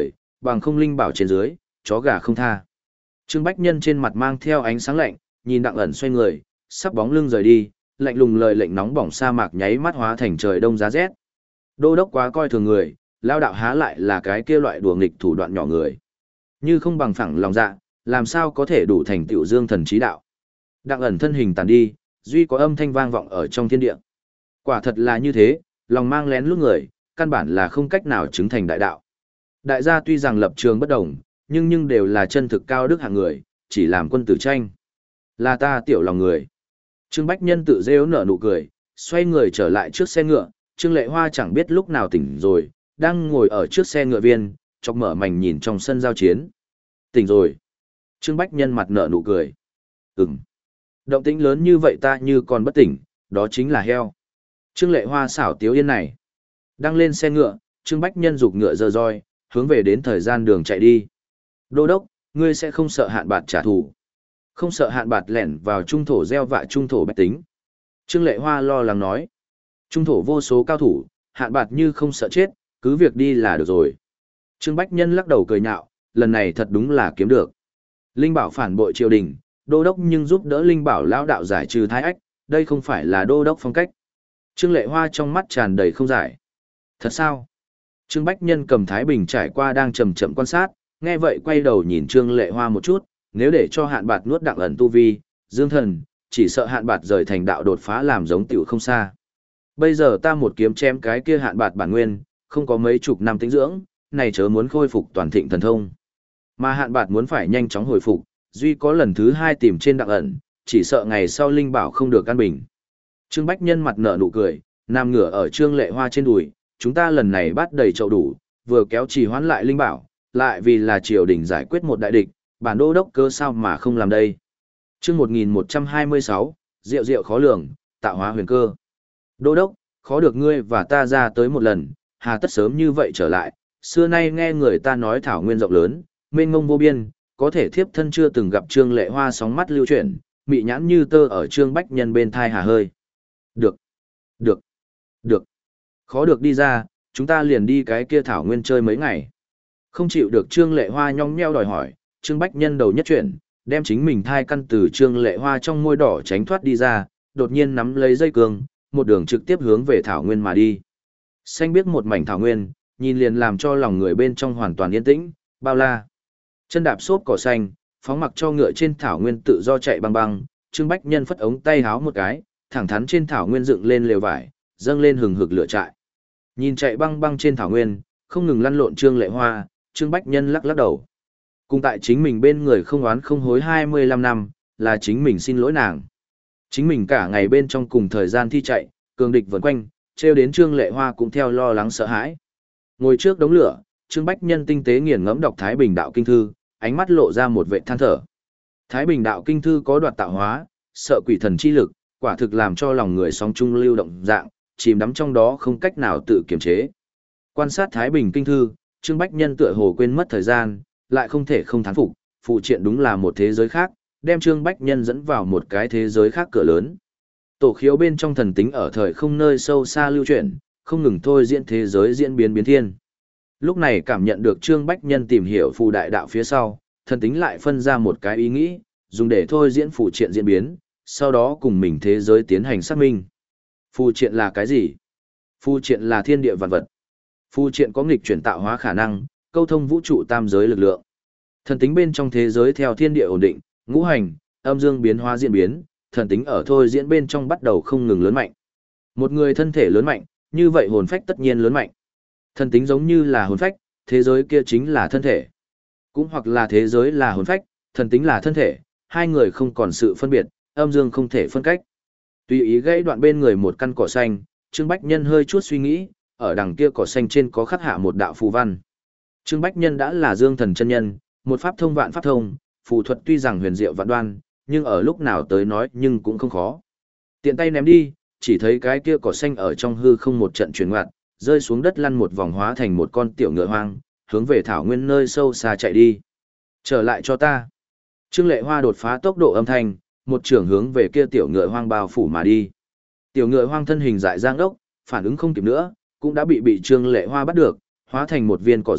bằng không linh bảo trên dưới, chó gà không tha. Trương Bách Nhân trên mặt mang theo ánh sáng lạnh, nhìn Đặng ẩn xoay người, sắp bóng lưng rời đi, lạnh lùng lời lệnh nóng bỏng sa mạc nháy mắt hóa thành trời đông giá rét. Đô đốc quá coi thường người, lao đạo há lại là cái kia loại đùa nghịch thủ đoạn nhỏ người. Như không bằng phẳng lòng dạ, làm sao có thể đủ thành tựu dương thần trí đạo. Đặng ẩn thân hình tàn đi, duy có âm thanh vang vọng ở trong thiên địa. Quả thật là như thế, lòng mang lén lút người, căn bản là không cách nào chứng thành đại đạo. Đại gia tuy rằng lập trường bất đồng, nhưng nhưng đều là chân thực cao đức hạng người, chỉ làm quân tử tranh. Là ta tiểu lòng người. Trương Bách Nhân tự rêu nở nụ cười, xoay người trở lại trước xe ngựa, Trương Lệ Hoa chẳng biết lúc nào tỉnh rồi, đang ngồi ở trước xe ngựa viên, chọc mở mảnh nhìn trong sân giao chiến. Tỉnh rồi. Trương Bách Nhân mặt nở nụ cười. Ừm. Động tĩnh lớn như vậy ta như còn bất tỉnh, đó chính là heo. Trương Lệ Hoa xảo tiếu yên này. Đang lên xe ngựa, Trương Bách Nhân giục ngựa giơ roi, hướng về đến thời gian đường chạy đi. Đô đốc, ngươi sẽ không sợ hạn bạt trả thù. Không sợ hạn bạt lẻn vào trung thổ gieo vạ trung thổ bách tính. Trương Lệ Hoa lo lắng nói. Trung thổ vô số cao thủ, hạn bạt như không sợ chết, cứ việc đi là được rồi. Trương Bách Nhân lắc đầu cười nhạo, lần này thật đúng là kiếm được. Linh Bảo phản bội triều đình, đô đốc nhưng giúp đỡ Linh Bảo lão đạo giải trừ thái ách, đây không phải là đô đốc phong cách. Trương Lệ Hoa trong mắt tràn đầy không giải. Thật sao? Trương Bách Nhân cầm Thái Bình trải qua đang chậm chậm quan sát, nghe vậy quay đầu nhìn Trương Lệ Hoa một chút, nếu để cho hạn bạt nuốt Đặng ẩn tu vi, dương thần, chỉ sợ hạn bạt rời thành đạo đột phá làm giống tiểu không xa. Bây giờ ta một kiếm chém cái kia hạn bạt bản nguyên, không có mấy chục năm tĩnh dưỡng, này chớ muốn khôi phục toàn thịnh thần thông. Mà hạn bạt muốn phải nhanh chóng hồi phục, duy có lần thứ hai tìm trên Đặng ẩn, chỉ sợ ngày sau Linh Bảo không được căn bình. Trương Bách Nhân mặt nở nụ cười, nằm ngửa ở Trương Lệ Hoa trên đùi, chúng ta lần này bắt đầy chậu đủ, vừa kéo trì hoãn lại Linh Bảo, lại vì là triều đình giải quyết một đại địch, bản đô đốc cơ sao mà không làm đây. Chương một nghìn một trăm hai mươi sáu, rượu rượu khó lường, tạo hóa huyền cơ. Đô đốc, khó được ngươi và ta ra tới một lần, hà tất sớm như vậy trở lại, xưa nay nghe người ta nói thảo nguyên rộng lớn, mênh mông vô biên, có thể thiếp thân chưa từng gặp Trương Lệ Hoa sóng mắt lưu chuyển, mị nhãn như tơ ở Trương Bách Nhân bên thai hà hơi. Được, được, được. Khó được đi ra, chúng ta liền đi cái kia thảo nguyên chơi mấy ngày. Không chịu được Trương Lệ Hoa nhong nheo đòi hỏi, Trương Bách Nhân đầu nhất chuyển, đem chính mình thai căn từ Trương Lệ Hoa trong môi đỏ tránh thoát đi ra, đột nhiên nắm lấy dây cương, một đường trực tiếp hướng về thảo nguyên mà đi. Xanh biết một mảnh thảo nguyên, nhìn liền làm cho lòng người bên trong hoàn toàn yên tĩnh, bao la. Chân đạp xốp cỏ xanh, phóng mặc cho ngựa trên thảo nguyên tự do chạy băng băng, Trương Bách Nhân phất ống tay háo một cái, thẳng thắn trên thảo nguyên dựng lên lều vải, dâng lên hừng hực lửa trại. Nhìn chạy băng băng trên thảo nguyên, không ngừng lăn lộn Trương Lệ Hoa, Trương Bách Nhân lắc lắc đầu. Cùng tại chính mình bên người không oán không hối hai mươi lăm năm, là chính mình xin lỗi nàng. Chính mình cả ngày bên trong cùng thời gian thi chạy, cường địch vần quanh, treo đến Trương Lệ Hoa cũng theo lo lắng sợ hãi. Ngồi trước đống lửa, Trương Bách Nhân tinh tế nghiền ngẫm đọc Thái Bình Đạo Kinh Thư, ánh mắt lộ ra một vệ than thở. Thái Bình Đạo Kinh Thư có đoạt tạo hóa, sợ quỷ thần chi lực, quả thực làm cho lòng người sóng trung lưu động dạng, chìm đắm trong đó không cách nào tự kiềm chế. Quan sát Thái Bình Kinh Thư, Trương Bách Nhân tựa hồ quên mất thời gian, lại không thể không thán phục, phụ triện đúng là một thế giới khác, đem Trương Bách Nhân dẫn vào một cái thế giới khác cửa lớn. Tổ khiếu bên trong thần tính ở thời không nơi sâu xa lưu chuyển, không ngừng thôi diễn thế giới diễn biến biến thiên. Lúc này cảm nhận được Trương Bách Nhân tìm hiểu phù đại đạo phía sau, thần tính lại phân ra một cái ý nghĩ, dùng để thôi diễn phụ triện diễn biến, sau đó cùng mình thế giới tiến hành xác minh. Phù triện là cái gì? Phù triện là thiên địa vạn vật. Phù triện có nghịch chuyển tạo hóa khả năng, câu thông vũ trụ tam giới lực lượng. Thần tính bên trong thế giới theo thiên địa ổn định, ngũ hành, âm dương biến hóa diễn biến, thần tính ở thôi diễn bên trong bắt đầu không ngừng lớn mạnh. Một người thân thể lớn mạnh, như vậy hồn phách tất nhiên lớn mạnh. Thần tính giống như là hồn phách, thế giới kia chính là thân thể. Cũng hoặc là thế giới là hồn phách, thần tính là thân thể, hai người không còn sự phân biệt, âm dương không thể phân cách. Tùy ý gãy đoạn bên người một căn cỏ xanh, Trương Bách Nhân hơi chút suy nghĩ, ở đằng kia cỏ xanh trên có khắc hạ một đạo phù văn. Trương Bách Nhân đã là dương thần chân nhân, một pháp thông vạn pháp thông, phù thuật tuy rằng huyền diệu vạn đoan, nhưng ở lúc nào tới nói nhưng cũng không khó. Tiện tay ném đi, chỉ thấy cái kia cỏ xanh ở trong hư không một trận chuyển ngoặt, rơi xuống đất lăn một vòng hóa thành một con tiểu ngựa hoang, hướng về thảo nguyên nơi sâu xa chạy đi. Trở lại cho ta. Trương Lệ Hoa đột phá tốc độ âm thanh, một trường hướng về kia tiểu ngựa hoang bao phủ mà đi. Tiểu ngựa hoang thân hình dại giang đốc, phản ứng không kịp nữa, cũng đã bị bị Trương Lệ Hoa bắt được, hóa thành một viên cỏ dại,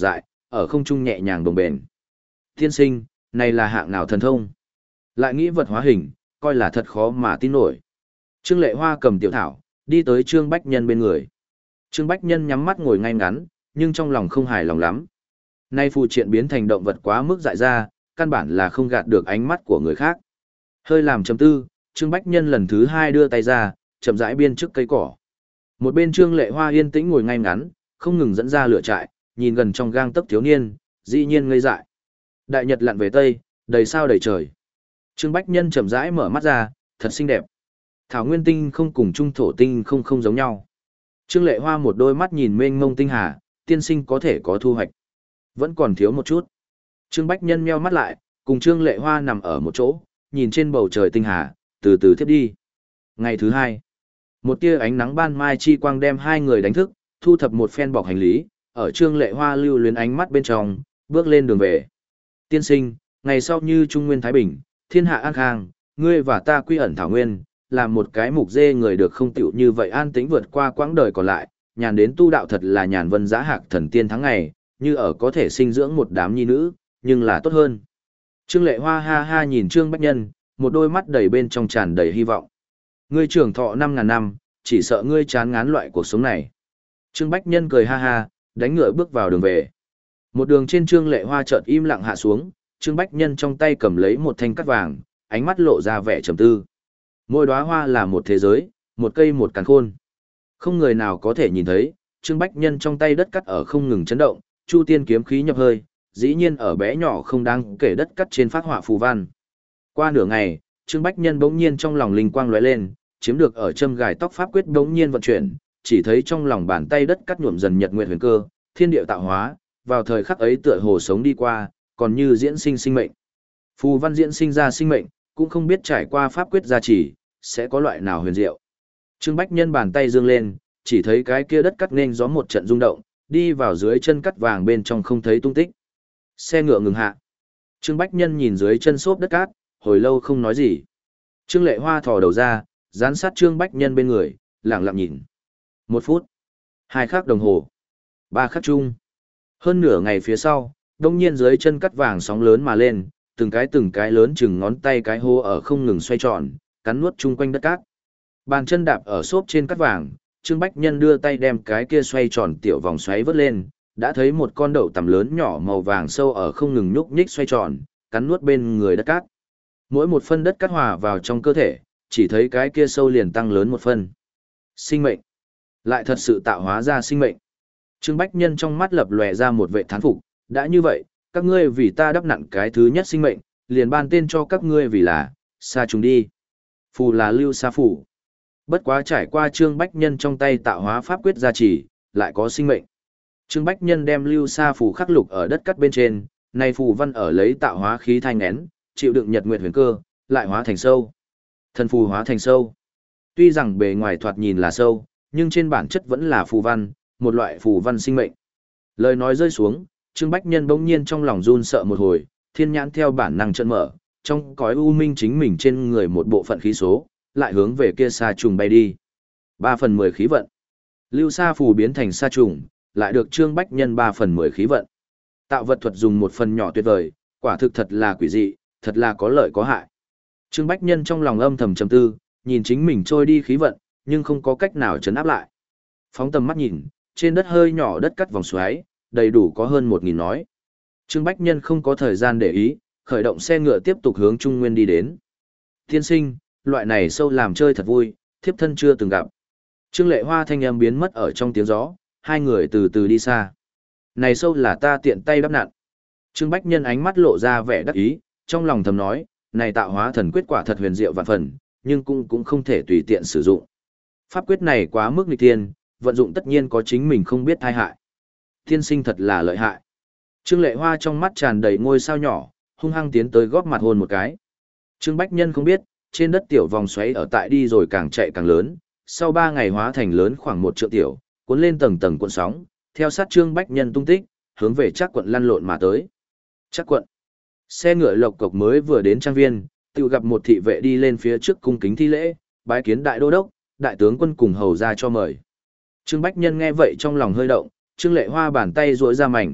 ở không trung nhẹ nhàng đồng bền. Tiên sinh, này là hạng nào thần thông? Lại nghĩ vật hóa hình, coi là thật khó mà tin nổi. Trương Lệ Hoa cầm tiểu thảo, đi tới Trương Bách Nhân bên người. Trương Bách Nhân nhắm mắt ngồi ngay ngắn, nhưng trong lòng không hài lòng lắm. Nay phù triện biến thành động vật quá mức dại ra, căn bản là không gạt được ánh mắt của người khác. Hơi làm chấm tư, Trương Bách Nhân lần thứ hai đưa tay ra, chậm rãi biên trước cây cỏ. Một bên Trương Lệ Hoa yên tĩnh ngồi ngay ngắn, không ngừng dẫn ra lửa trại, nhìn gần trong gang tấc thiếu niên, dĩ nhiên ngây dại. Đại nhật lặn về tây, đầy sao đầy trời. Trương Bách Nhân chậm rãi mở mắt ra, thật xinh đẹp. Thảo nguyên tinh không cùng trung thổ tinh không không giống nhau. Trương Lệ Hoa một đôi mắt nhìn mênh mông tinh hà, tiên sinh có thể có thu hoạch. Vẫn còn thiếu một chút. Trương Bách Nhân meo mắt lại, cùng Trương Lệ Hoa nằm ở một chỗ, nhìn trên bầu trời tinh hà, từ từ thiếp đi. Ngày thứ hai, một tia ánh nắng ban mai chi quang đem hai người đánh thức, thu thập một phen bọc hành lý, ở Trương Lệ Hoa lưu luyến ánh mắt bên trong, bước lên đường về. Tiên sinh, ngày sau như Trung Nguyên Thái Bình, thiên hạ an khang, ngươi và ta quy ẩn thảo nguyên, làm một cái mục dê người được không tiểu như vậy an tĩnh vượt qua quãng đời còn lại, nhàn đến tu đạo thật là nhàn vân giá hạc thần tiên tháng ngày, như ở có thể sinh dưỡng một đám nhi nữ, nhưng là tốt hơn. Trương Lệ Hoa ha ha nhìn Trương Bách Nhân, một đôi mắt đầy bên trong tràn đầy hy vọng. Ngươi trưởng thọ năm ngàn năm, chỉ sợ ngươi chán ngán loại cuộc sống này. Trương Bách Nhân cười ha ha, đánh ngựa bước vào đường về. Một đường trên Trương Lệ Hoa chợt im lặng hạ xuống, Trương Bách Nhân trong tay cầm lấy một thanh cắt vàng, ánh mắt lộ ra vẻ trầm tư. Mỗi đóa hoa là một thế giới, một cây một càn khôn. Không người nào có thể nhìn thấy, Trương Bách Nhân trong tay đất cắt ở không ngừng chấn động, chu tiên kiếm khí nhập hơi, dĩ nhiên ở bé nhỏ không đáng kể đất cắt trên phác họa phù văn. Qua nửa ngày, Trương Bách Nhân bỗng nhiên trong lòng linh quang lóe lên, chiếm được ở châm gài tóc pháp quyết bỗng nhiên vận chuyển, chỉ thấy trong lòng bàn tay đất cắt nhuộm dần nhật nguyệt huyền cơ, thiên địa tạo hóa, vào thời khắc ấy tựa hồ sống đi qua, còn như diễn sinh sinh mệnh. Phù văn diễn sinh ra sinh mệnh, cũng không biết trải qua pháp quyết gia trì, sẽ có loại nào huyền diệu. Trương Bách Nhân bàn tay dương lên, chỉ thấy cái kia đất cắt nên gió một trận rung động, đi vào dưới chân cắt vàng bên trong không thấy tung tích. Xe ngựa ngừng hạ. Trương Bách Nhân nhìn dưới chân xốp đất cát, hồi lâu không nói gì. Trương Lệ Hoa thò đầu ra, dán sát Trương Bách Nhân bên người, lặng lặng nhìn. Một phút, hai khắc đồng hồ, ba khắc chung. Hơn nửa ngày phía sau, đông nhiên dưới chân cắt vàng sóng lớn mà lên, từng cái từng cái lớn chừng ngón tay cái hô ở không ngừng xoay tròn, cắn nuốt chung quanh đất cát. Bàn chân đạp ở xốp trên cắt vàng, Trương Bách Nhân đưa tay đem cái kia xoay tròn tiểu vòng xoáy vớt lên, đã thấy một con đậu tằm lớn nhỏ màu vàng sâu ở không ngừng nhúc nhích xoay tròn, cắn nuốt bên người đất cát. Mỗi một phân đất cát hòa vào trong cơ thể, chỉ thấy cái kia sâu liền tăng lớn một phân. Sinh mệnh. Lại thật sự tạo hóa ra sinh mệnh. Trương Bách Nhân trong mắt lập lòe ra một vệ thán phục, đã như vậy, các ngươi vì ta đắp nặn cái thứ nhất sinh mệnh, liền ban tên cho các ngươi vì là, xa chúng đi. Phù là lưu xa phù. Bất quá trải qua Trương Bách Nhân trong tay tạo hóa pháp quyết gia trì, lại có sinh mệnh. Trương Bách Nhân đem lưu xa phù khắc lục ở đất cắt bên trên, nay phù văn ở lấy tạo hóa khí thanh nén, chịu đựng nhật nguyệt huyền cơ, lại hóa thành sâu. Thần phù hóa thành sâu. Tuy rằng bề ngoài thoạt nhìn là sâu, nhưng trên bản chất vẫn là phù văn, một loại phù văn sinh mệnh. Lời nói rơi xuống, Trương Bách Nhân bỗng nhiên trong lòng run sợ một hồi, thiên nhãn theo bản năng trợn mở, trong cõi u minh chính mình trên người một bộ phận khí số, lại hướng về kia sa trùng bay đi. Ba phần mười khí vận. Lưu sa phù biến thành sa trùng, lại được Trương Bách Nhân ba phần mười khí vận. Tạo vật thuật dùng một phần nhỏ tuyệt vời, quả thực thật là quỷ dị, thật là có lợi có hại. Trương Bách Nhân trong lòng âm thầm trầm tư, nhìn chính mình trôi đi khí vận, nhưng không có cách nào trấn áp lại. Phóng tầm mắt nhìn, trên đất hơi nhỏ đất cắt vòng xoáy, đầy đủ có hơn một nghìn nói. Trương Bách Nhân không có thời gian để ý, khởi động xe ngựa tiếp tục hướng Trung Nguyên đi đến. Tiên sinh, loại này sâu làm chơi thật vui, thiếp thân chưa từng gặp. Trương Lệ Hoa thanh âm biến mất ở trong tiếng gió, hai người từ từ đi xa. Này sâu là ta tiện tay đắp nặn. Trương Bách Nhân ánh mắt lộ ra vẻ đắc ý, trong lòng thầm nói, này tạo hóa thần quyết quả thật huyền diệu vạn phần, nhưng cũng cũng không thể tùy tiện sử dụng. Pháp quyết này quá mức nghịch thiên, vận dụng tất nhiên có chính mình không biết tai hại. Tiên sinh thật là lợi hại. Trương Lệ Hoa trong mắt tràn đầy ngôi sao nhỏ, hung hăng tiến tới góp mặt hôn một cái. Trương Bách Nhân không biết, trên đất tiểu vòng xoáy ở tại đi rồi càng chạy càng lớn, sau ba ngày hóa thành lớn khoảng một triệu tiểu, cuốn lên tầng tầng cuộn sóng, theo sát Trương Bách Nhân tung tích, hướng về Trác quận lăn lộn mà tới. Trác quận. Xe ngựa lộc cộc mới vừa đến trang viên, tự gặp một thị vệ đi lên phía trước cung kính thi lễ, bái kiến đại đô đốc, đại tướng quân cùng hầu ra cho mời. Trương Bách Nhân nghe vậy trong lòng hơi động, Trương Lệ Hoa bàn tay duỗi ra mảnh,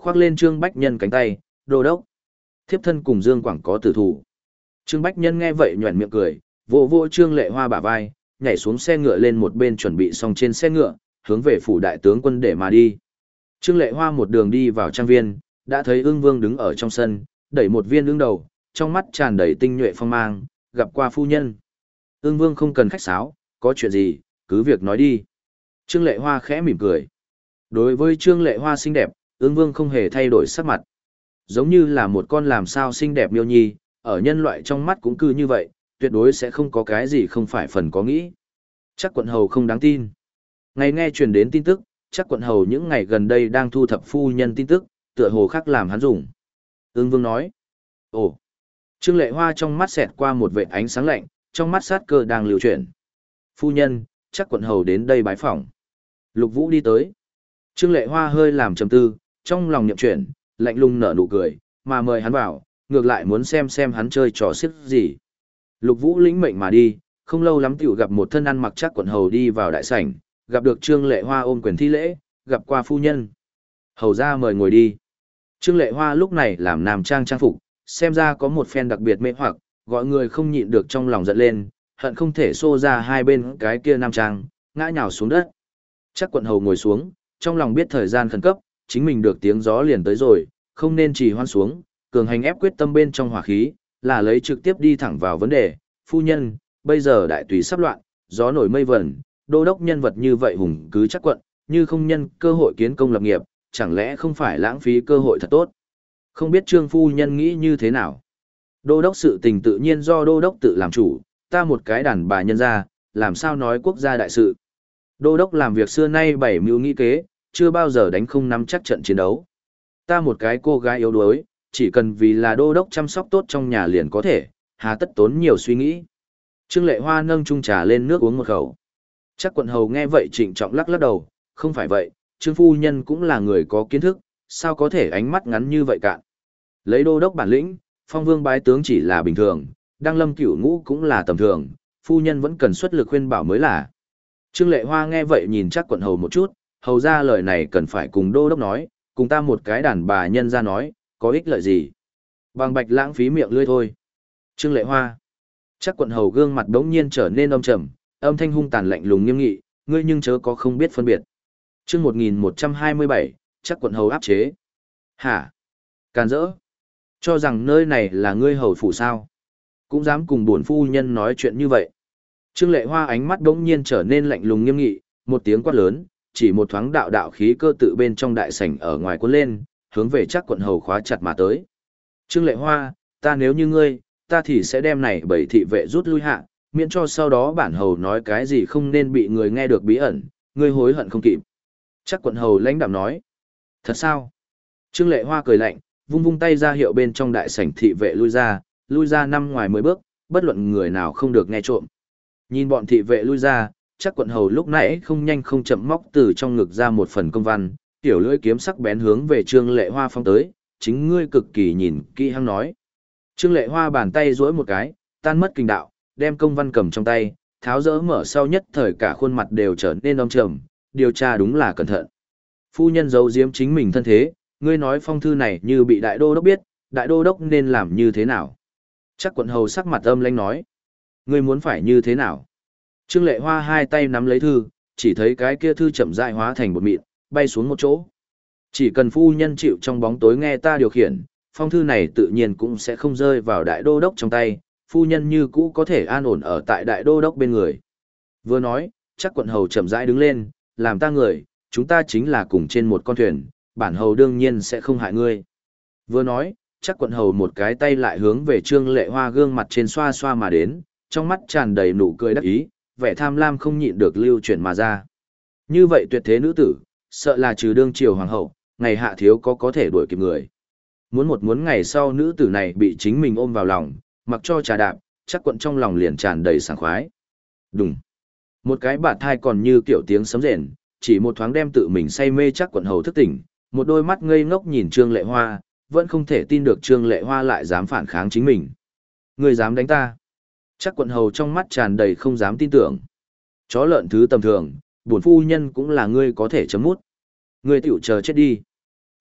khoác lên Trương Bách Nhân cánh tay, đô đốc. Thiếp thân cùng Dương Quảng có tử thủ. Trương Bách Nhân nghe vậy nhoẻn miệng cười, vỗ vỗ Trương Lệ Hoa bả vai, nhảy xuống xe ngựa lên một bên chuẩn bị xong trên xe ngựa, hướng về phủ đại tướng quân để mà đi. Trương Lệ Hoa một đường đi vào trang viên, đã thấy Ưng Vương đứng ở trong sân, đẩy một viên ưng đầu, trong mắt tràn đầy tinh nhuệ phong mang, gặp qua phu nhân. Ưng Vương không cần khách sáo, có chuyện gì, cứ việc nói đi. Trương Lệ Hoa khẽ mỉm cười. Đối với Trương Lệ Hoa xinh đẹp, Ưng Vương không hề thay đổi sắc mặt. Giống như là một con làm sao xinh đẹp miêu nhi, ở nhân loại trong mắt cũng cứ như vậy, tuyệt đối sẽ không có cái gì không phải phần có nghĩ. Chắc quận hầu không đáng tin. Ngày nghe truyền đến tin tức, chắc quận hầu những ngày gần đây đang thu thập phu nhân tin tức, tựa hồ khác làm hắn dùng. Ưng Vương nói. Ồ. Trương Lệ Hoa trong mắt xẹt qua một vệt ánh sáng lạnh, trong mắt sát cơ đang lưu chuyển. Phu nhân, chắc quận hầu đến đây bái phỏng. Lục Vũ đi tới. Trương Lệ Hoa hơi làm trầm tư, trong lòng niệm chuyển, lạnh lùng nở nụ cười, mà mời hắn vào, ngược lại muốn xem xem hắn chơi trò xiếc gì. Lục Vũ lĩnh mệnh mà đi, không lâu lắm tiểu gặp một thân ăn mặc chắc quận hầu đi vào đại sảnh, gặp được Trương Lệ Hoa ôm quyền thi lễ, gặp qua phu nhân. Hầu ra mời ngồi đi. Trương Lệ Hoa lúc này làm nam trang trang phục, xem ra có một phen đặc biệt mê hoặc, gọi người không nhịn được trong lòng giận lên, hận không thể xô ra hai bên cái kia nam trang, ngã nhào xuống đất. Chắc quận hầu ngồi xuống, trong lòng biết thời gian khẩn cấp, chính mình được tiếng gió liền tới rồi, không nên trì hoãn xuống, cường hành ép quyết tâm bên trong hỏa khí, là lấy trực tiếp đi thẳng vào vấn đề. Phu nhân, bây giờ đại tùy sắp loạn, gió nổi mây vẩn, đô đốc nhân vật như vậy hùng cứ chắc quận, như không nhân cơ hội kiến công lập nghiệp, chẳng lẽ không phải lãng phí cơ hội thật tốt. Không biết Trương phu nhân nghĩ như thế nào. Đô đốc sự tình tự nhiên do đô đốc tự làm chủ, ta một cái đàn bà nhân gia, làm sao nói quốc gia đại sự. Đô đốc làm việc xưa nay bảy mưu nghĩ kế, chưa bao giờ đánh không nắm chắc trận chiến đấu. Ta một cái cô gái yếu đuối, chỉ cần vì là đô đốc chăm sóc tốt trong nhà liền có thể, hà tất tốn nhiều suy nghĩ. Trương Lệ Hoa nâng chung trà lên nước uống một khẩu. Chắc quận hầu nghe vậy trịnh trọng lắc lắc đầu, không phải vậy, Trương phu nhân cũng là người có kiến thức, sao có thể ánh mắt ngắn như vậy cạn. Lấy đô đốc bản lĩnh, phong vương bái tướng chỉ là bình thường, đăng lâm cửu ngũ cũng là tầm thường, phu nhân vẫn cần xuất lực khuyên bảo mới là. Trương Lệ Hoa nghe vậy nhìn chắc quận hầu một chút, hầu ra lời này cần phải cùng đô đốc nói, cùng ta một cái đàn bà nhân ra nói, có ích lợi gì. Bằng bạch lãng phí miệng lươi thôi. Trương Lệ Hoa. Chắc quận hầu gương mặt đống nhiên trở nên âm trầm, âm thanh hung tàn lạnh lùng nghiêm nghị, ngươi nhưng chớ có không biết phân biệt. Chương một nghìn một trăm hai mươi bảy, chắc quận hầu áp chế. Hả? Càn rỡ. Cho rằng nơi này là ngươi hầu phủ sao? Cũng dám cùng bổn phu nhân nói chuyện như vậy. Trương Lệ Hoa ánh mắt đống nhiên trở nên lạnh lùng nghiêm nghị, một tiếng quát lớn, chỉ một thoáng đạo đạo khí cơ tự bên trong đại sảnh ở ngoài cuốn lên, hướng về chắc quận hầu khóa chặt mà tới. Trương Lệ Hoa, ta nếu như ngươi, ta thì sẽ đem này bảy thị vệ rút lui hạ, miễn cho sau đó bản hầu nói cái gì không nên bị người nghe được bí ẩn, ngươi hối hận không kịp. Chắc quận hầu lãnh đạm nói. Thật sao? Trương Lệ Hoa cười lạnh, vung vung tay ra hiệu bên trong đại sảnh thị vệ lui ra, lui ra năm ngoài mười bước, bất luận người nào không được nghe trộm. Nhìn bọn thị vệ lui ra, chắc quận hầu lúc nãy không nhanh không chậm móc từ trong ngực ra một phần công văn, tiểu lưỡi kiếm sắc bén hướng về Trương Lệ Hoa phong tới, chính ngươi cực kỳ nhìn kỹ hăng nói. Trương Lệ Hoa bàn tay duỗi một cái, tan mất kinh đạo, đem công văn cầm trong tay, tháo dỡ mở sau nhất thời cả khuôn mặt đều trở nên âm trầm, điều tra đúng là cẩn thận. Phu nhân giấu giếm chính mình thân thế, ngươi nói phong thư này như bị đại đô đốc biết, đại đô đốc nên làm như thế nào? Chắc quận hầu sắc mặt âm lãnh nói. Ngươi muốn phải như thế nào? Trương Lệ Hoa hai tay nắm lấy thư, chỉ thấy cái kia thư chậm rãi hóa thành bột mịn, bay xuống một chỗ. Chỉ cần phu nhân chịu trong bóng tối nghe ta điều khiển, phong thư này tự nhiên cũng sẽ không rơi vào đại đô đốc trong tay, phu nhân như cũ có thể an ổn ở tại đại đô đốc bên người. Vừa nói, chắc quận hầu chậm rãi đứng lên, làm ta người, chúng ta chính là cùng trên một con thuyền, bản hầu đương nhiên sẽ không hại ngươi. Vừa nói, chắc quận hầu một cái tay lại hướng về Trương Lệ Hoa gương mặt trên xoa xoa mà đến, trong mắt tràn đầy nụ cười đắc ý, vẻ tham lam không nhịn được lưu chuyển mà ra. Như vậy tuyệt thế nữ tử, sợ là trừ đương triều hoàng hậu, ngày hạ thiếu có có thể đuổi kịp người. Muốn một muốn ngày sau nữ tử này bị chính mình ôm vào lòng, mặc cho trà đạp, chắc quận trong lòng liền tràn đầy sảng khoái. Đùng. Một cái bạt thai còn như kiểu tiếng sấm rền, chỉ một thoáng đem tự mình say mê chắc quận hầu thức tỉnh, một đôi mắt ngây ngốc nhìn Trương Lệ Hoa, vẫn không thể tin được Trương Lệ Hoa lại dám phản kháng chính mình. Người dám đánh ta? Chắc quận hầu trong mắt tràn đầy không dám tin tưởng. Chó lợn thứ tầm thường, bổn phu nhân cũng là ngươi có thể chấm mút. Ngươi tiểu chờ chết đi.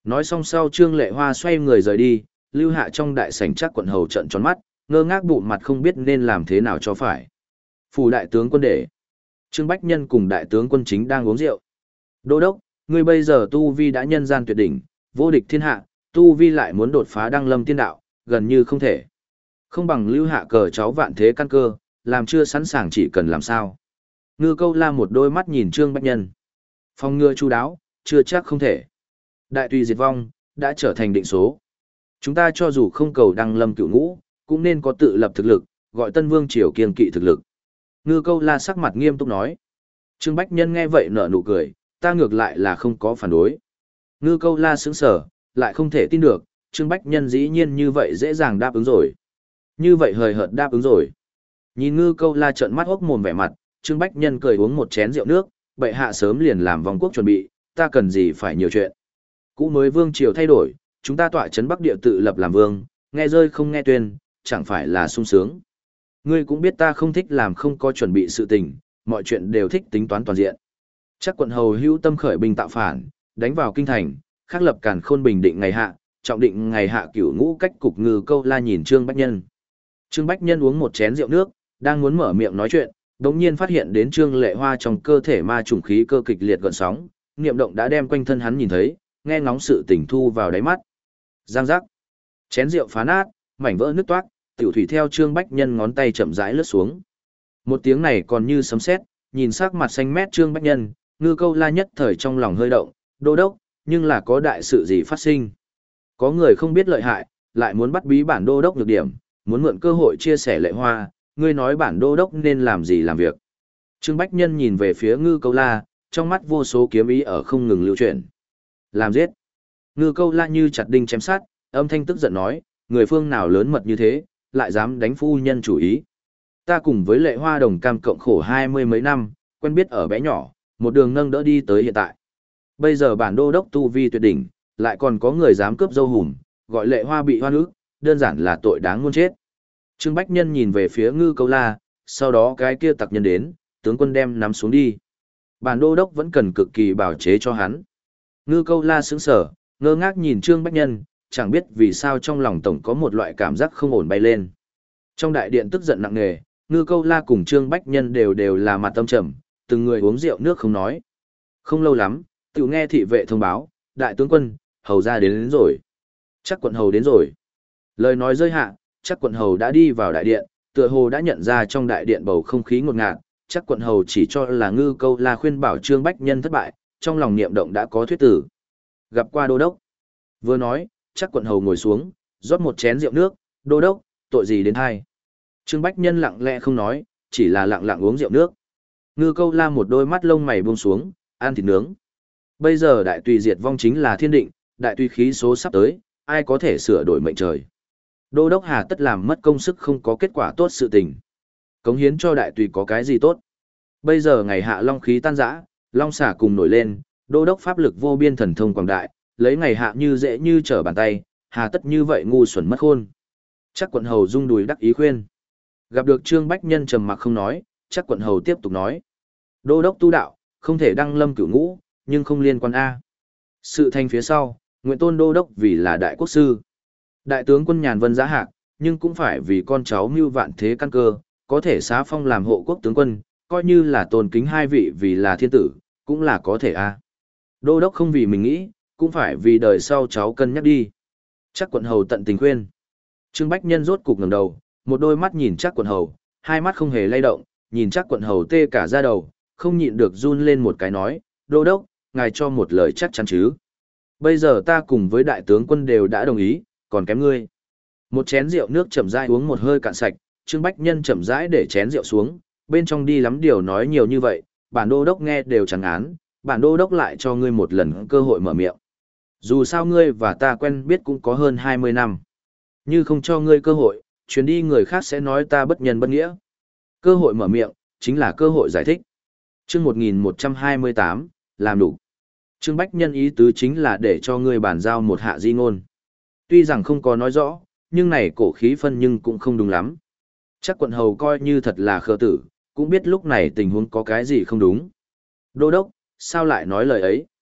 Nói xong sau Trương Lệ Hoa xoay người rời đi, lưu hạ trong đại sảnh Trác Quận Hầu trợn tròn mắt, ngơ ngác bụng mặt không biết nên làm thế nào cho phải. Phủ đại tướng quân để. Trương Bách Nhân cùng đại tướng quân chính đang uống rượu. Đô đốc, ngươi bây giờ tu vi đã nhân gian tuyệt đỉnh, vô địch thiên hạ, tu vi lại muốn đột phá đăng lâm tiên đạo, gần như không thể. Không bằng lưu hạ cờ cháu vạn thế căn cơ, làm chưa sẵn sàng chỉ cần làm sao. Ngư Câu La một đôi mắt nhìn Trương Bách Nhân. Phong ngừa chu đáo, chưa chắc không thể. Đại tùy diệt vong, đã trở thành định số. Chúng ta cho dù không cầu đăng lâm cửu ngũ, cũng nên có tự lập thực lực, gọi Tân Vương triều kiên kỵ thực lực. Ngư Câu La sắc mặt nghiêm túc nói. Trương Bách Nhân nghe vậy nở nụ cười, ta ngược lại là không có phản đối. Ngư Câu La sững sờ, lại không thể tin được, Trương Bách Nhân dĩ nhiên như vậy dễ dàng đáp ứng rồi. Như vậy hời hợt đáp ứng rồi. Nhìn Ngư Câu La trợn mắt hốc mồm vẻ mặt, Trương Bách Nhân cười uống một chén rượu nước, bệ hạ sớm liền làm vòng quốc chuẩn bị, ta cần gì phải nhiều chuyện. Cũ mới vương triều thay đổi, chúng ta tọa trấn Bắc địa tự lập làm vương, nghe rơi không nghe tuyên, chẳng phải là sung sướng. Ngươi cũng biết ta không thích làm không có chuẩn bị sự tình, mọi chuyện đều thích tính toán toàn diện. Chắc quận hầu hữu tâm khởi binh tạo phản, đánh vào kinh thành, khắc lập càn khôn bình định ngày hạ, trọng định ngày hạ cửu ngũ cách cục. Ngư Câu La nhìn Trương Bách Nhân. Trương Bách Nhân uống một chén rượu nước, đang muốn mở miệng nói chuyện, đống nhiên phát hiện đến Trương Lệ Hoa trong cơ thể ma trùng khí cơ kịch liệt gợn sóng, niệm động đã đem quanh thân hắn nhìn thấy, nghe ngóng sự tình thu vào đáy mắt. Giang giác. Chén rượu phá nát, mảnh vỡ nứt toác, tiểu thủy theo Trương Bách Nhân ngón tay chậm rãi lướt xuống. Một tiếng này còn như sấm sét, nhìn sắc mặt xanh mét Trương Bách Nhân, Ngư Câu La nhất thời trong lòng hơi động, đô đốc, nhưng là có đại sự gì phát sinh. Có người không biết lợi hại, lại muốn bắt bí bản đô đốc nhược điểm, muốn mượn cơ hội chia sẻ Lệ Hoa, ngươi nói bản đô đốc nên làm gì làm việc. Trương Bách Nhân nhìn về phía Ngư Câu La, trong mắt vô số kiếm ý ở không ngừng lưu chuyển. Làm giết. Ngư Câu La như chặt đinh chém sát, âm thanh tức giận nói, người phương nào lớn mật như thế, lại dám đánh phu nhân chủ ý. Ta cùng với Lệ Hoa đồng cam cộng khổ hai mươi mấy năm, quen biết ở bé nhỏ, một đường nâng đỡ đi tới hiện tại. Bây giờ bản đô đốc tu vi tuyệt đỉnh, lại còn có người dám cướp dâu hùm, gọi Lệ Hoa bị hoan ức, đơn giản là tội đáng muôn chết. Trương Bách Nhân nhìn về phía Ngư Câu La, sau đó cái kia tặc nhân đến, tướng quân đem nắm xuống đi. Bản đô đốc vẫn cần cực kỳ bảo chế cho hắn. Ngư Câu La sững sờ, ngơ ngác nhìn Trương Bách Nhân, chẳng biết vì sao trong lòng tổng có một loại cảm giác không ổn bay lên. Trong đại điện tức giận nặng nề, Ngư Câu La cùng Trương Bách Nhân đều đều là mặt tâm trầm, từng người uống rượu nước không nói. Không lâu lắm, tiểu nghe thị vệ thông báo, đại tướng quân, hầu ra đến, đến rồi. Chắc quận hầu đến rồi. Lời nói rơi hạ, chắc quận hầu đã đi vào đại điện, tựa hồ đã nhận ra trong đại điện bầu không khí ngột ngạt, chắc quận hầu chỉ cho là Ngư Câu La khuyên bảo Trương Bách Nhân thất bại, trong lòng niệm động đã có thuyết tử. Gặp qua đô đốc. Vừa nói, chắc quận hầu ngồi xuống, rót một chén rượu nước, đô đốc, tội gì đến hai. Trương Bách Nhân lặng lẽ không nói, chỉ là lặng lặng uống rượu nước. Ngư Câu La một đôi mắt lông mày buông xuống, ăn thịt nướng. Bây giờ đại tùy diệt vong chính là thiên định, đại tùy khí số sắp tới, ai có thể sửa đổi mệnh trời. Đô đốc hà tất làm mất công sức không có kết quả tốt sự tình. Cống hiến cho đại tùy có cái gì tốt. Bây giờ ngày hạ long khí tan rã, long xả cùng nổi lên, đô đốc pháp lực vô biên thần thông quảng đại, lấy ngày hạ như dễ như trở bàn tay, hà tất như vậy ngu xuẩn mất khôn. Chắc quận hầu rung đùi đắc ý khuyên. Gặp được Trương Bách Nhân trầm mặc không nói, chắc quận hầu tiếp tục nói. Đô đốc tu đạo, không thể đăng lâm cửu ngũ, nhưng không liên quan A. Sự thành phía sau, nguyện tôn đô đốc vì là đại quốc sư. Đại tướng quân nhàn vân giá hạc, nhưng cũng phải vì con cháu mưu vạn thế căn cơ, có thể xá phong làm hộ quốc tướng quân, coi như là tôn kính hai vị vì là thiên tử, cũng là có thể A. Đô đốc không vì mình nghĩ, cũng phải vì đời sau cháu cân nhắc đi. Chắc quận hầu tận tình khuyên. Trương Bách Nhân rốt cục ngẩng đầu, một đôi mắt nhìn chắc quận hầu, hai mắt không hề lay động, nhìn chắc quận hầu tê cả da đầu, không nhịn được run lên một cái nói, đô đốc, ngài cho một lời chắc chắn chứ. Bây giờ ta cùng với đại tướng quân đều đã đồng ý, còn kém ngươi. Một chén rượu nước chậm rãi uống một hơi cạn sạch, Trương Bách Nhân chậm rãi để chén rượu xuống, bên trong đi lắm điều nói nhiều như vậy, bản đô đốc nghe đều chẳng án, bản đô đốc lại cho ngươi một lần cơ hội mở miệng. Dù sao ngươi và ta quen biết cũng có hơn hai mươi năm. Như không cho ngươi cơ hội, chuyến đi người khác sẽ nói ta bất nhân bất nghĩa. Cơ hội mở miệng, chính là cơ hội giải thích. Chương một nghìn một trăm hai mươi tám, làm đủ. Trương Bách Nhân ý tứ chính là để cho ngươi bàn giao một hạ di ngôn. Tuy rằng không có nói rõ, nhưng này cổ khí phân nhưng cũng không đúng lắm. Chắc quận hầu coi như thật là khờ tử, cũng biết lúc này tình huống có cái gì không đúng. Đô đốc, sao lại nói lời ấy?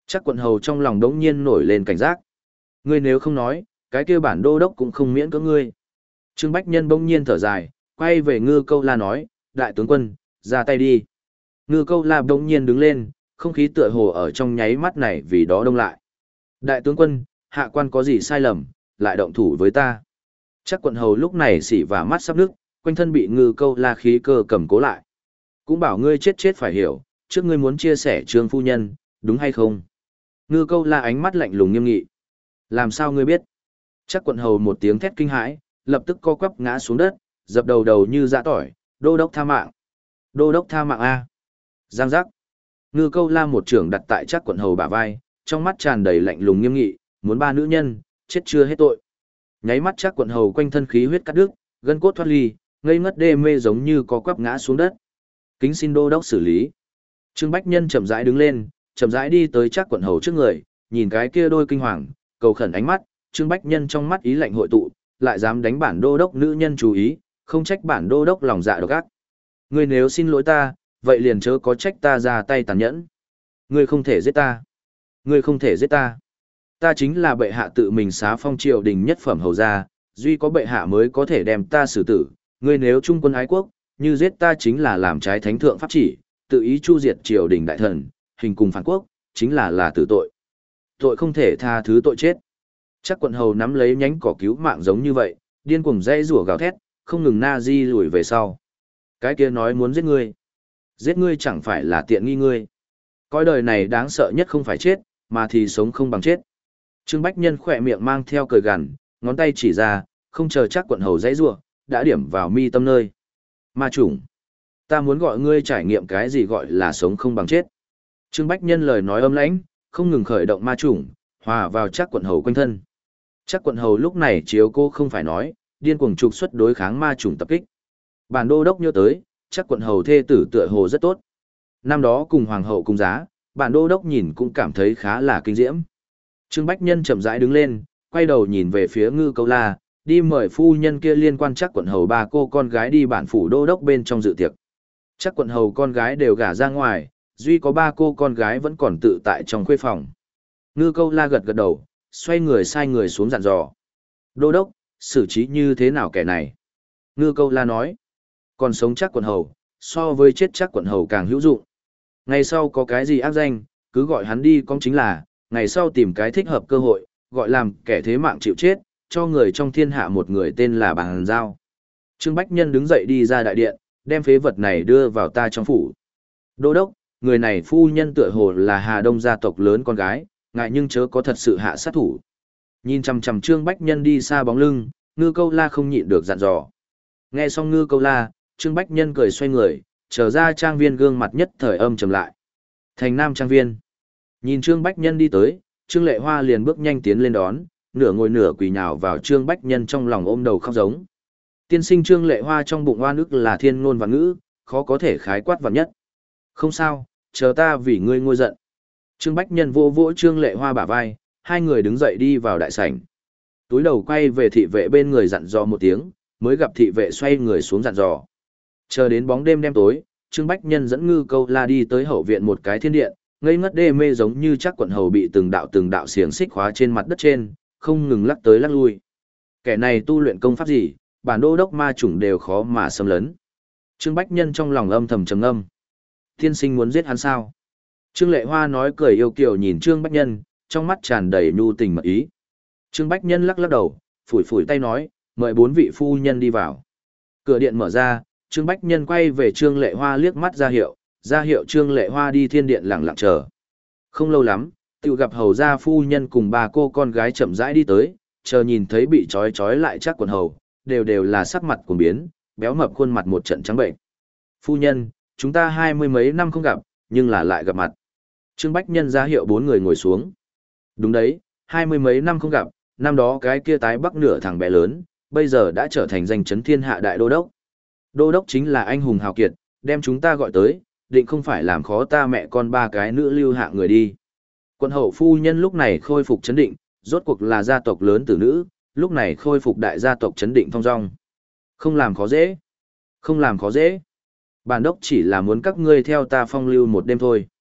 Chắc quận hầu trong lòng đống nhiên nổi lên cảnh giác. Ngươi nếu không nói, cái kia bản đô đốc cũng không miễn cưỡng ngươi. Trương Bách Nhân bỗng nhiên thở dài, quay về Ngư Câu La nói, đại tướng quân, ra tay đi. Ngư Câu La bỗng nhiên đứng lên, không khí tựa hồ ở trong nháy mắt này vì đó đông lại. Đại tướng quân, hạ quan có gì sai lầm, lại động thủ với ta. Chắc quận hầu lúc này xỉ và mắt sắp nước, quanh thân bị Ngư Câu La khí cơ cầm cố lại. Cũng bảo ngươi chết chết phải hiểu, trước ngươi muốn chia sẻ Trương phu nhân, đúng hay không? Ngư Câu La ánh mắt lạnh lùng nghiêm nghị. Làm sao ngươi biết? Chắc quận hầu một tiếng thét kinh hãi, lập tức co quắp ngã xuống đất, dập đầu đầu như dã tỏi, đô đốc tha mạng. Đô đốc tha mạng A. Giang giác. Ngư Câu La một trưởng đặt tại chắc quận hầu bả vai, trong mắt tràn đầy lạnh lùng nghiêm nghị, muốn ba nữ nhân, chết chưa hết tội. Nháy mắt chắc quận hầu quanh thân khí huyết cắt đứt, gân cốt thoát ly, ngây ngất đê mê giống như có quắp ngã xuống đất. Kính xin đô đốc xử lý. Trương Bách Nhân chậm rãi đứng lên, chậm rãi đi tới chắc quận hầu trước người, nhìn cái kia đôi kinh hoàng, cầu khẩn ánh mắt, Trương Bách Nhân trong mắt ý lạnh hội tụ, lại dám đánh bản đô đốc nữ nhân chú ý, không trách bản đô đốc lòng dạ độc ác. Ngươi nếu xin lỗi ta, vậy liền chớ có trách ta ra tay tàn nhẫn. Ngươi không thể giết ta. Ngươi không thể giết ta. Ta chính là bệ hạ tự mình xá phong triều đình nhất phẩm hầu gia, duy có bệ hạ mới có thể đem ta xử tử. Ngươi nếu trung quân ái quốc, như giết ta chính là làm trái thánh thượng pháp chỉ, tự ý chu diệt triều đình đại thần, hình cùng phản quốc, chính là là tử tội. Tội không thể tha thứ tội chết. Chắc quận hầu nắm lấy nhánh cỏ cứu mạng giống như vậy, điên cuồng dây rủa gào thét, không ngừng na di lùi về sau. Cái kia nói muốn giết ngươi. Giết ngươi chẳng phải là tiện nghi ngươi. Coi đời này đáng sợ nhất không phải chết, mà thì sống không bằng chết. Trương Bách Nhân khỏe miệng mang theo cười gằn, ngón tay chỉ ra, không chờ chắc quận hầu dãy rủa, đã điểm vào mi tâm nơi. Ma chủng. Ta muốn gọi ngươi trải nghiệm cái gì gọi là sống không bằng chết. Trương Bách Nhân lời nói âm lãnh, không ngừng khởi động ma chủng, hòa vào chắc quận hầu quanh thân. Chắc quận hầu lúc này chiếu cô không phải nói, điên cuồng trục xuất đối kháng ma chủng tập kích. Bản đô đốc nhớ tới, chắc quận hầu thê tử tựa hồ rất tốt. Năm đó cùng hoàng hậu cùng giá, bản đô đốc nhìn cũng cảm thấy khá là kinh diễm. Trương Bách Nhân chậm rãi đứng lên, quay đầu nhìn về phía Ngư Câu La, đi mời phu nhân kia liên quan chắc quận hầu ba cô con gái đi bản phủ đô đốc bên trong dự tiệc. Chắc quận hầu con gái đều gả ra ngoài, duy có ba cô con gái vẫn còn tự tại trong khuê phòng. Ngư Câu La gật gật đầu, xoay người sai người xuống dặn dò. Đô đốc, xử trí như thế nào kẻ này? Ngư Câu La nói, còn sống chắc quận hầu, so với chết chắc quận hầu càng hữu dụng. Ngày sau có cái gì ác danh, cứ gọi hắn đi con chính là, ngày sau tìm cái thích hợp cơ hội, gọi làm kẻ thế mạng chịu chết, cho người trong thiên hạ một người tên là Bàn Giao. Trương Bách Nhân đứng dậy đi ra đại điện, đem phế vật này đưa vào ta trong phủ. Đô đốc, người này phu nhân tựa hồ là Hà Đông gia tộc lớn con gái, ngại nhưng chớ có thật sự hạ sát thủ. Nhìn chằm chằm Trương Bách Nhân đi xa bóng lưng, Ngư Câu La không nhịn được dặn dò. Nghe xong Ngư Câu La, Trương Bách Nhân cười xoay người, trở ra trang viên gương mặt nhất thời âm trầm lại. Thành Nam trang viên. Nhìn Trương Bách Nhân đi tới, Trương Lệ Hoa liền bước nhanh tiến lên đón, nửa ngồi nửa quỳ nhào vào Trương Bách Nhân trong lòng ôm đầu khóc giống. Tiên sinh Trương Lệ Hoa trong bụng oan ức là thiên ngôn và ngữ, khó có thể khái quát vạn nhất. Không sao, chờ ta vì ngươi ngôi giận. Trương Bách Nhân vô vỗ Trương Lệ Hoa bả vai, hai người đứng dậy đi vào đại sảnh. Túi đầu quay về thị vệ bên người dặn dò một tiếng, mới gặp thị vệ xoay người xuống dặn dò. Chờ đến bóng đêm đêm tối, Trương Bách Nhân dẫn Ngư Câu La đi tới hậu viện một cái thiên điện, ngây ngất đê mê giống như chắc quận hầu bị từng đạo từng đạo xiềng xích khóa trên mặt đất trên, không ngừng lắc tới lắc lui. Kẻ này tu luyện công pháp gì, bản đô đốc ma chủng đều khó mà xâm lấn. Trương Bách Nhân trong lòng âm thầm trầm ngâm. Tiên sinh muốn giết hắn sao? Trương Lệ Hoa nói cười yêu kiều nhìn Trương Bách Nhân, trong mắt tràn đầy nhu tình mật ý. Trương Bách Nhân lắc lắc đầu, phủi phủi tay nói, mời bốn vị phu nhân đi vào. Cửa điện mở ra, Trương Bách Nhân quay về Trương Lệ Hoa liếc mắt ra hiệu, ra hiệu Trương Lệ Hoa đi thiên điện lặng lặng chờ. Không lâu lắm, tự gặp hầu gia phu nhân cùng ba cô con gái chậm rãi đi tới, chờ nhìn thấy bị trói trói lại chắc quần hầu, đều đều là sắc mặt cuồng biến, béo mập khuôn mặt một trận trắng bệnh. Phu nhân, chúng ta hai mươi mấy năm không gặp, nhưng là lại gặp mặt. Trương Bách Nhân ra hiệu bốn người ngồi xuống. Đúng đấy, hai mươi mấy năm không gặp, năm đó cái kia tái bắc nửa thằng bé lớn, bây giờ đã trở thành danh chấn thiên hạ đại đô đốc. Đô đốc chính là anh hùng hào kiệt, đem chúng ta gọi tới, định không phải làm khó ta mẹ con ba cái nữ lưu hạ người đi. Quân hậu phu nhân lúc này khôi phục chấn định, rốt cuộc là gia tộc lớn tử nữ, lúc này khôi phục đại gia tộc chấn định thong dong. Không làm khó dễ. Không làm khó dễ. Bản đốc chỉ là muốn các ngươi theo ta phong lưu một đêm thôi.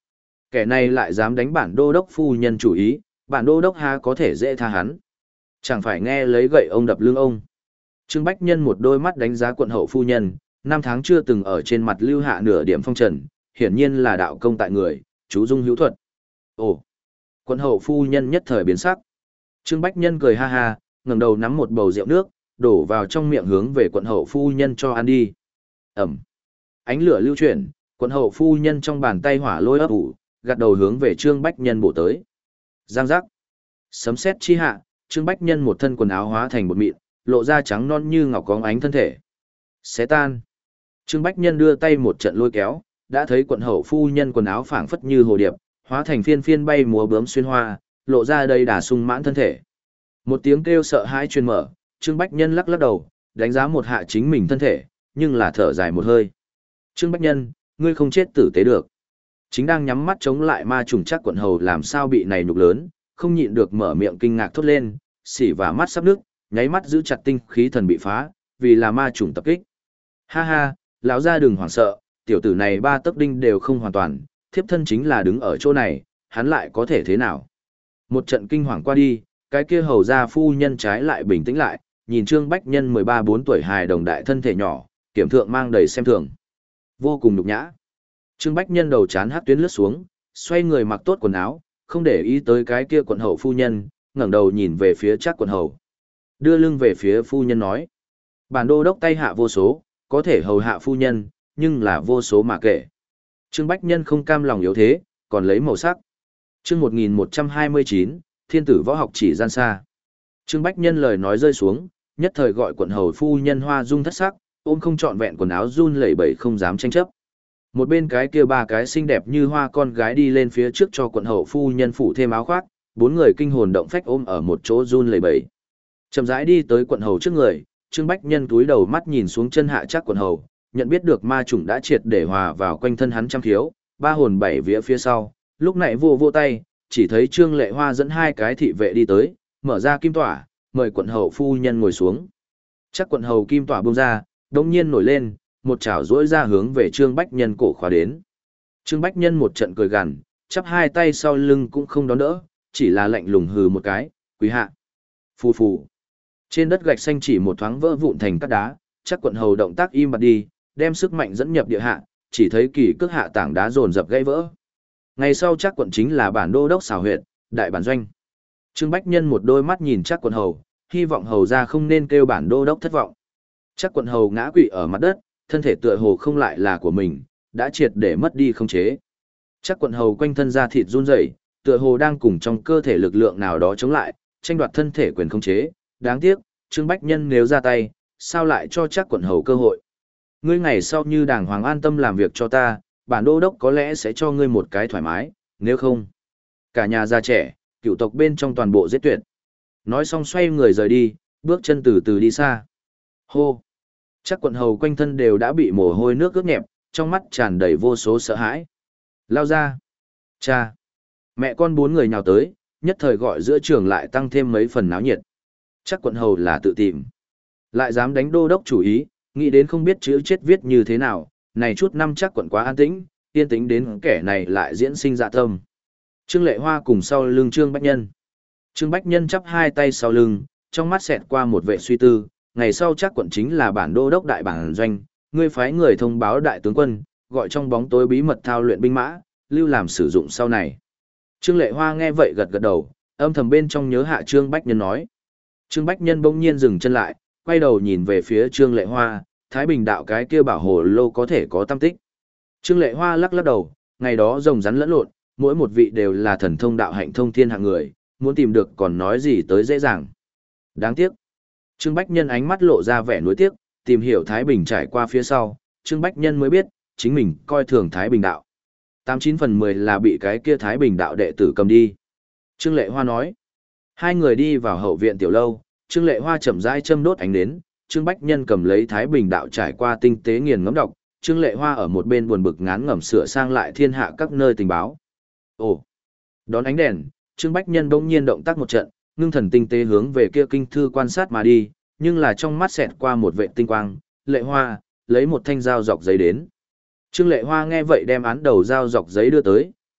Kẻ này lại dám đánh bản đô đốc phu nhân chủ ý, bản đô đốc há có thể dễ tha hắn. Chẳng phải nghe lấy gậy ông đập lưng ông. Trương Bách Nhân một đôi mắt đánh giá quận hậu phu nhân, năm tháng chưa từng ở trên mặt lưu hạ nửa điểm phong trần, hiển nhiên là đạo công tại người, chú dung hữu thuật. Ồ! Quận hậu phu nhân nhất thời biến sắc. Trương Bách Nhân cười ha ha, ngẩng đầu nắm một bầu rượu nước, đổ vào trong miệng hướng về quận hậu phu nhân cho ăn đi. Ẩm! Ánh lửa lưu chuyển, quận hậu phu nhân trong bàn tay hỏa lôi ấp ủ, gạt đầu hướng về Trương Bách Nhân bổ tới. Giang giác! Sấm sét chi hạ, Trương Bách Nhân một thân quần áo hóa thành bột mịn, lộ ra trắng non như ngọc có ánh thân thể. Xé tan! Trương Bách Nhân đưa tay một trận lôi kéo, đã thấy quận hậu phu nhân quần áo phảng phất như hồ điệp, hóa thành phiên phiên bay múa bướm xuyên hoa, lộ ra đầy đà sung mãn thân thể. Một tiếng kêu sợ hãi truyền mở, Trương Bách Nhân lắc lắc đầu, đánh giá một hạ chính mình thân thể, nhưng là thở dài một hơi. Trương Bách Nhân, ngươi không chết tử tế được. Chính đang nhắm mắt chống lại ma trùng chắc quận hầu làm sao bị này nhục lớn, không nhịn được mở miệng kinh ngạc thốt lên, xỉ và mắt sắp nước, nháy mắt giữ chặt tinh khí thần bị phá, vì là ma trùng tập kích. Ha ha, lão gia đừng hoảng sợ, tiểu tử này ba tấc đinh đều không hoàn toàn, thiếp thân chính là đứng ở chỗ này, hắn lại có thể thế nào. Một trận kinh hoàng qua đi, cái kia hầu gia phu nhân trái lại bình tĩnh lại, nhìn Trương Bách Nhân mười ba bốn tuổi hài đồng đại thân thể nhỏ, kiểm thượng mang đầy xem thường. Vô cùng nhục nhã. Trương Bách Nhân đầu chán hát tuyến lướt xuống, xoay người mặc tốt quần áo, không để ý tới cái kia quận hậu phu nhân, ngẩng đầu nhìn về phía chắc quận hầu. Đưa lưng về phía phu nhân nói. Bản đô đốc tay hạ vô số, có thể hầu hạ phu nhân, nhưng là vô số mà kể. Trương Bách Nhân không cam lòng yếu thế, còn lấy màu sắc. Chương một nghìn một trăm hai mươi chín, Thiên tử võ học chỉ gian xa. Trương Bách Nhân lời nói rơi xuống, nhất thời gọi quận hầu phu nhân hoa dung thất sắc, ôm không trọn vẹn quần áo run lẩy bẩy không dám tranh chấp. Một bên cái kia ba cái xinh đẹp như hoa con gái đi lên phía trước cho quận hầu phu nhân phủ thêm áo khoác, bốn người kinh hồn động phách ôm ở một chỗ run lẩy bẩy. Chậm rãi đi tới quận hầu trước người, Trương Bách Nhân túi đầu mắt nhìn xuống chân hạ chắc quận hầu, nhận biết được ma chủng đã triệt để hòa vào quanh thân hắn trăm khiếu, ba hồn bảy vía phía sau, lúc này vô vô tay, chỉ thấy Trương Lệ Hoa dẫn hai cái thị vệ đi tới, mở ra kim tỏa, mời quận hầu phu nhân ngồi xuống. Chắc quận hầu kim tỏa buông ra, đột nhiên nổi lên, một chảo duỗi ra hướng về Trương Bách Nhân cổ khóa đến. Trương Bách Nhân một trận cười gằn, chắp hai tay sau lưng cũng không đón đỡ, chỉ là lạnh lùng hừ một cái, quý hạ. Phù phù. Trên đất gạch xanh chỉ một thoáng vỡ vụn thành cát đá, chắc quận hầu động tác im bặt đi, đem sức mạnh dẫn nhập địa hạ, chỉ thấy kỳ cước hạ tảng đá dồn dập gãy vỡ. Ngày sau chắc quận chính là bản đô đốc xào huyện, đại bản doanh. Trương Bách Nhân một đôi mắt nhìn chắc quận hầu, hy vọng hầu ra không nên kêu bản đô đốc thất vọng. Chắc quận hầu ngã quỵ ở mặt đất, thân thể tựa hồ không lại là của mình, đã triệt để mất đi khống chế. Chắc quận hầu quanh thân da thịt run rẩy, tựa hồ đang cùng trong cơ thể lực lượng nào đó chống lại, tranh đoạt thân thể quyền khống chế. Đáng tiếc, Trương Bách Nhân nếu ra tay, sao lại cho chắc quận hầu cơ hội. Ngươi ngày sau như đàng hoàng an tâm làm việc cho ta, bản đô đốc có lẽ sẽ cho ngươi một cái thoải mái, nếu không. Cả nhà già trẻ, cựu tộc bên trong toàn bộ giết tuyệt. Nói xong xoay người rời đi, bước chân từ từ đi xa. Hô! Chắc quận hầu quanh thân đều đã bị mồ hôi nước ướt nhẹp, trong mắt tràn đầy vô số sợ hãi. Lao ra! Cha! Mẹ con bốn người nhào tới, nhất thời gọi giữa trường lại tăng thêm mấy phần náo nhiệt. Chắc quận hầu là tự tìm. Lại dám đánh đô đốc chủ ý, nghĩ đến không biết chữ chết viết như thế nào, này chút năm chắc quận quá an tĩnh, yên tĩnh đến kẻ này lại diễn sinh dạ tâm. Trương Lệ Hoa cùng sau lưng Trương Bách Nhân. Trương Bách Nhân chắp hai tay sau lưng, trong mắt xẹt qua một vệ suy tư, ngày sau chắc quận chính là bản đô đốc đại bản doanh, ngươi phái người thông báo đại tướng quân, gọi trong bóng tối bí mật thao luyện binh mã, lưu làm sử dụng sau này. Trương Lệ Hoa nghe vậy gật gật đầu, âm thầm bên trong nhớ hạ Trương Bách Nhân nói. Trương Bách Nhân bỗng nhiên dừng chân lại, quay đầu nhìn về phía Trương Lệ Hoa, Thái Bình đạo cái kia bảo hồ lô có thể có tâm tích. Trương Lệ Hoa lắc lắc đầu, ngày đó rồng rắn lẫn lộn, mỗi một vị đều là thần thông đạo hạnh thông thiên hạng người, muốn tìm được còn nói gì tới dễ dàng. Đáng tiếc. Trương Bách Nhân ánh mắt lộ ra vẻ nuối tiếc, tìm hiểu Thái Bình trải qua phía sau, Trương Bách Nhân mới biết, chính mình coi thường Thái Bình đạo. tám chín phần mười là bị cái kia Thái Bình đạo đệ tử cầm đi. Trương Lệ Hoa nói. Hai người đi vào hậu viện tiểu lâu, Trương Lệ Hoa chậm rãi châm đốt ánh nến, Trương Bách Nhân cầm lấy Thái Bình đạo trải qua tinh tế nghiền ngẫm đọc, Trương Lệ Hoa ở một bên buồn bực ngán ngẩm sửa sang lại thiên hạ các nơi tình báo. Ồ. Đón ánh đèn, Trương Bách Nhân bỗng nhiên động tác một trận, ngưng thần tinh tế hướng về kia kinh thư quan sát mà đi, nhưng là trong mắt xẹt qua một vệ tinh quang, Lệ Hoa, lấy một thanh dao dọc giấy đến. Trương Lệ Hoa nghe vậy đem án đầu dao dọc giấy đưa tới,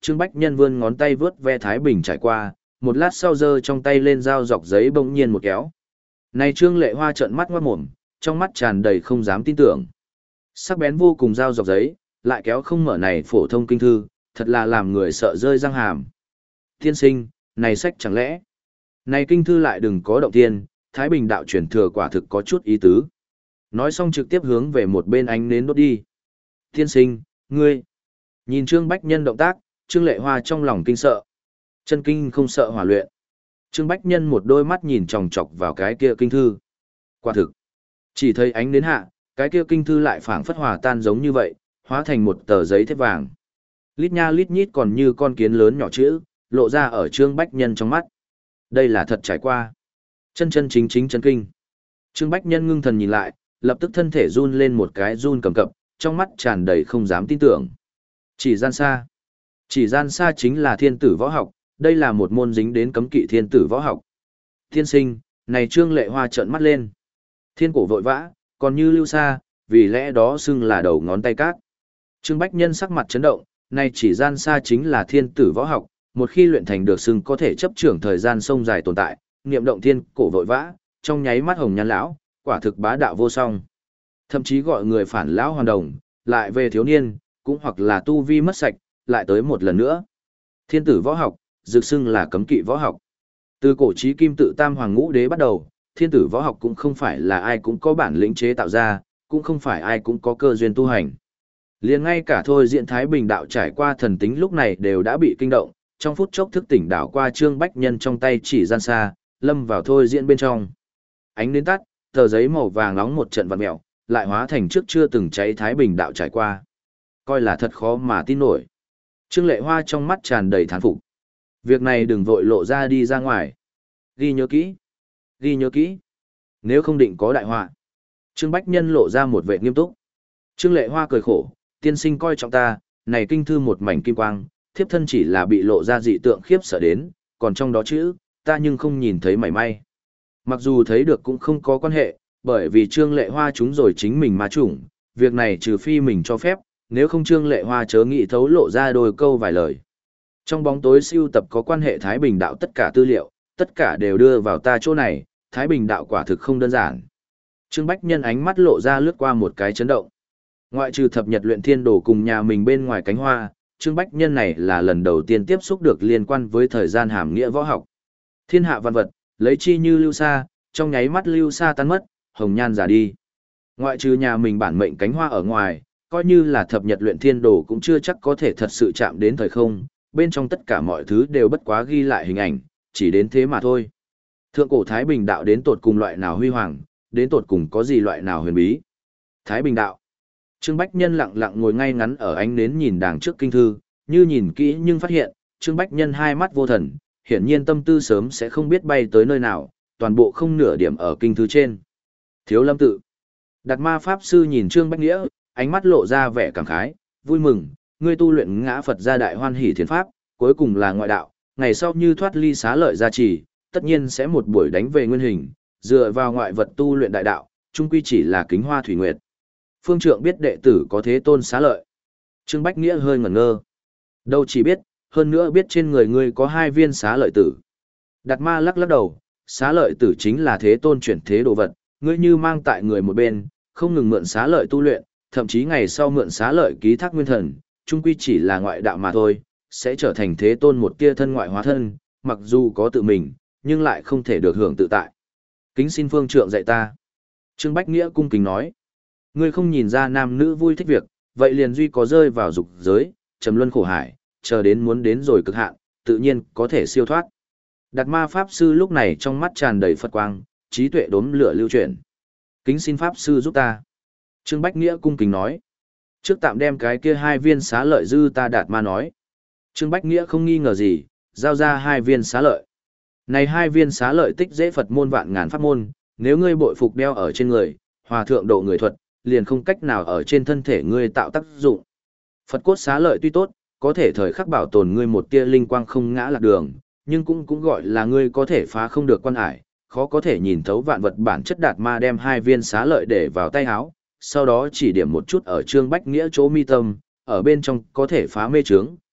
Trương Bách Nhân vươn ngón tay vướt ve Thái Bình trải qua, một lát sau giơ trong tay lên dao dọc giấy bỗng nhiên một kéo. Này Trương Lệ Hoa trợn mắt ngoát mồm, trong mắt tràn đầy không dám tin tưởng. Sắc bén vô cùng dao dọc giấy, lại kéo không mở này phổ thông kinh thư, thật là làm người sợ rơi răng hàm. Tiên sinh, này sách chẳng lẽ, này kinh thư lại đừng có động tiên, Thái Bình đạo truyền thừa quả thực có chút ý tứ. Nói xong trực tiếp hướng về một bên ánh nến đốt đi. Tiên sinh, ngươi, nhìn Trương Bách Nhân động tác, Trương Lệ Hoa trong lòng kinh sợ. Chân kinh không sợ hỏa luyện. Trương Bách Nhân một đôi mắt nhìn chòng chọc vào cái kia kinh thư. Quả thực, chỉ thấy ánh nến hạ, cái kia kinh thư lại phảng phất hòa tan giống như vậy, hóa thành một tờ giấy thép vàng. Lít nha lít nhít còn như con kiến lớn nhỏ chữ, lộ ra ở Trương Bách Nhân trong mắt. Đây là thật trải qua. Chân chân chính chính chân kinh. Trương Bách Nhân ngưng thần nhìn lại, lập tức thân thể run lên một cái run cầm cập, trong mắt tràn đầy không dám tin tưởng. Chỉ gian xa. Chỉ gian xa chính là thiên tử võ học, đây là một môn dính đến cấm kỵ thiên tử võ học. Tiên sinh, này Trương Lệ Hoa trợn mắt lên. Thiên cổ vội vã, còn như lưu xa, vì lẽ đó xưng là đầu ngón tay cát. Trương Bách Nhân sắc mặt chấn động, này chỉ gian xa chính là thiên tử võ học, một khi luyện thành được xưng có thể chấp trưởng thời gian sông dài tồn tại, niệm động thiên cổ vội vã, trong nháy mắt hồng nhan lão, quả thực bá đạo vô song. Thậm chí gọi người phản lão hoàn đồng, lại về thiếu niên, cũng hoặc là tu vi mất sạch, lại tới một lần nữa. Thiên tử võ học, dược xưng là cấm kỵ võ học. Từ cổ chí kim tự tam hoàng ngũ đế bắt đầu, thiên tử võ học cũng không phải là ai cũng có bản lĩnh chế tạo ra, cũng không phải ai cũng có cơ duyên tu hành. Liền ngay cả thôi diện Thái Bình đạo trải qua thần tính lúc này đều đã bị kinh động, trong phút chốc thức tỉnh đảo qua Trương Bách Nhân trong tay chỉ gian xa, lâm vào thôi diện bên trong. Ánh nến tắt, tờ giấy màu vàng nóng một trận vặn mèo, lại hóa thành trước chưa từng cháy Thái Bình đạo trải qua. Coi là thật khó mà tin nổi. Trương Lệ Hoa trong mắt tràn đầy thán phục. Việc này đừng vội lộ ra đi ra ngoài. Ghi nhớ kỹ. Ghi nhớ kỹ. Nếu không định có đại họa. Trương Bách Nhân lộ ra một vẻ nghiêm túc. Trương Lệ Hoa cười khổ, tiên sinh coi trọng ta, này kinh thư một mảnh kim quang, thiếp thân chỉ là bị lộ ra dị tượng khiếp sợ đến, còn trong đó chữ, ta nhưng không nhìn thấy mảy may. Mặc dù thấy được cũng không có quan hệ, bởi vì Trương Lệ Hoa chúng rồi chính mình mà chủng, việc này trừ phi mình cho phép, nếu không Trương Lệ Hoa chớ nghĩ thấu lộ ra đôi câu vài lời. Trong bóng tối siêu tập có quan hệ Thái Bình đạo tất cả tư liệu, tất cả đều đưa vào ta chỗ này, Thái Bình đạo quả thực không đơn giản. Trương Bách Nhân ánh mắt lộ ra lướt qua một cái chấn động. Ngoại trừ thập nhật luyện thiên đồ cùng nhà mình bên ngoài cánh hoa, Trương Bách Nhân này là lần đầu tiên tiếp xúc được liên quan với thời gian hàm nghĩa võ học. Thiên hạ văn vật, lấy chi như lưu sa, trong nháy mắt lưu sa tan mất, hồng nhan già đi. Ngoại trừ nhà mình bản mệnh cánh hoa ở ngoài, coi như là thập nhật luyện thiên đồ cũng chưa chắc có thể thật sự chạm đến thời không, bên trong tất cả mọi thứ đều bất quá ghi lại hình ảnh, chỉ đến thế mà thôi. Thượng cổ Thái Bình đạo đến tột cùng loại nào huy hoàng, đến tột cùng có gì loại nào huyền bí. Thái Bình đạo. Trương Bách Nhân lặng lặng ngồi ngay ngắn ở ánh nến nhìn đàng trước kinh thư, như nhìn kỹ nhưng phát hiện, Trương Bách Nhân hai mắt vô thần, hiển nhiên tâm tư sớm sẽ không biết bay tới nơi nào, toàn bộ không nửa điểm ở kinh thư trên. Thiếu Lâm tự. Đạt Ma Pháp Sư nhìn Trương Bách Nghĩa, ánh mắt lộ ra vẻ cảm khái, vui mừng, ngươi tu luyện ngã Phật gia đại hoan hỷ thiền pháp, cuối cùng là ngoại đạo, ngày sau như thoát ly xá lợi gia trì, tất nhiên sẽ một buổi đánh về nguyên hình, dựa vào ngoại vật tu luyện đại đạo, chung quy chỉ là kính hoa thủy nguyệt. Phương trượng biết đệ tử có thế tôn xá lợi. Trương Bách Nghĩa hơi ngẩn ngơ. Đâu chỉ biết, hơn nữa biết trên người ngươi có hai viên xá lợi tử. Đạt Ma lắc lắc đầu, xá lợi tử chính là thế tôn chuyển thế đồ vật, ngươi như mang tại người một bên, không ngừng mượn xá lợi tu luyện, thậm chí ngày sau mượn xá lợi ký thác nguyên thần, chung quy chỉ là ngoại đạo mà thôi, sẽ trở thành thế tôn một tia thân ngoại hóa thân, mặc dù có tự mình, nhưng lại không thể được hưởng tự tại. Kính xin phương trượng dạy ta. Trương Bách Nghĩa cung kính nói. Ngươi không nhìn ra nam nữ vui thích việc, vậy liền duy có rơi vào dục giới, trầm luân khổ hải, chờ đến muốn đến rồi cực hạn, tự nhiên có thể siêu thoát. Đạt Ma Pháp Sư lúc này trong mắt tràn đầy Phật quang, trí tuệ đốm lửa lưu chuyển. Kính xin Pháp Sư giúp ta. Trương Bách Nghĩa cung kính nói. Trước tạm đem cái kia hai viên xá lợi dư ta. Đạt Ma nói. Trương Bách Nghĩa không nghi ngờ gì, giao ra hai viên xá lợi. Này hai viên xá lợi tích dễ Phật môn vạn ngàn pháp môn, nếu ngươi bội phục đeo ở trên người, hòa thượng độ người thuật, liền không cách nào ở trên thân thể ngươi tạo tác dụng. Phật cốt xá lợi tuy tốt, có thể thời khắc bảo tồn ngươi một tia linh quang không ngã lạc đường, nhưng cũng cũng gọi là ngươi có thể phá không được quan hải, khó có thể nhìn thấu vạn vật bản chất. Đạt Ma đem hai viên xá lợi để vào tay áo, sau đó chỉ điểm một chút ở Trương Bách Nghĩa chỗ mi tâm, ở bên trong có thể phá mê trướng,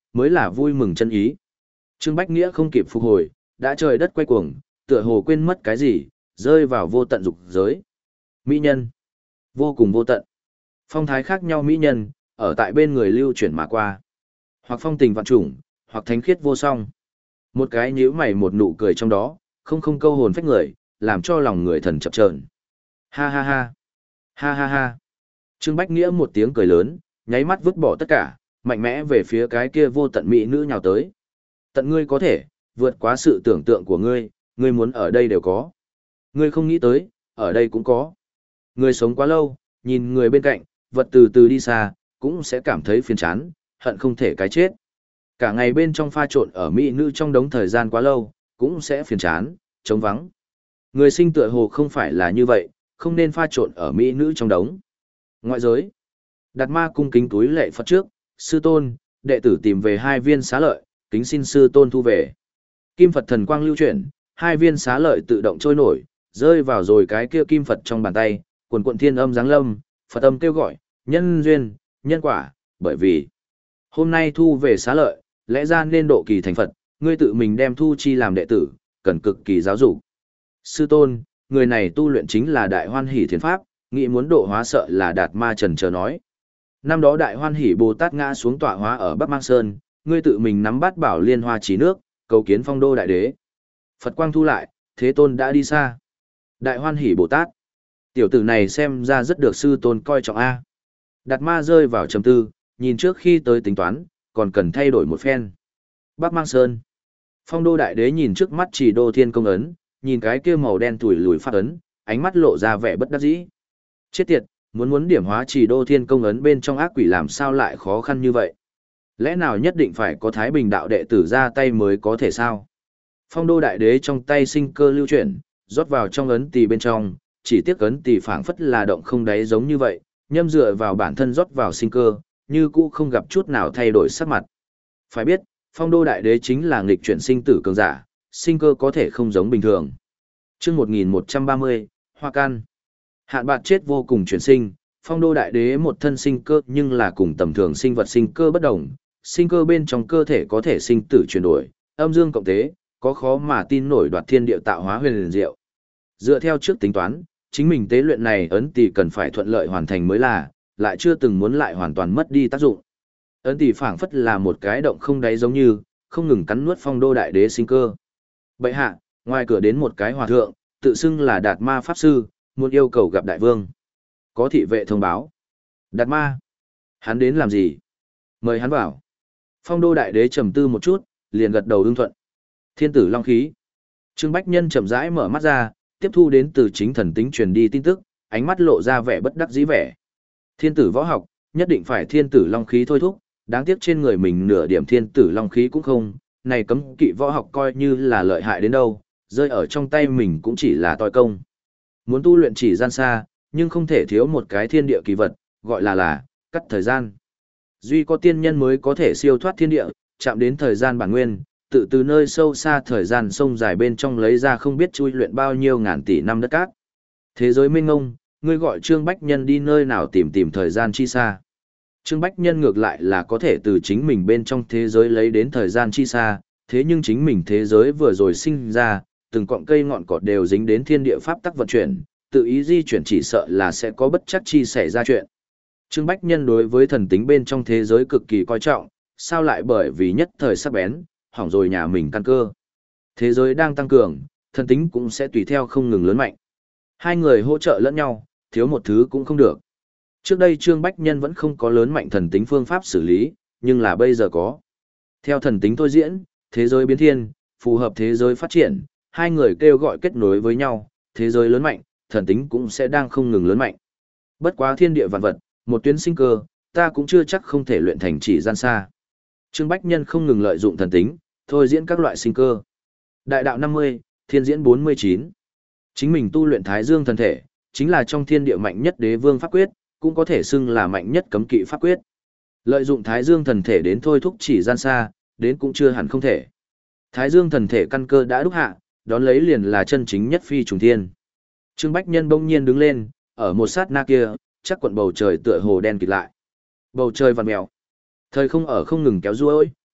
mới là vui mừng chân ý. Trương Bách Nghĩa không kịp phục hồi, đã trời đất quay cuồng, tựa hồ quên mất cái gì, rơi vào vô tận dục giới. Mỹ nhân, vô cùng vô tận. Phong thái khác nhau mỹ nhân, ở tại bên người lưu chuyển mà qua. Hoặc phong tình vạn trùng, hoặc thánh khiết vô song. Một cái nhíu mày một nụ cười trong đó, không không câu hồn phách người, làm cho lòng người thần chập chờn. Ha ha ha. Ha ha ha. Trương Bách Nghĩa một tiếng cười lớn, nháy mắt vứt bỏ tất cả, mạnh mẽ về phía cái kia vô tận mỹ nữ nhào tới. Tận ngươi có thể, vượt quá sự tưởng tượng của ngươi, ngươi muốn ở đây đều có. Ngươi không nghĩ tới, ở đây cũng có. Ngươi sống quá lâu, nhìn người bên cạnh, vật từ từ đi xa, cũng sẽ cảm thấy phiền chán, hận không thể cái chết. Cả ngày bên trong pha trộn ở mỹ nữ trong đống thời gian quá lâu, cũng sẽ phiền chán, trống vắng. Người sinh tựa hồ không phải là như vậy, không nên pha trộn ở mỹ nữ trong đống. Ngoại giới, Đạt Ma cung kính túi lệ Phật trước, sư tôn, đệ tử tìm về hai viên xá lợi, kính xin sư tôn thu về. Kim Phật thần quang lưu chuyển, hai viên xá lợi tự động trôi nổi, rơi vào rồi cái kia kim Phật trong bàn tay, quần quận thiên âm giáng lâm, Phật âm kêu gọi, nhân duyên, nhân quả, bởi vì hôm nay thu về xá lợi, lẽ ra nên độ kỳ thành Phật, ngươi tự mình đem thu chi làm đệ tử, cần cực kỳ giáo dục. Sư tôn, người này tu luyện chính là Đại Hoan Hỷ Thiền Pháp, nghĩ muốn độ hóa sợ là Đạt Ma trần chờ nói. Năm đó Đại Hoan Hỷ Bồ Tát ngã xuống tọa hóa ở Bắc Mang Sơn, ngươi tự mình nắm bát bảo liên hoa chỉ nước, cầu kiến Phong Đô đại đế. Phật quang thu lại, Thế Tôn đã đi xa. Đại Hoan Hỷ Bồ Tát, tiểu tử này xem ra rất được sư tôn coi trọng a. Đạt Ma rơi vào trầm tư, nhìn trước khi tới tính toán, còn cần thay đổi một phen. Bắc Mang Sơn. Phong Đô đại đế nhìn trước mắt Chỉ Đô Thiên Công ấn, nhìn cái kia màu đen tủi lùi phát ấn, ánh mắt lộ ra vẻ bất đắc dĩ. Chết tiệt, muốn muốn điểm hóa Chỉ Đô Thiên Công ấn bên trong ác quỷ làm sao lại khó khăn như vậy? Lẽ nào nhất định phải có Thái Bình đạo đệ tử ra tay mới có thể sao? Phong Đô đại đế trong tay sinh cơ lưu chuyển, rót vào trong ấn tỳ bên trong, chỉ tiếc ấn tỳ phảng phất là động không đáy giống như vậy, nhâm dựa vào bản thân rót vào sinh cơ, như cũ không gặp chút nào thay đổi sắc mặt. Phải biết, Phong Đô đại đế chính là nghịch chuyển sinh tử cường giả, sinh cơ có thể không giống bình thường. Chương một nghìn một trăm ba mươi, Hoa Can. Hạn bạt chết vô cùng chuyển sinh, Phong Đô đại đế một thân sinh cơ nhưng là cùng tầm thường sinh vật sinh cơ bất đồng, sinh cơ bên trong cơ thể có thể sinh tử chuyển đổi, âm dương cộng tế, có khó mà tin nổi đoạt thiên địa tạo hóa huyền liền diệu. Dựa theo trước tính toán, chính mình tế luyện này ấn tỷ cần phải thuận lợi hoàn thành mới là, lại chưa từng muốn lại hoàn toàn mất đi tác dụng. Ấn tỷ phảng phất là một cái động không đáy giống như, không ngừng cắn nuốt Phong Đô đại đế sinh cơ. Bệ hạ, ngoài cửa đến một cái hòa thượng, tự xưng là Đạt Ma pháp sư, muốn yêu cầu gặp đại vương. Có thị vệ thông báo. Đạt Ma? Hắn đến làm gì? Mời hắn vào. Phong Đô đại đế trầm tư một chút, liền gật đầu ưng thuận. Thiên tử long khí. Trương Bách Nhân chậm rãi mở mắt ra, tiếp thu đến từ chính thần tính truyền đi tin tức, ánh mắt lộ ra vẻ bất đắc dĩ vẻ. Thiên tử võ học, nhất định phải thiên tử long khí thôi thúc, đáng tiếc trên người mình nửa điểm thiên tử long khí cũng không, này cấm kỵ võ học coi như là lợi hại đến đâu, rơi ở trong tay mình cũng chỉ là toi công. Muốn tu luyện chỉ gian xa, nhưng không thể thiếu một cái thiên địa kỳ vật, gọi là là, cắt thời gian. Duy có tiên nhân mới có thể siêu thoát thiên địa, chạm đến thời gian bản nguyên, tự từ nơi sâu xa thời gian sông dài bên trong lấy ra không biết chui luyện bao nhiêu ngàn tỷ năm đất cát. Thế giới mênh ngông, ngươi gọi Trương Bách Nhân đi nơi nào tìm tìm thời gian chi xa. Trương Bách Nhân ngược lại là có thể từ chính mình bên trong thế giới lấy đến thời gian chi xa, thế nhưng chính mình thế giới vừa rồi sinh ra, từng cọng cây ngọn cỏ đều dính đến thiên địa pháp tắc vận chuyển, tự ý di chuyển chỉ sợ là sẽ có bất chắc chi xảy ra chuyện. Trương Bách Nhân đối với thần tính bên trong thế giới cực kỳ coi trọng, sao lại bởi vì nhất thời sắc bén, hỏng rồi nhà mình căn cơ. Thế giới đang tăng cường, thần tính cũng sẽ tùy theo không ngừng lớn mạnh. Hai người hỗ trợ lẫn nhau, thiếu một thứ cũng không được. Trước đây Trương Bách Nhân vẫn không có lớn mạnh thần tính phương pháp xử lý, nhưng là bây giờ có. Theo thần tính thôi diễn, thế giới biến thiên, phù hợp thế giới phát triển, hai người kêu gọi kết nối với nhau, thế giới lớn mạnh, thần tính cũng sẽ đang không ngừng lớn mạnh. Bất quá thiên địa vạn vật, một tuyến sinh cơ, ta cũng chưa chắc không thể luyện thành chỉ gian xa. Trương Bách Nhân không ngừng lợi dụng thần tính, thôi diễn các loại sinh cơ. Đại đạo năm mươi, thiên diễn bốn mươi chín. Chính mình tu luyện Thái Dương thần thể, chính là trong thiên địa mạnh nhất đế vương pháp quyết, cũng có thể xưng là mạnh nhất cấm kỵ pháp quyết. Lợi dụng Thái Dương thần thể đến thôi thúc chỉ gian xa, đến cũng chưa hẳn không thể. Thái Dương thần thể căn cơ đã đúc hạ, đón lấy liền là chân chính nhất phi trùng thiên. Trương Bách Nhân bỗng nhiên đứng lên, ở một sát na kia, chắc quận bầu trời tựa hồ đen kịt lại. Bầu trời vằn mèo. Thời không ở không ngừng kéo duỗi,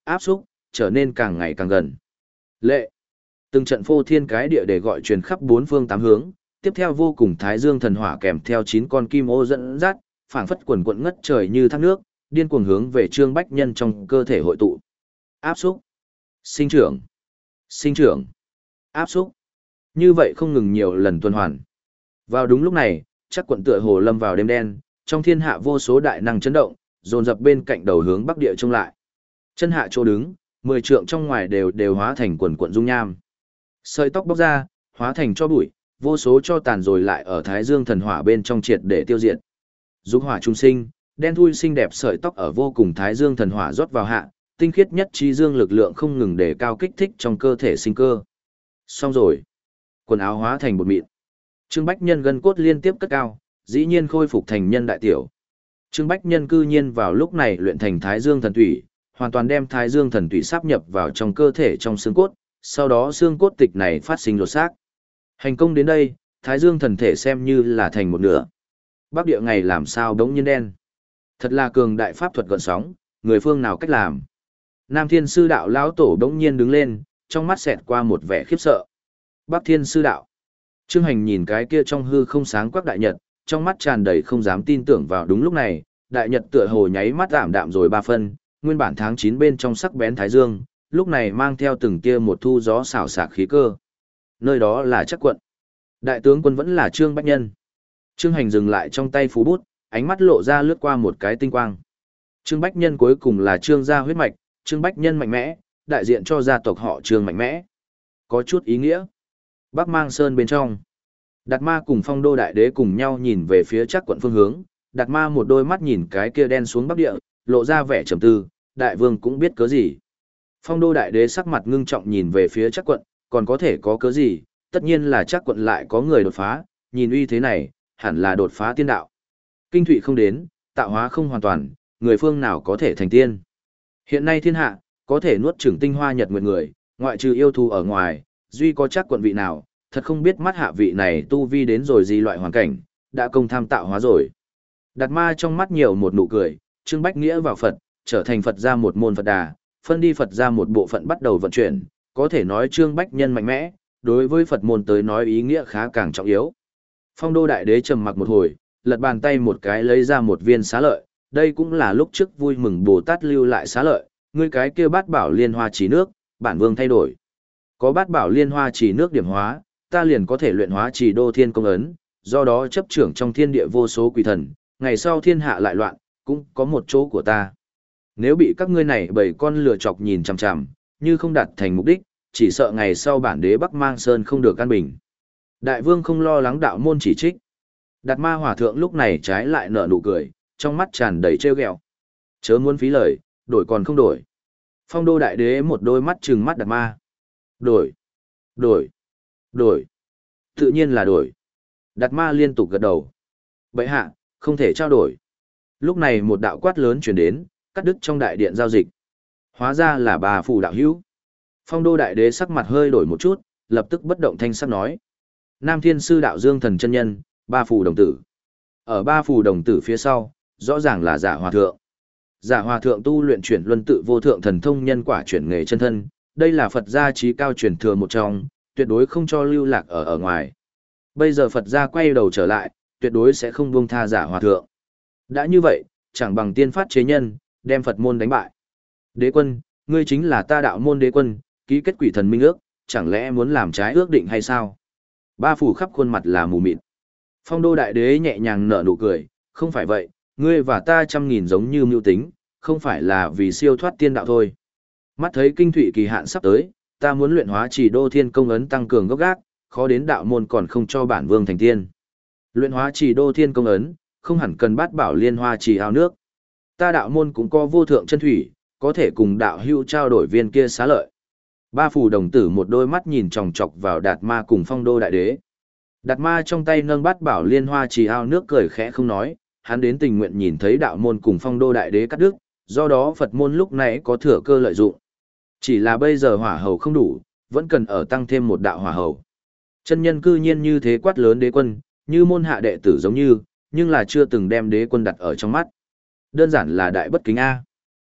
áp xúc, trở nên càng ngày càng gần. Lệ. Từng trận phô thiên cái địa để gọi truyền khắp bốn phương tám hướng, tiếp theo vô cùng thái dương thần hỏa kèm theo chín con kim ô dẫn dắt, phảng phất quần quận ngất trời như thác nước, điên cuồng hướng về Trương Bách Nhân trong cơ thể hội tụ. Áp xúc, sinh trưởng, sinh trưởng, áp xúc. Như vậy không ngừng nhiều lần tuần hoàn. Vào đúng lúc này, chắc quận tựa hồ lâm vào đêm đen, trong thiên hạ vô số đại năng chấn động, dồn dập bên cạnh đầu hướng bắc địa trông lại. Chân hạ chỗ đứng, mười trượng trong ngoài đều đều hóa thành quần quận dung nham. Sợi tóc bóc ra, hóa thành cho bụi, vô số cho tàn rồi lại ở Thái Dương thần hỏa bên trong triệt để tiêu diệt. Dục hỏa trung sinh, đen thui xinh đẹp sợi tóc ở vô cùng Thái Dương thần hỏa rót vào hạ, tinh khiết nhất trí dương lực lượng không ngừng để cao kích thích trong cơ thể sinh cơ. Xong rồi, quần áo hóa thành bột mịn. Trương Bách Nhân gân cốt liên tiếp cất cao, dĩ nhiên khôi phục thành nhân đại tiểu. Trương Bách Nhân cư nhiên vào lúc này luyện thành Thái Dương thần thủy, hoàn toàn đem Thái Dương thần thủy sáp nhập vào trong cơ thể trong xương cốt, sau đó xương cốt tịch này phát sinh lột xác. Hành công đến đây, Thái Dương thần thể xem như là thành một nửa. Bắc địa ngày làm sao đống nhiên đen. Thật là cường đại pháp thuật gợn sóng, người phương nào cách làm. Nam Thiên Sư Đạo lão tổ đống nhiên đứng lên, trong mắt xẹt qua một vẻ khiếp sợ. Bắc Thiên Sư Đạo. Trương Hành nhìn cái kia trong hư không sáng quắc đại nhật, trong mắt tràn đầy không dám tin tưởng vào đúng lúc này, đại nhật tựa hồ nháy mắt ảm đạm rồi ba phân, nguyên bản tháng chín bên trong sắc bén thái dương, lúc này mang theo từng kia một thu gió xảo xạc khí cơ. Nơi đó là chắc quận. Đại tướng quân vẫn là Trương Bách Nhân. Trương Hành dừng lại trong tay phú bút, ánh mắt lộ ra lướt qua một cái tinh quang. Trương Bách Nhân cuối cùng là Trương gia huyết mạch, Trương Bách Nhân mạnh mẽ, đại diện cho gia tộc họ Trương mạnh mẽ. Có chút ý nghĩa. Bắc Mang Sơn bên trong, Đạt Ma cùng Phong Đô Đại Đế cùng nhau nhìn về phía chắc quận phương hướng, Đạt Ma một đôi mắt nhìn cái kia đen xuống bắc địa, lộ ra vẻ trầm tư, đại vương cũng biết cớ gì. Phong Đô Đại Đế sắc mặt ngưng trọng nhìn về phía chắc quận, còn có thể có cớ gì, tất nhiên là chắc quận lại có người đột phá, nhìn uy thế này, hẳn là đột phá tiên đạo. Kinh thụy không đến, tạo hóa không hoàn toàn, người phương nào có thể thành tiên. Hiện nay thiên hạ, có thể nuốt chửng tinh hoa nhật nguyệt người, ngoại trừ yêu thù ở ngoài, duy có chắc quận vị nào, thật không biết mắt hạ vị này tu vi đến rồi gì loại hoàn cảnh, đã công tham tạo hóa rồi. Đạt Ma trong mắt nhiều một nụ cười, Trương Bách Nghĩa vào Phật, trở thành Phật ra một môn Phật đà, phân đi Phật ra một bộ phận bắt đầu vận chuyển, có thể nói Trương Bách Nhân mạnh mẽ, đối với Phật môn tới nói ý nghĩa khá càng trọng yếu. Phong Đô Đại Đế trầm mặc một hồi, lật bàn tay một cái lấy ra một viên xá lợi, đây cũng là lúc trước vui mừng Bồ Tát lưu lại xá lợi, ngươi cái kia bát bảo liên hoa chỉ nước, bản vương thay đổi. Có bát bảo liên hoa chỉ nước điểm hóa, ta liền có thể luyện hóa chỉ đô thiên công ấn, do đó chấp trưởng trong thiên địa vô số quỷ thần, ngày sau thiên hạ lại loạn, cũng có một chỗ của ta. Nếu bị các ngươi này bảy con lừa chọc nhìn chằm chằm, như không đạt thành mục đích, chỉ sợ ngày sau bản đế Bắc Mang Sơn không được an bình. Đại vương không lo lắng đạo môn chỉ trích. Đạt Ma Hòa Thượng lúc này trái lại nở nụ cười, trong mắt tràn đầy trêu ghẹo. Chớ muốn phí lời, đổi còn không đổi. Phong Đô Đại Đế một đôi mắt trừng mắt Đạt Ma. Đổi, đổi, đổi. Tự nhiên là đổi. Đạt Ma liên tục gật đầu. Bệ hạ, không thể trao đổi. Lúc này một đạo quát lớn truyền đến, cắt đứt trong đại điện giao dịch. Hóa ra là bà phù đạo hữu. Phong Đô Đại Đế sắc mặt hơi đổi một chút, lập tức bất động thanh sắc nói. Nam Thiên Sư Đạo Dương Thần chân nhân, ba phù đồng tử. Ở ba phù đồng tử phía sau, rõ ràng là Giả Hòa Thượng. Giả Hòa Thượng tu luyện chuyển luân tự vô thượng thần thông nhân quả chuyển nghề chân thân, đây là Phật gia trí cao truyền thừa một trong, tuyệt đối không cho lưu lạc ở ở ngoài. Bây giờ Phật gia quay đầu trở lại, tuyệt đối sẽ không buông tha Giả Hòa Thượng. Đã như vậy, chẳng bằng tiên phát chế nhân, đem Phật môn đánh bại. Đế quân, ngươi chính là ta đạo môn đế quân, ký kết quỷ thần minh ước, chẳng lẽ muốn làm trái ước định hay sao? Ba phủ khắp khuôn mặt là mù mịt. Phong Đô Đại Đế nhẹ nhàng nở nụ cười, không phải vậy, ngươi và ta trăm nghìn giống như mưu tính, không phải là vì siêu thoát tiên đạo thôi. Mắt thấy kinh thụy kỳ hạn sắp tới, ta muốn luyện hóa chỉ đô thiên công ấn tăng cường gốc gác, khó đến đạo môn còn không cho bản vương thành tiên. Luyện hóa chỉ đô thiên công ấn, không hẳn cần bát bảo liên hoa chỉ ao nước. Ta đạo môn cũng có vô thượng chân thủy, có thể cùng đạo hưu trao đổi viên kia xá lợi. Ba phù đồng tử một đôi mắt nhìn chòng chọc vào Đạt Ma cùng Phong Đô Đại Đế. Đạt Ma trong tay nâng bát bảo liên hoa chỉ ao nước cười khẽ không nói, hắn đến tình nguyện nhìn thấy đạo môn cùng Phong Đô Đại Đế cắt đứt, do đó Phật môn lúc này có thừa cơ lợi dụng. Chỉ là bây giờ hỏa hầu không đủ, vẫn cần ở tăng thêm một đạo hỏa hầu. Chân nhân cư nhiên như thế quát lớn đế quân, như môn hạ đệ tử giống như, nhưng là chưa từng đem đế quân đặt ở trong mắt. Đơn giản là đại bất kính A.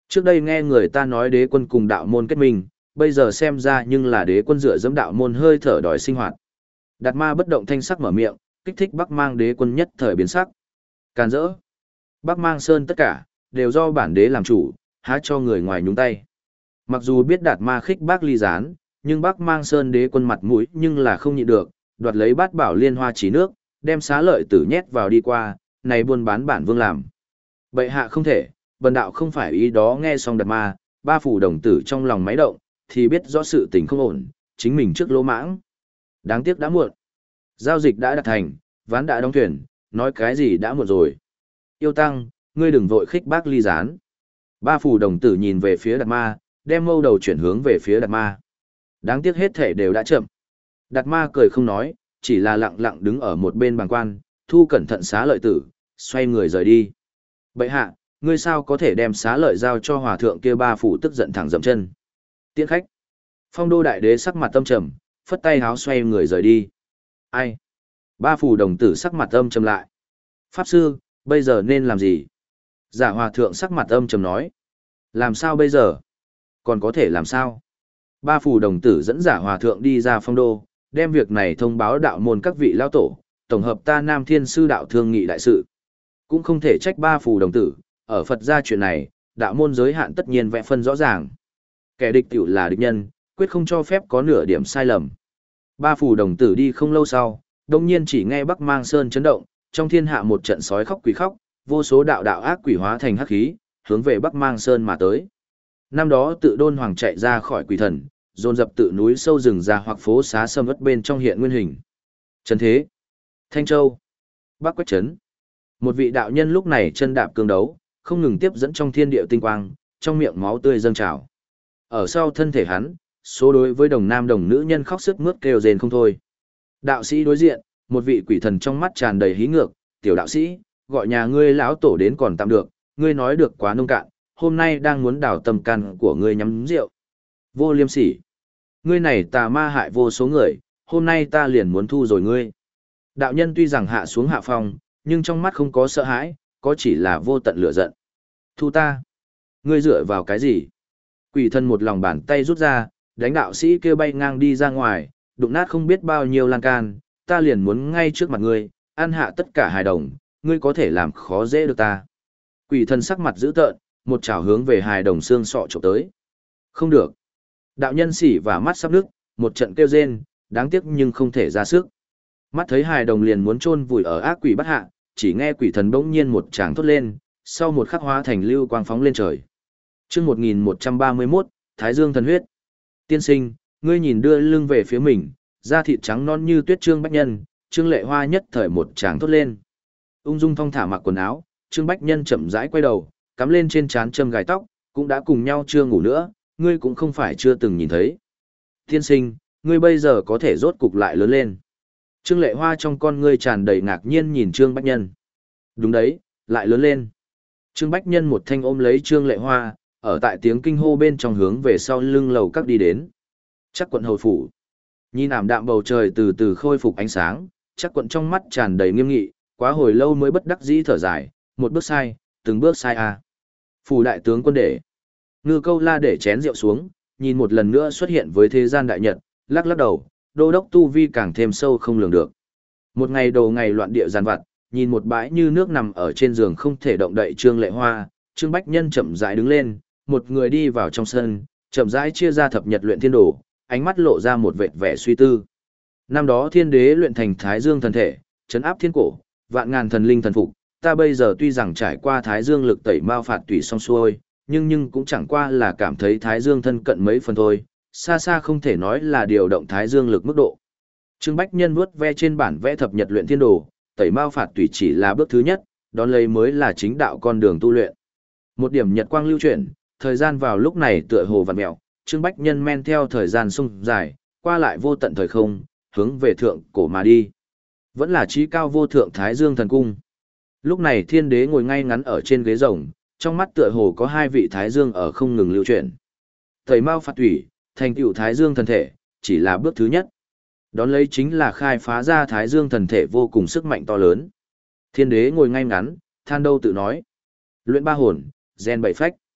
Trước đây nghe người ta nói đế quân cùng đạo môn kết minh, bây giờ xem ra nhưng là đế quân dựa dẫm đạo môn hơi thở đòi sinh hoạt. Đạt ma bất động thanh sắc mở miệng, kích thích Bắc Mang đế quân nhất thời biến sắc. Càn rỡ. Bắc Mang Sơn tất cả, đều do bản đế làm chủ, há cho người ngoài nhúng tay. Mặc dù biết Đạt ma khích bác ly gián, nhưng Bắc Mang Sơn đế quân mặt mũi nhưng là không nhịn được, đoạt lấy bát bảo liên hoa chỉ nước, đem xá lợi tử nhét vào đi qua, này buôn bán bản vương làm. Bệ hạ không thể, bần đạo không phải ý đó. Nghe xong Đạt ma, ba phủ đồng tử trong lòng máy động, thì biết rõ sự tình không ổn, chính mình trước lỗ mãng. Đáng tiếc đã muộn. Giao dịch đã đạt thành, ván đã đóng thuyền, nói cái gì đã muộn rồi. Yêu tăng, ngươi đừng vội khích bác ly gián. Ba phủ đồng tử nhìn về phía Đạt ma, đem mâu đầu chuyển hướng về phía Đạt ma. Đáng tiếc hết thể đều đã chậm. Đạt ma cười không nói, chỉ là lặng lặng đứng ở một bên bàng quan, thu cẩn thận xá lợi tử, xoay người rời đi. Bệ hạ, ngươi sao có thể đem xá lợi giao cho hòa thượng kia? Ba phủ tức giận thẳng dậm chân. Tiễn khách. Phong đô đại đế sắc mặt âm trầm, phất tay háo xoay người rời đi. Ai? Ba phủ đồng tử sắc mặt âm trầm lại. Pháp sư, bây giờ nên làm gì? Giả hòa thượng sắc mặt âm trầm nói. Làm sao bây giờ? Còn có thể làm sao? Ba phủ đồng tử dẫn giả hòa thượng đi ra phong đô, đem việc này thông báo đạo môn các vị lao tổ, tổng hợp ta Nam Thiên Sư đạo thương nghị đại sự. Cũng không thể trách ba phủ đồng tử, ở Phật gia chuyện này, đạo môn giới hạn tất nhiên vẽ phân rõ ràng. Kẻ địch tiểu là địch nhân, quyết không cho phép có nửa điểm sai lầm. Ba phủ đồng tử đi không lâu sau, đồng nhiên chỉ nghe Bắc Mang Sơn chấn động, trong thiên hạ một trận sói khóc quỷ khóc, vô số đạo đạo ác quỷ hóa thành hắc khí, hướng về Bắc Mang Sơn mà tới. Năm đó tự đôn hoàng chạy ra khỏi quỷ thần, dồn dập tự núi sâu rừng ra hoặc phố xá sâm ất bên trong hiện nguyên hình. Trần Thế, Thanh Châu, Bắc Quách Trấn. Một vị đạo nhân lúc này chân đạp cương đấu, không ngừng tiếp dẫn trong thiên địa tinh quang, trong miệng máu tươi dâng trào. Ở sau thân thể hắn, số đối với đồng nam đồng nữ nhân khóc sức mướt kêu rền không thôi. Đạo sĩ đối diện, một vị quỷ thần trong mắt tràn đầy hí ngược, tiểu đạo sĩ, gọi nhà ngươi lão tổ đến còn tạm được, ngươi nói được quá nông cạn, hôm nay đang muốn đảo tâm can của ngươi nhắm rượu. Vô liêm sỉ. Ngươi này tà ma hại vô số người, hôm nay ta liền muốn thu rồi ngươi. Đạo nhân tuy rằng hạ xuống hạ phong, nhưng trong mắt không có sợ hãi, có chỉ là vô tận lửa giận. Thu ta. Ngươi dựa vào cái gì? Quỷ thân một lòng bàn tay rút ra, đánh đạo sĩ kêu bay ngang đi ra ngoài, đụng nát không biết bao nhiêu lan can, ta liền muốn ngay trước mặt ngươi, ăn hạ tất cả hài đồng, ngươi có thể làm khó dễ được ta. Quỷ thân sắc mặt dữ tợn, một chảo hướng về hài đồng xương sọ chụp tới. Không được. Đạo nhân xỉ và mắt sắp nước, một trận kêu rên, đáng tiếc nhưng không thể ra sức. Mắt thấy hài đồng liền muốn chôn vùi ở ác quỷ bắt hạ, chỉ nghe quỷ thần bỗng nhiên một tràng thốt lên, sau một khắc hóa thành lưu quang phóng lên trời. Chương một nghìn một trăm ba mươi mốt, Thái Dương thần huyết. Tiên sinh, ngươi nhìn đưa lưng về phía mình, da thịt trắng non như tuyết. Trương Bách Nhân, Trương Lệ Hoa nhất thời một tràng thốt lên. Ung dung thong thả mặc quần áo, Trương Bách Nhân chậm rãi quay đầu, cắm lên trên trán châm gài tóc, cũng đã cùng nhau chưa ngủ nữa, ngươi cũng không phải chưa từng nhìn thấy. Tiên sinh, ngươi bây giờ có thể rốt cục lại lớn lên. Trương Lệ Hoa trong con ngươi tràn đầy ngạc nhiên nhìn Trương Bách Nhân. Đúng đấy, lại lớn lên. Trương Bách Nhân một thanh ôm lấy Trương Lệ Hoa, ở tại tiếng kinh hô bên trong hướng về sau lưng lầu các đi đến. Chắc quận hầu phủ. Nhìn ảm đạm bầu trời từ từ khôi phục ánh sáng, chắc quận trong mắt tràn đầy nghiêm nghị, quá hồi lâu mới bất đắc dĩ thở dài, một bước sai, từng bước sai à. Phủ đại tướng quân để. Ngư Câu La để chén rượu xuống, nhìn một lần nữa xuất hiện với thế gian đại nhật, lắc lắc đầu, đô đốc tu vi càng thêm sâu không lường được. Một ngày đầu ngày loạn địa giàn vặt, nhìn một bãi như nước nằm ở trên giường không thể động đậy Trương Lệ Hoa, Trương Bách Nhân chậm rãi đứng lên, một người đi vào trong sân, chậm rãi chia ra thập nhật luyện thiên đồ, ánh mắt lộ ra một vệt vẻ suy tư. Năm đó thiên đế luyện thành Thái Dương thần thể, trấn áp thiên cổ, vạn ngàn thần linh thần phục, ta bây giờ tuy rằng trải qua Thái Dương lực tẩy mao phạt tùy xong xuôi, nhưng nhưng cũng chẳng qua là cảm thấy Thái Dương thân cận mấy phần thôi, xa xa không thể nói là điều động Thái Dương lực mức độ. Trương Bách Nhân vuốt ve trên bản vẽ thập nhật luyện thiên đồ, tẩy mao phạt tùy chỉ là bước thứ nhất, đón lấy mới là chính đạo con đường tu luyện. Một điểm nhật quang lưu chuyển, thời gian vào lúc này tựa hồ vặn mèo, Trương Bách Nhân men theo thời gian sông dài, qua lại vô tận thời không, hướng về thượng cổ mà đi. Vẫn là trí cao vô thượng Thái Dương thần cung. Lúc này thiên đế ngồi ngay ngắn ở trên ghế rồng, trong mắt tựa hồ có hai vị Thái Dương ở không ngừng lưu chuyển. Tẩy mao phạt tùy, thành tựu Thái Dương thần thể, chỉ là bước thứ nhất. Đón lấy chính là khai phá ra Thái Dương thần thể vô cùng sức mạnh to lớn. Thiên đế ngồi ngay ngắn, than đâu tự nói. Luyện ba hồn, gen bảy phách.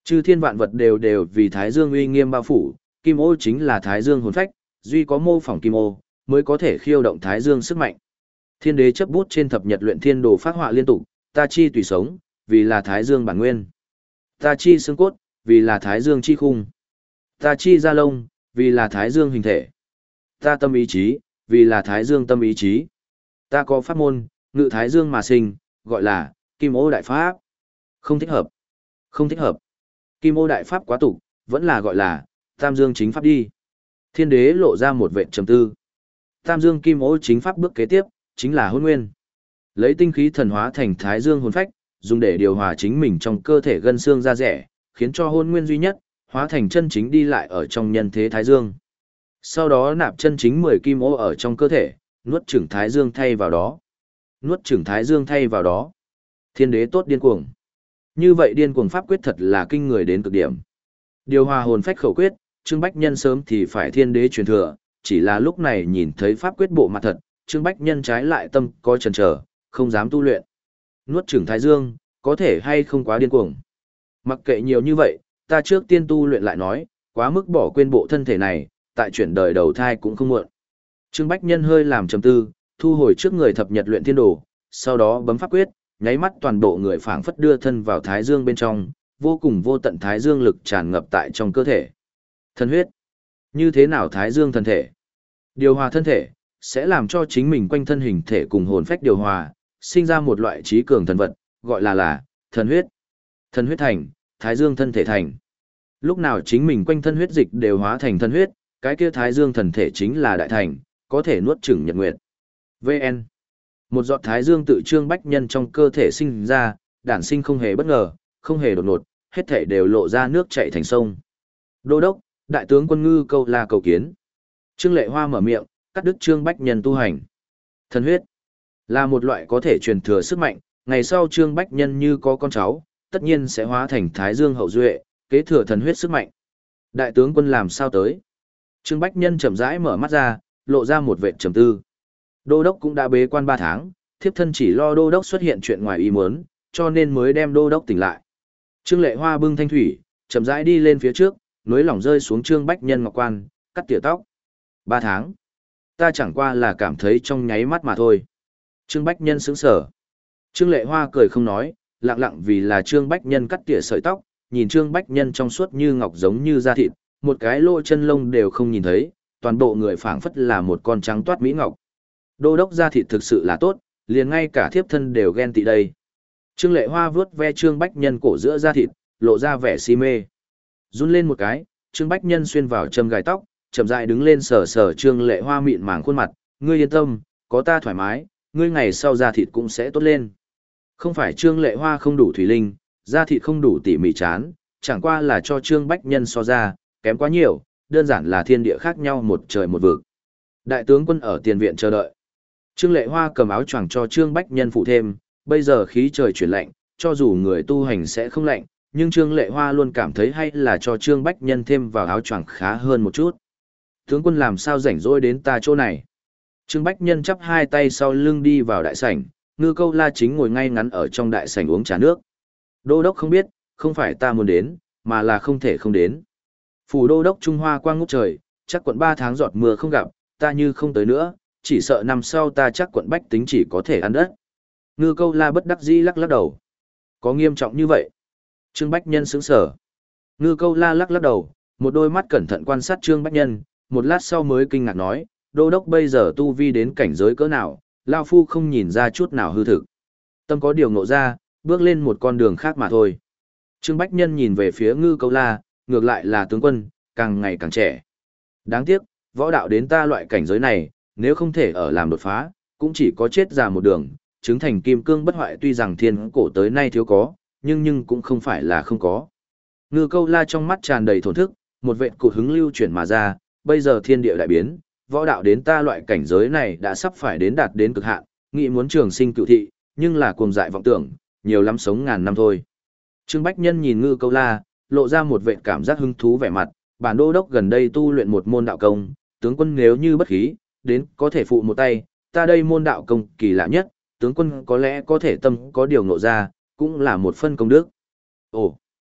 Chư thiên vạn vật đều đều vì Thái Dương uy nghiêm bao phủ, Kim Ô chính là Thái Dương hồn phách, duy có mô phỏng Kim Ô mới có thể khiêu động Thái Dương sức mạnh. Thiên đế chấp bút trên thập nhật luyện thiên đồ phát họa liên tục, ta chi tùy sống, vì là Thái Dương bản nguyên. Ta chi xương cốt, vì là Thái Dương chi khung. Ta chi da lông, vì là Thái Dương hình thể. Ta tâm ý chí, vì là Thái Dương tâm ý chí. Ta có pháp môn, ngự Thái Dương mà sinh, gọi là Kim Ô Đại Pháp. Không thích hợp. Không thích hợp. Kim Ô Đại Pháp quá tục, vẫn là gọi là Tam Dương chính pháp đi. Thiên đế lộ ra một vệt trầm tư. Tam Dương Kim Ô chính pháp bước kế tiếp, chính là hôn nguyên. Lấy tinh khí thần hóa thành Thái Dương hồn phách, dùng để điều hòa chính mình trong cơ thể gân xương da rẻ, khiến cho hôn nguyên duy nhất, hóa thành chân chính đi lại ở trong nhân thế Thái Dương. Sau đó nạp chân chính mười kim ô ở trong cơ thể, nuốt chửng Thái Dương thay vào đó. Nuốt chửng Thái Dương thay vào đó. Thiên đế tốt điên cuồng. Như vậy điên cuồng pháp quyết thật là kinh người đến cực điểm. Điều hòa hồn phách khẩu quyết, Trương Bách Nhân sớm thì phải thiên đế truyền thừa, chỉ là lúc này nhìn thấy pháp quyết bộ mặt thật, Trương Bách Nhân trái lại tâm có chần chờ, không dám tu luyện. Nuốt chửng Thái Dương, có thể hay không quá điên cuồng. Mặc kệ nhiều như vậy, ta trước tiên tu luyện lại nói, quá mức bỏ quên bộ thân thể này, tại chuyển đời đầu thai cũng không muộn. Trương Bách Nhân hơi làm trầm tư, thu hồi trước người thập nhật luyện thiên đồ, sau đó bấm pháp quyết, nháy mắt toàn bộ người phảng phất đưa thân vào Thái Dương bên trong, vô cùng vô tận Thái Dương lực tràn ngập tại trong cơ thể. Thần huyết. Như thế nào Thái Dương thân thể? Điều hòa thân thể, sẽ làm cho chính mình quanh thân hình thể cùng hồn phách điều hòa, sinh ra một loại trí cường thần vật, gọi là là thần huyết. Thần huyết thành, Thái Dương thân thể thành. Lúc nào chính mình quanh thân huyết dịch đều hóa thành thần huyết, cái kia Thái Dương thần thể chính là đại thành, có thể nuốt chửng nhật nguyệt. vê en. Một giọt Thái Dương tự Trương Bách Nhân trong cơ thể sinh ra, đản sinh không hề bất ngờ, không hề đột ngột, hết thể đều lộ ra nước chảy thành sông. Đô đốc, đại tướng quân Ngư Câu La cầu kiến. Trương Lệ Hoa mở miệng, cắt đứt Trương Bách Nhân tu hành. Thần huyết là một loại có thể truyền thừa sức mạnh, ngày sau Trương Bách Nhân như có con cháu, tất nhiên sẽ hóa thành Thái Dương hậu duệ, kế thừa thần huyết sức mạnh. Đại tướng quân làm sao tới? Trương Bách Nhân chậm rãi mở mắt ra, lộ ra một vệt trầm tư. Đô đốc cũng đã bế quan ba tháng, thiếp thân chỉ lo đô đốc xuất hiện chuyện ngoài ý muốn, cho nên mới đem đô đốc tỉnh lại. Trương Lệ Hoa bưng thanh thủy, chậm rãi đi lên phía trước, núi lỏng rơi xuống Trương Bách Nhân ngọc quan, cắt tỉa tóc. Ba tháng. Ta chẳng qua là cảm thấy trong nháy mắt mà thôi. Trương Bách Nhân sững sờ. Trương Lệ Hoa cười không nói, lặng lặng vì là Trương Bách Nhân cắt tỉa sợi tóc, nhìn Trương Bách Nhân trong suốt như ngọc giống như da thịt, một cái lỗ chân lông đều không nhìn thấy, toàn bộ người phảng phất là một con trắng toát mỹ ngọc. Đô đốc da thịt thực sự là tốt, liền ngay cả thiếp thân đều ghen tị đây. Trương Lệ Hoa vướt ve Trương Bách Nhân cổ giữa da thịt, lộ ra vẻ si mê. Run lên một cái, Trương Bách Nhân xuyên vào châm gài tóc, chậm rãi đứng lên sờ sờ Trương Lệ Hoa mịn màng khuôn mặt, ngươi yên tâm, có ta thoải mái, ngươi ngày sau da thịt cũng sẽ tốt lên. Không phải Trương Lệ Hoa không đủ thủy linh, da thịt không đủ tỉ mỉ chán, chẳng qua là cho Trương Bách Nhân so ra, kém quá nhiều, đơn giản là thiên địa khác nhau một trời một vực. Đại tướng quân ở tiền viện chờ đợi. Trương Lệ Hoa cầm áo choàng cho Trương Bách Nhân phụ thêm, bây giờ khí trời chuyển lạnh, cho dù người tu hành sẽ không lạnh, nhưng Trương Lệ Hoa luôn cảm thấy hay là cho Trương Bách Nhân thêm vào áo choàng khá hơn một chút. Tướng quân làm sao rảnh rỗi đến ta chỗ này? Trương Bách Nhân chắp hai tay sau lưng đi vào đại sảnh, Ngư Câu La chính ngồi ngay ngắn ở trong đại sảnh uống trà nước. Đô đốc không biết, không phải ta muốn đến, mà là không thể không đến. Phủ đô đốc Trung Hoa quang ngút trời, chắc quận ba tháng giọt mưa không gặp, ta như không tới nữa, chỉ sợ năm sau ta chắc quận bách tính chỉ có thể ăn đất. Ngư Câu La bất đắc dĩ lắc lắc đầu. Có nghiêm trọng như vậy? Trương Bách Nhân sững sờ. Ngư Câu La lắc lắc đầu, một đôi mắt cẩn thận quan sát Trương Bách Nhân, một lát sau mới kinh ngạc nói, đô đốc bây giờ tu vi đến cảnh giới cỡ nào, lao phu không nhìn ra chút nào hư thực. Tâm có điều ngộ ra, bước lên một con đường khác mà thôi. Trương Bách Nhân nhìn về phía Ngư Câu La, ngược lại là tướng quân, càng ngày càng trẻ. Đáng tiếc, võ đạo đến ta loại cảnh giới này, nếu không thể ở làm đột phá, cũng chỉ có chết già một đường, chứng thành kim cương bất hoại tuy rằng thiên cổ tới nay thiếu có, nhưng nhưng cũng không phải là không có. Ngư Câu La trong mắt tràn đầy thổn thức, một vệt cụt hứng lưu chuyển mà ra, bây giờ thiên địa đại biến, võ đạo đến ta loại cảnh giới này đã sắp phải đến đạt đến cực hạn, nghĩ muốn trường sinh cựu thị, nhưng là cuồng dại vọng tưởng, nhiều lắm sống ngàn năm thôi. Trương Bách Nhân nhìn Ngư Câu La, lộ ra một vệt cảm giác hứng thú vẻ mặt, bản đô đốc gần đây tu luyện một môn đạo công, tướng quân nếu như bất khí, đến có thể phụ một tay, ta đây môn đạo công kỳ lạ nhất, tướng quân có lẽ có thể tâm có điều ngộ ra, cũng là một phân công đức. Ồ,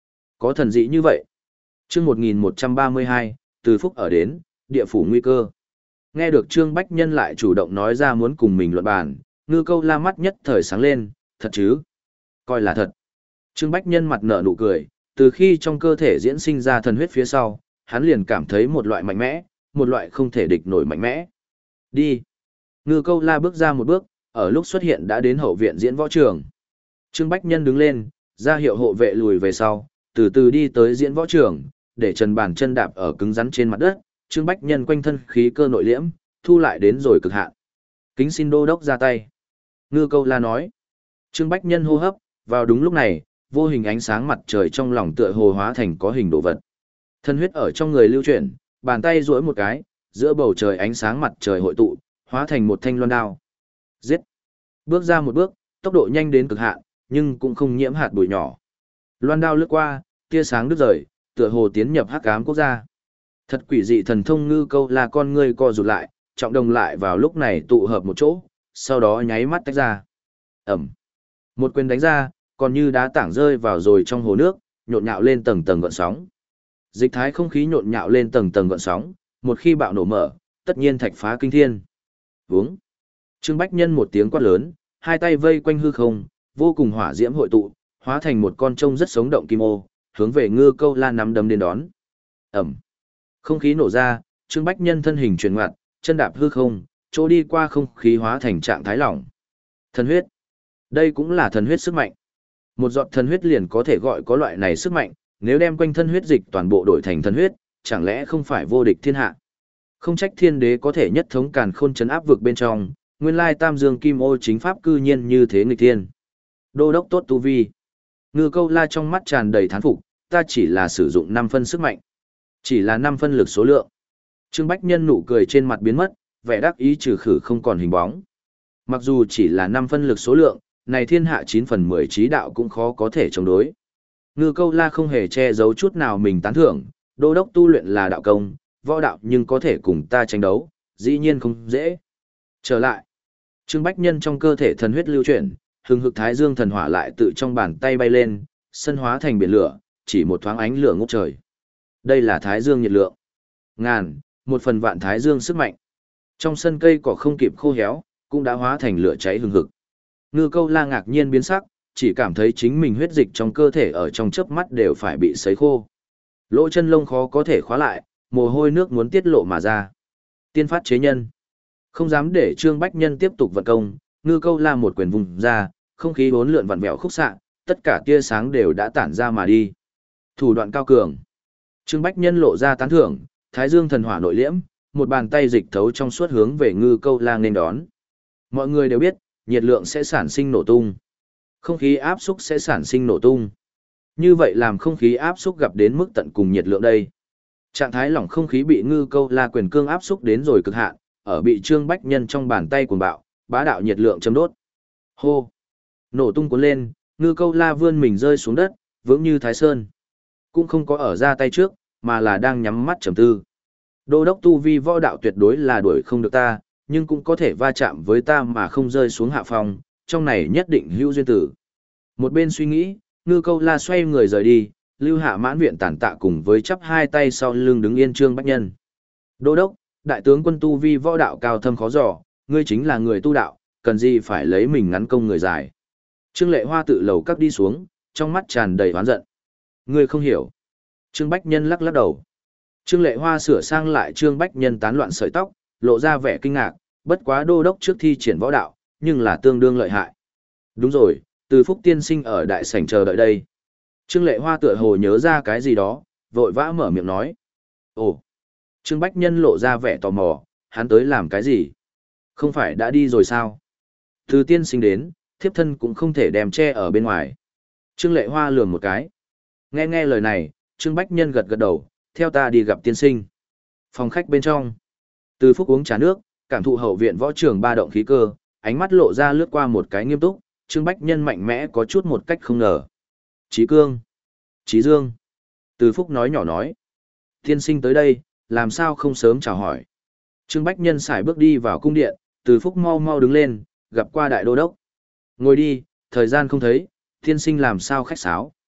Có thần dị như vậy. Chương một nghìn một trăm ba mươi hai, từ phúc ở đến, địa phủ nguy cơ. Nghe được Trương Bách Nhân lại chủ động nói ra muốn cùng mình luận bàn, Ngư Câu La mắt nhất thời sáng lên, thật chứ? Coi là thật. Trương Bách Nhân mặt nở nụ cười, từ khi trong cơ thể diễn sinh ra thần huyết phía sau, hắn liền cảm thấy một loại mạnh mẽ, một loại không thể địch nổi mạnh mẽ. Đi. Ngư Câu La bước ra một bước, ở lúc xuất hiện đã đến hậu viện diễn võ trường. Trương Bách Nhân đứng lên, ra hiệu hộ vệ lùi về sau, từ từ đi tới diễn võ trường, để trần bàn chân đạp ở cứng rắn trên mặt đất. Trương Bách Nhân quanh thân khí cơ nội liễm, thu lại đến rồi cực hạn. Kính xin đô đốc ra tay. Ngư Câu La nói. Trương Bách Nhân hô hấp, vào đúng lúc này, vô hình ánh sáng mặt trời trong lòng tựa hồ hóa thành có hình đồ vật. Thân huyết ở trong người lưu chuyển, bàn tay duỗi một cái, giữa bầu trời ánh sáng mặt trời hội tụ, hóa thành một thanh loan đao. Giết! Bước ra một bước, tốc độ nhanh đến cực hạn, nhưng cũng không nhiễm hạt bụi nhỏ. Loan đao lướt qua, tia sáng đứt rời, tựa hồ tiến nhập hắc ám quốc gia. Thật quỷ dị thần thông. Ngư Câu La con ngươi co rụt lại, trọng đồng lại vào lúc này tụ hợp một chỗ, sau đó nháy mắt tách ra. Ẩm. Một quyền đánh ra, còn như đá tảng rơi vào rồi trong hồ nước, nhộn nhạo lên tầng tầng gợn sóng. Dịch thái không khí nhộn nhạo lên tầng tầng gợn sóng, một khi bạo nổ mở, tất nhiên thạch phá kinh thiên. Vướng. Trương Bách Nhân một tiếng quát lớn, hai tay vây quanh hư không, vô cùng hỏa diễm hội tụ, hóa thành một con trông rất sống động kim ô, hướng về Ngư Câu La nắm đấm đến đón. Ẩm. Không khí nổ ra, Trương Bách Nhân thân hình chuyển ngoặt, chân đạp hư không, chỗ đi qua không khí hóa thành trạng thái lỏng. Thần huyết. Đây cũng là thần huyết sức mạnh. Một giọt thần huyết liền có thể gọi có loại này sức mạnh, nếu đem quanh thân huyết dịch toàn bộ đổi thành thần huyết, chẳng lẽ không phải vô địch thiên hạ? Không trách thiên đế có thể nhất thống càn khôn trấn áp vực bên trong, nguyên lai Tam Dương Kim Ô chính pháp cư nhiên như thế nghịch thiên. Đô đốc tốt tu vi. Ngư Câu La trong mắt tràn đầy thán phục, ta chỉ là sử dụng năm phân sức mạnh. Chỉ là năm phân lực số lượng. Trương Bách Nhân nụ cười trên mặt biến mất, vẻ đắc ý trừ khử không còn hình bóng. Mặc dù chỉ là năm phân lực số lượng, này thiên hạ chín phần mười trí đạo cũng khó có thể chống đối. Ngư Câu La không hề che giấu chút nào mình tán thưởng, đô đốc tu luyện là đạo công, võ đạo nhưng có thể cùng ta tranh đấu, dĩ nhiên không dễ. Trở lại, Trương Bách Nhân trong cơ thể thần huyết lưu chuyển, hừng hực thái dương thần hỏa lại tự trong bàn tay bay lên, sân hóa thành biển lửa, chỉ một thoáng ánh lửa ngút trời. Đây là thái dương nhiệt lượng. Ngàn, một phần vạn thái dương sức mạnh. Trong sân cây cỏ không kịp khô héo, cũng đã hóa thành lửa cháy hừng hực. Ngư Câu La ngạc nhiên biến sắc, chỉ cảm thấy chính mình huyết dịch trong cơ thể ở trong chớp mắt đều phải bị sấy khô. Lỗ chân lông khó có thể khóa lại, mồ hôi nước muốn tiết lộ mà ra. Tiên phát chế nhân. Không dám để Trương Bách Nhân tiếp tục vận công, Ngư Câu La một quyền vùng ra, không khí bốn lượn vặn vẹo khúc xạ, tất cả tia sáng đều đã tản ra mà đi. Thủ đoạn cao cường. Trương Bách Nhân lộ ra tán thưởng, thái dương thần hỏa nội liễm, một bàn tay dịch thấu trong suốt hướng về Ngư Câu La nên đón. Mọi người đều biết, nhiệt lượng sẽ sản sinh nổ tung. Không khí áp xúc sẽ sản sinh nổ tung. Như vậy làm không khí áp xúc gặp đến mức tận cùng nhiệt lượng đây. Trạng thái lỏng không khí bị Ngư Câu La quyền cương áp xúc đến rồi cực hạn, ở bị Trương Bách Nhân trong bàn tay cuồng bạo, bá đạo nhiệt lượng châm đốt. Hô! Nổ tung cuốn lên, Ngư Câu La vươn mình rơi xuống đất, vững như Thái Sơn. Cũng không có ở ra tay trước, mà là đang nhắm mắt trầm tư. Đô đốc tu vi võ đạo tuyệt đối là đuổi không được ta, nhưng cũng có thể va chạm với ta mà không rơi xuống hạ phòng, trong này nhất định hữu duyên tử. Một bên suy nghĩ, Ngư Câu La xoay người rời đi, lưu hạ mãn viện tản tạ cùng với chắp hai tay sau lưng đứng yên Trương Bách Nhân. Đô đốc, đại tướng quân tu vi võ đạo cao thâm khó dò, ngươi chính là người tu đạo, cần gì phải lấy mình ngắn công người dài. Trương Lệ Hoa tự lầu các đi xuống, trong mắt tràn đầy oán giận. Ngươi không hiểu. Trương Bách Nhân lắc lắc đầu. Trương Lệ Hoa sửa sang lại Trương Bách Nhân tán loạn sợi tóc, lộ ra vẻ kinh ngạc, bất quá đô đốc trước thi triển võ đạo, nhưng là tương đương lợi hại. Đúng rồi, Từ Phúc tiên sinh ở đại sảnh chờ đợi đây. Trương Lệ Hoa tựa hồ nhớ ra cái gì đó, vội vã mở miệng nói. Ồ, Trương Bách Nhân lộ ra vẻ tò mò, hắn tới làm cái gì? Không phải đã đi rồi sao? Từ tiên sinh đến, thiếp thân cũng không thể đem che ở bên ngoài. Trương Lệ Hoa lườm một cái. Nghe nghe lời này, Trương Bách Nhân gật gật đầu, theo ta đi gặp tiên sinh. Phòng khách bên trong. Từ Phúc uống trà nước, cảm thụ hậu viện võ trường ba động khí cơ, ánh mắt lộ ra lướt qua một cái nghiêm túc, Trương Bách Nhân mạnh mẽ có chút một cách không ngờ. Chí cương. Chí dương. Từ Phúc nói nhỏ nói. Tiên sinh tới đây, làm sao không sớm chào hỏi. Trương Bách Nhân xài bước đi vào cung điện, Từ Phúc mau mau đứng lên, gặp qua đại đô đốc. Ngồi đi, thời gian không thấy, tiên sinh làm sao khách sáo.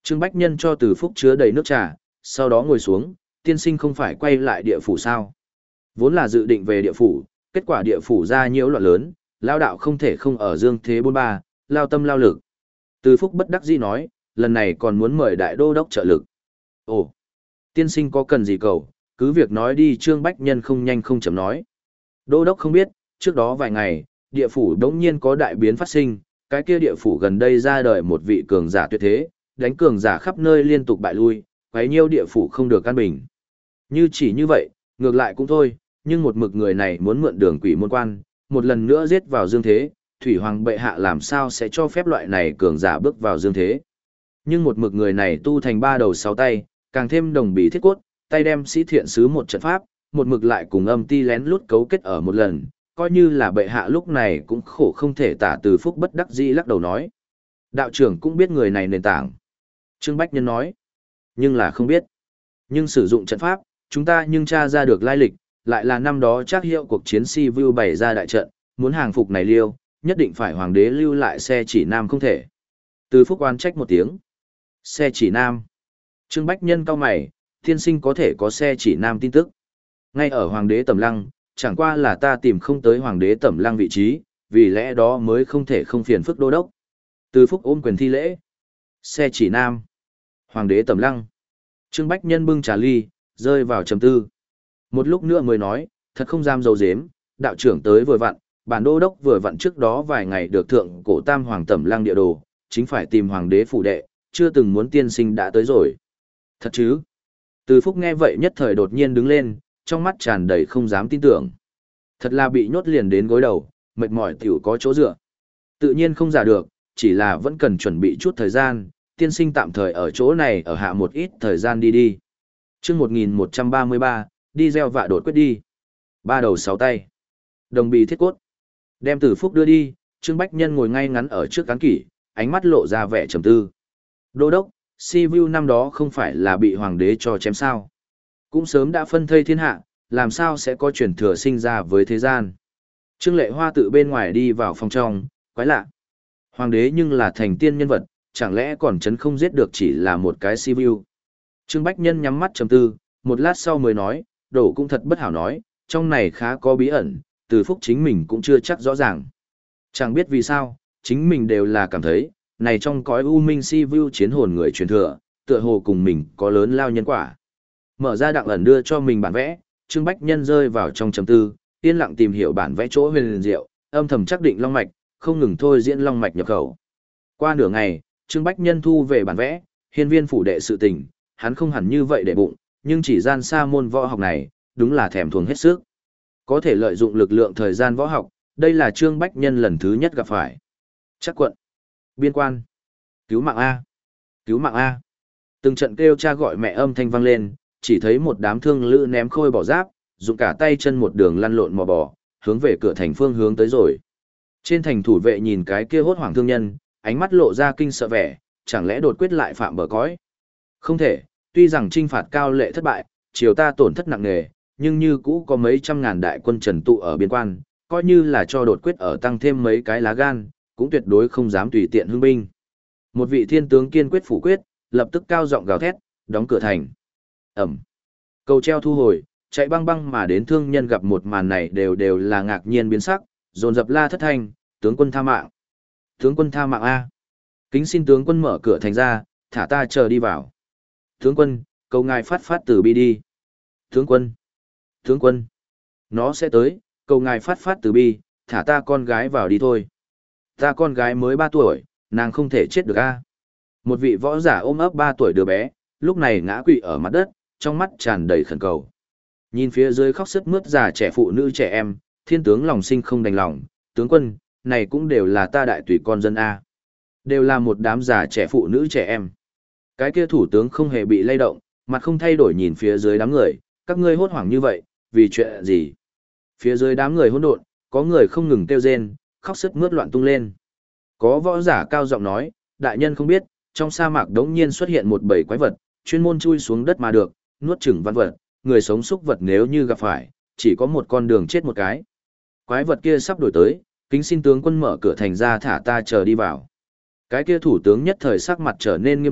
Trương Bách Nhân cho Từ Phúc chứa đầy nước trà, sau đó ngồi xuống, tiên sinh không phải quay lại địa phủ sao? Vốn là dự định về địa phủ, kết quả địa phủ ra nhiễu loạn lớn, lao đạo không thể không ở dương thế bôn ba, lao tâm lao lực. Từ Phúc bất đắc dĩ nói, lần này còn muốn mời đại đô đốc trợ lực. Ồ, tiên sinh có cần gì cầu, cứ việc nói đi. Trương Bách Nhân không nhanh không chậm nói. Đô đốc không biết, trước đó vài ngày, địa phủ đống nhiên có đại biến phát sinh, cái kia địa phủ gần đây ra đời một vị cường giả tuyệt thế, đánh cường giả khắp nơi liên tục bại lui, quấy nhiêu địa phủ không được căn bình. Như chỉ như vậy, ngược lại cũng thôi, nhưng một mực người này muốn mượn đường quỷ môn quan, một lần nữa giết vào dương thế, thủy hoàng bệ hạ làm sao sẽ cho phép loại này cường giả bước vào dương thế. Nhưng một mực người này tu thành ba đầu sáu tay, càng thêm đồng bì thiết cốt, tay đem sĩ thiện sứ một trận pháp, một mực lại cùng âm ti lén lút cấu kết ở một lần, coi như là bệ hạ lúc này cũng khổ không thể tả. Từ Phúc bất đắc dĩ lắc đầu nói. Đạo trưởng cũng biết người này nền tảng. Trương Bách Nhân nói. Nhưng là không biết. Nhưng sử dụng trận pháp, chúng ta nhưng tra ra được lai lịch, lại là năm đó chắc hiệu cuộc chiến si view bày ra đại trận, muốn hàng phục này liêu, nhất định phải hoàng đế lưu lại xe chỉ nam không thể. Từ Phúc oán trách một tiếng. Xe chỉ nam. Trương Bách Nhân cau mày, tiên sinh có thể có xe chỉ nam tin tức. Ngay ở hoàng đế Tẩm Lăng, chẳng qua là ta tìm không tới hoàng đế Tẩm Lăng vị trí, vì lẽ đó mới không thể không phiền phức đô đốc. Từ Phúc ôm quyền thi lễ. Xe chỉ nam. Hoàng đế Tẩm Lăng. Trương Bách Nhân bưng trà ly, rơi vào trầm tư. Một lúc nữa mới nói, thật không dám dầu dếm, đạo trưởng tới vừa vặn, bản đô đốc vừa vặn trước đó vài ngày được thượng cổ tam hoàng Tẩm Lăng địa đồ, chính phải tìm hoàng đế phủ đệ, chưa từng muốn tiên sinh đã tới rồi. Thật chứ? Từ Phúc nghe vậy nhất thời đột nhiên đứng lên, trong mắt tràn đầy không dám tin tưởng. Thật là bị nhốt liền đến gối đầu, mệt mỏi tiểu có chỗ dựa. Tự nhiên không giả được, chỉ là vẫn cần chuẩn bị chút thời gian, tiên sinh tạm thời ở chỗ này ở hạ một ít thời gian đi đi. Chương một nghìn một trăm ba mươi ba, đi gieo vạ đột quyết đi. Ba đầu sáu tay. Đồng bì thiết cốt. Đem Từ Phúc đưa đi, Trương Bách Nhân ngồi ngay ngắn ở trước cán kỷ, ánh mắt lộ ra vẻ trầm tư. Đô đốc, si vu năm đó không phải là bị hoàng đế cho chém sao? Cũng sớm đã phân thây thiên hạ, làm sao sẽ có truyền thừa sinh ra với thế gian? Trương Lệ Hoa tự bên ngoài đi vào phòng trong, quái lạ. Hoàng đế nhưng là thành tiên nhân vật, chẳng lẽ còn chấn không giết được chỉ là một cái si vu? Trương Bách Nhân nhắm mắt trầm tư, một lát sau mới nói, đổ cũng thật bất hảo nói, trong này khá có bí ẩn, Từ Phúc chính mình cũng chưa chắc rõ ràng. Chẳng biết vì sao, chính mình đều là cảm thấy, này trong cõi u minh si vu chiến hồn người truyền thừa, tựa hồ cùng mình có lớn lao nhân quả. Mở ra đặng ẩn đưa cho mình bản vẽ, Trương Bách Nhân rơi vào trong trầm tư, yên lặng tìm hiểu bản vẽ chỗ huyền liền diệu, âm thầm chắc định long mạch, không ngừng thôi diễn long mạch nhập khẩu. Qua nửa ngày, Trương Bách Nhân thu về bản vẽ, hiên viên phủ đệ sự tình, hắn không hẳn như vậy để bụng, nhưng chỉ gian xa môn võ học này, đúng là thèm thuồng hết sức. Có thể lợi dụng lực lượng thời gian võ học, đây là Trương Bách Nhân lần thứ nhất gặp phải. Chắc quận. Biên quan. Cứu mạng A. Cứu mạng A. Từng trận kêu cha gọi mẹ âm thanh vang lên, chỉ thấy một đám thương lữ ném khôi bỏ giáp, dùng cả tay chân một đường lăn lộn mò bò, hướng về cửa thành phương hướng tới rồi. Trên thành thủ vệ nhìn cái kia hốt hoảng thương nhân, ánh mắt lộ ra kinh sợ vẻ, chẳng lẽ đột quyết lại phạm bờ cõi? Không thể, tuy rằng trinh phạt cao lệ thất bại, triều ta tổn thất nặng nề, nhưng như cũ có mấy trăm ngàn đại quân trần tụ ở biên quan, coi như là cho đột quyết ở tăng thêm mấy cái lá gan, cũng tuyệt đối không dám tùy tiện hưng binh. Một vị thiên tướng kiên quyết phủ quyết, lập tức cao giọng gào thét, đóng cửa thành. Ẩm. Cầu treo thu hồi, chạy băng băng mà đến thương nhân gặp một màn này đều đều là ngạc nhiên biến sắc, dồn dập la thất thanh, tướng quân tha mạng. Tướng quân tha mạng A. Kính xin tướng quân mở cửa thành ra, thả ta chờ đi vào. Tướng quân, cầu ngài phát phát từ bi đi. Tướng quân. Tướng quân. Nó sẽ tới, cầu ngài phát phát từ bi, thả ta con gái vào đi thôi. Ta con gái mới ba tuổi, nàng không thể chết được A. Một vị võ giả ôm ấp ba tuổi đứa bé, lúc này ngã quỵ ở mặt đất, trong mắt tràn đầy khẩn cầu. Nhìn phía dưới khóc sướt mướt già trẻ phụ nữ trẻ em, thiên tướng lòng sinh không đành lòng, tướng quân, này cũng đều là ta đại tùy con dân A. Đều là một đám già trẻ phụ nữ trẻ em. Cái kia thủ tướng không hề bị lay động, mặt không thay đổi nhìn phía dưới đám người, các ngươi hốt hoảng như vậy, vì chuyện gì? Phía dưới đám người hỗn độn, có người không ngừng kêu rên, khóc sướt mướt loạn tung lên. Có võ giả cao giọng nói, đại nhân không biết, trong sa mạc đống nhiên xuất hiện một bầy quái vật, chuyên môn chui xuống đất mà được, nuốt chửng văn vật, người sống súc vật nếu như gặp phải, chỉ có một con đường chết một cái. Quái vật kia sắp đổi tới, kính xin tướng quân mở cửa thành ra thả ta chờ đi vào. Cái kia thủ tướng nhất thời sắc mặt trở nên nghiêm túc,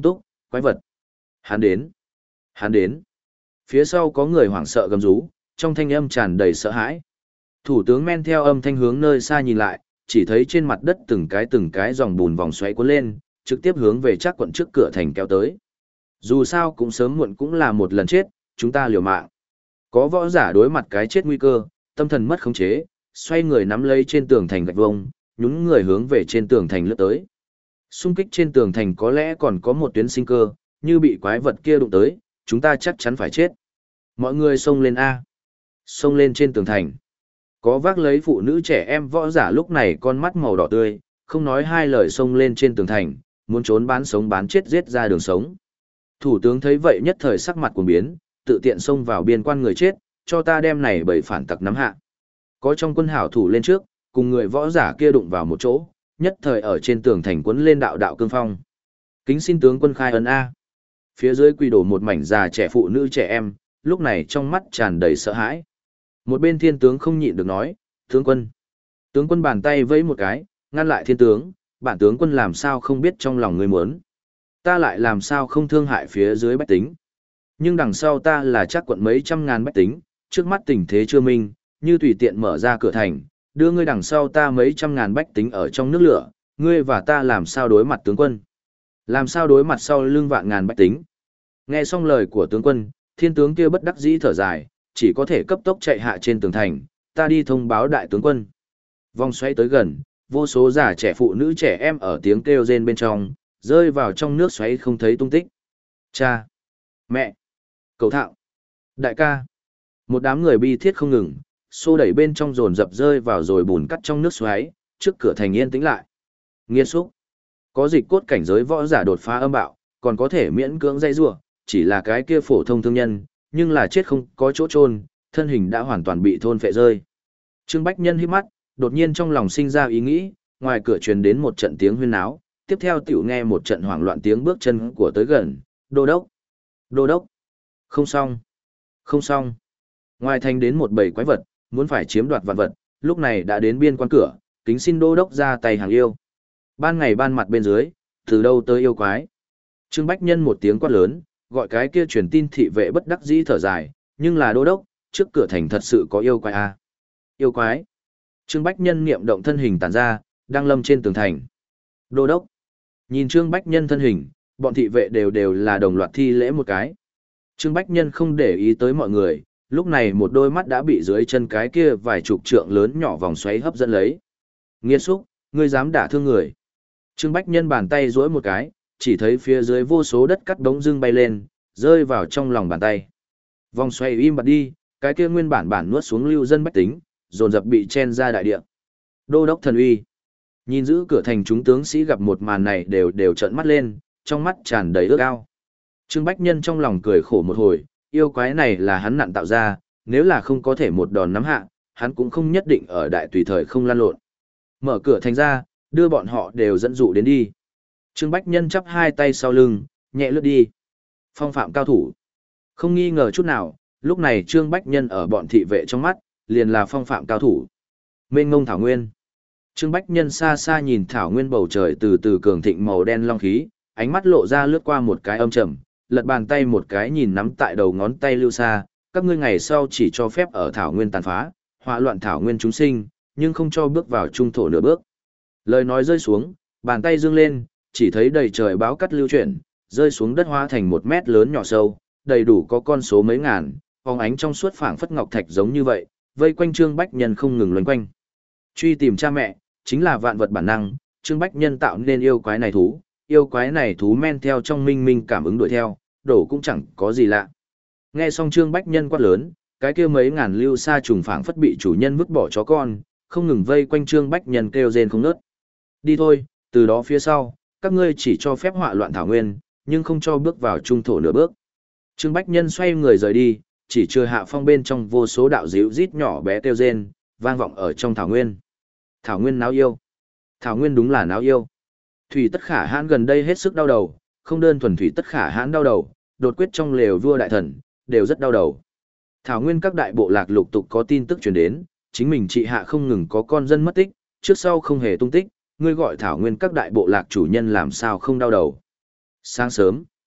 quái vật. Hắn đến, hắn đến. Phía sau có người hoảng sợ gầm rú, trong thanh âm tràn đầy sợ hãi. Thủ tướng men theo âm thanh hướng nơi xa nhìn lại, chỉ thấy trên mặt đất từng cái từng cái dòng bùn vòng xoáy cuốn lên, trực tiếp hướng về Trác quận trước cửa thành kéo tới. Dù sao cũng sớm muộn cũng là một lần chết, chúng ta liều mạng. Có võ giả đối mặt cái chết nguy cơ, tâm thần mất khống chế, xoay người nắm lấy trên tường thành gạch vông, nhún người hướng về trên tường thành lướt tới. Xung kích trên tường thành có lẽ còn có một tuyến sinh cơ, như bị quái vật kia đụng tới, chúng ta chắc chắn phải chết. Mọi người xông lên A. Xông lên trên tường thành. Có vác lấy phụ nữ trẻ em võ giả lúc này con mắt màu đỏ tươi, không nói hai lời xông lên trên tường thành, muốn trốn bán sống bán chết giết ra đường sống. Thủ tướng thấy vậy nhất thời sắc mặt cuồng biến, tự tiện xông vào biên quan người chết, cho ta đem này bởi phản tặc nắm hạ. Có trong quân hảo thủ lên trước, cùng người võ giả kia đụng vào một chỗ, nhất thời ở trên tường thành quấn lên đạo đạo cương phong. Kính xin tướng quân khai ấn A. Phía dưới quỳ đổ một mảnh già trẻ phụ nữ trẻ em, lúc này trong mắt tràn đầy sợ hãi. Một bên thiên tướng không nhịn được nói, tướng quân. Tướng quân bàn tay vẫy một cái, ngăn lại thiên tướng, bản tướng quân làm sao không biết trong lòng người muốn. Ta lại làm sao không thương hại phía dưới bách tính. Nhưng đằng sau ta là chắc quận mấy trăm ngàn bách tính, trước mắt tình thế chưa minh, như tùy tiện mở ra cửa thành, đưa ngươi đằng sau ta mấy trăm ngàn bách tính ở trong nước lửa, ngươi và ta làm sao đối mặt tướng quân. Làm sao đối mặt sau lưng vạn ngàn bách tính. Nghe xong lời của tướng quân, thiên tướng kia bất đắc dĩ thở dài, chỉ có thể cấp tốc chạy hạ trên tường thành, ta đi thông báo đại tướng quân. Vòng xoay tới gần, vô số già trẻ phụ nữ trẻ em ở tiếng kêu rên bên trong, rơi vào trong nước xoáy không thấy tung tích. Cha! Mẹ! Cầu thạo! Đại ca! Một đám người bi thiết không ngừng, xô đẩy bên trong dồn dập rơi vào rồi bùn cắt trong nước xoáy, trước cửa thành yên tĩnh lại. Nghiên xúc! Có dịch cốt cảnh giới võ giả đột phá âm bạo, còn có thể miễn cưỡng dây rủa, chỉ là cái kia phổ thông thương nhân, nhưng là chết không có chỗ chôn, thân hình đã hoàn toàn bị thôn phệ rơi. Trương Bách Nhân híp mắt, đột nhiên trong lòng sinh ra ý nghĩ, ngoài cửa truyền đến một trận tiếng huyên náo, tiếp theo tiểu nghe một trận hoảng loạn tiếng bước chân của tới gần, đô đốc, đô đốc, không xong, không xong. Ngoài thành đến một bầy quái vật, muốn phải chiếm đoạt vạn vật, lúc này đã đến biên quan cửa, kính xin đô đốc ra tay hàng yêu. Ban ngày ban mặt bên dưới, từ đâu tới yêu quái. Trương Bách Nhân một tiếng quát lớn, gọi cái kia truyền tin thị vệ bất đắc dĩ thở dài, nhưng là đô đốc, trước cửa thành thật sự có yêu quái à. Yêu quái. Trương Bách Nhân niệm động thân hình tản ra, đang lâm trên tường thành. Đô đốc. Nhìn Trương Bách Nhân thân hình, bọn thị vệ đều đều là đồng loạt thi lễ một cái. Trương Bách Nhân không để ý tới mọi người, lúc này một đôi mắt đã bị dưới chân cái kia vài chục trượng lớn nhỏ vòng xoáy hấp dẫn lấy. Nghiên xúc, ngươi dám đả thương người. Trương Bách Nhân bàn tay duỗi một cái, chỉ thấy phía dưới vô số đất cắt đống dưng bay lên, rơi vào trong lòng bàn tay. Vòng xoay im bặt đi, cái kia nguyên bản bản nuốt xuống lưu dân bách tính, dồn dập bị chen ra đại địa. Đô đốc thần uy. Nhìn giữ cửa thành chúng tướng sĩ gặp một màn này đều đều trợn mắt lên, trong mắt tràn đầy ước ao. Trương Bách Nhân trong lòng cười khổ một hồi, yêu quái này là hắn nặn tạo ra, nếu là không có thể một đòn nắm hạ, hắn cũng không nhất định ở đại tùy thời không lan lộn. Mở cửa thành ra, đưa bọn họ đều dẫn dụ đến đi. Trương Bách Nhân chắp hai tay sau lưng, nhẹ lướt đi. Phong phạm cao thủ. Không nghi ngờ chút nào, lúc này Trương Bách Nhân ở bọn thị vệ trong mắt, liền là phong phạm cao thủ. Mênh ngông thảo nguyên. Trương Bách Nhân xa xa nhìn thảo nguyên bầu trời từ từ cường thịnh màu đen long khí, ánh mắt lộ ra lướt qua một cái âm trầm, lật bàn tay một cái nhìn nắm tại đầu ngón tay lưu xa, các ngươi ngày sau chỉ cho phép ở thảo nguyên tàn phá, họa loạn thảo nguyên chúng sinh, nhưng không cho bước vào trung thổ nửa bước. Lời nói rơi xuống, bàn tay dương lên, chỉ thấy đầy trời báo cắt lưu chuyển, rơi xuống đất hóa thành một mét lớn nhỏ sâu, đầy đủ có con số mấy ngàn, phóng ánh trong suốt phảng phất ngọc thạch giống như vậy, vây quanh Trương Bách Nhân không ngừng loanh quanh. Truy tìm cha mẹ, chính là vạn vật bản năng, Trương Bách Nhân tạo nên yêu quái này thú, yêu quái này thú men theo trong minh minh cảm ứng đuổi theo, đổ cũng chẳng có gì lạ. Nghe xong Trương Bách Nhân quát lớn, cái kia mấy ngàn lưu sa trùng phảng phất bị chủ nhân vứt bỏ chó con, không ngừng vây quanh Trương Bách Nhân kêu rên không ngớt. Đi thôi, từ đó phía sau, các ngươi chỉ cho phép họa loạn thảo nguyên, nhưng không cho bước vào trung thổ nửa bước. Trương Bách Nhân xoay người rời đi, chỉ chưa hạ phong bên trong vô số đạo dịu rít nhỏ bé kêu rên, vang vọng ở trong thảo nguyên. Thảo nguyên náo yêu. Thảo nguyên đúng là náo yêu. Thủy Tất Khả Hãn gần đây hết sức đau đầu, không đơn thuần Thủy Tất Khả Hãn đau đầu, đột quyết trong lều vua đại thần, đều rất đau đầu. Thảo nguyên các đại bộ lạc lục tục có tin tức truyền đến, chính mình trị hạ không ngừng có con dân mất tích, trước sau không hề tung tích, ngươi gọi Thảo nguyên các đại bộ lạc chủ nhân làm sao không đau đầu. Sáng sớm,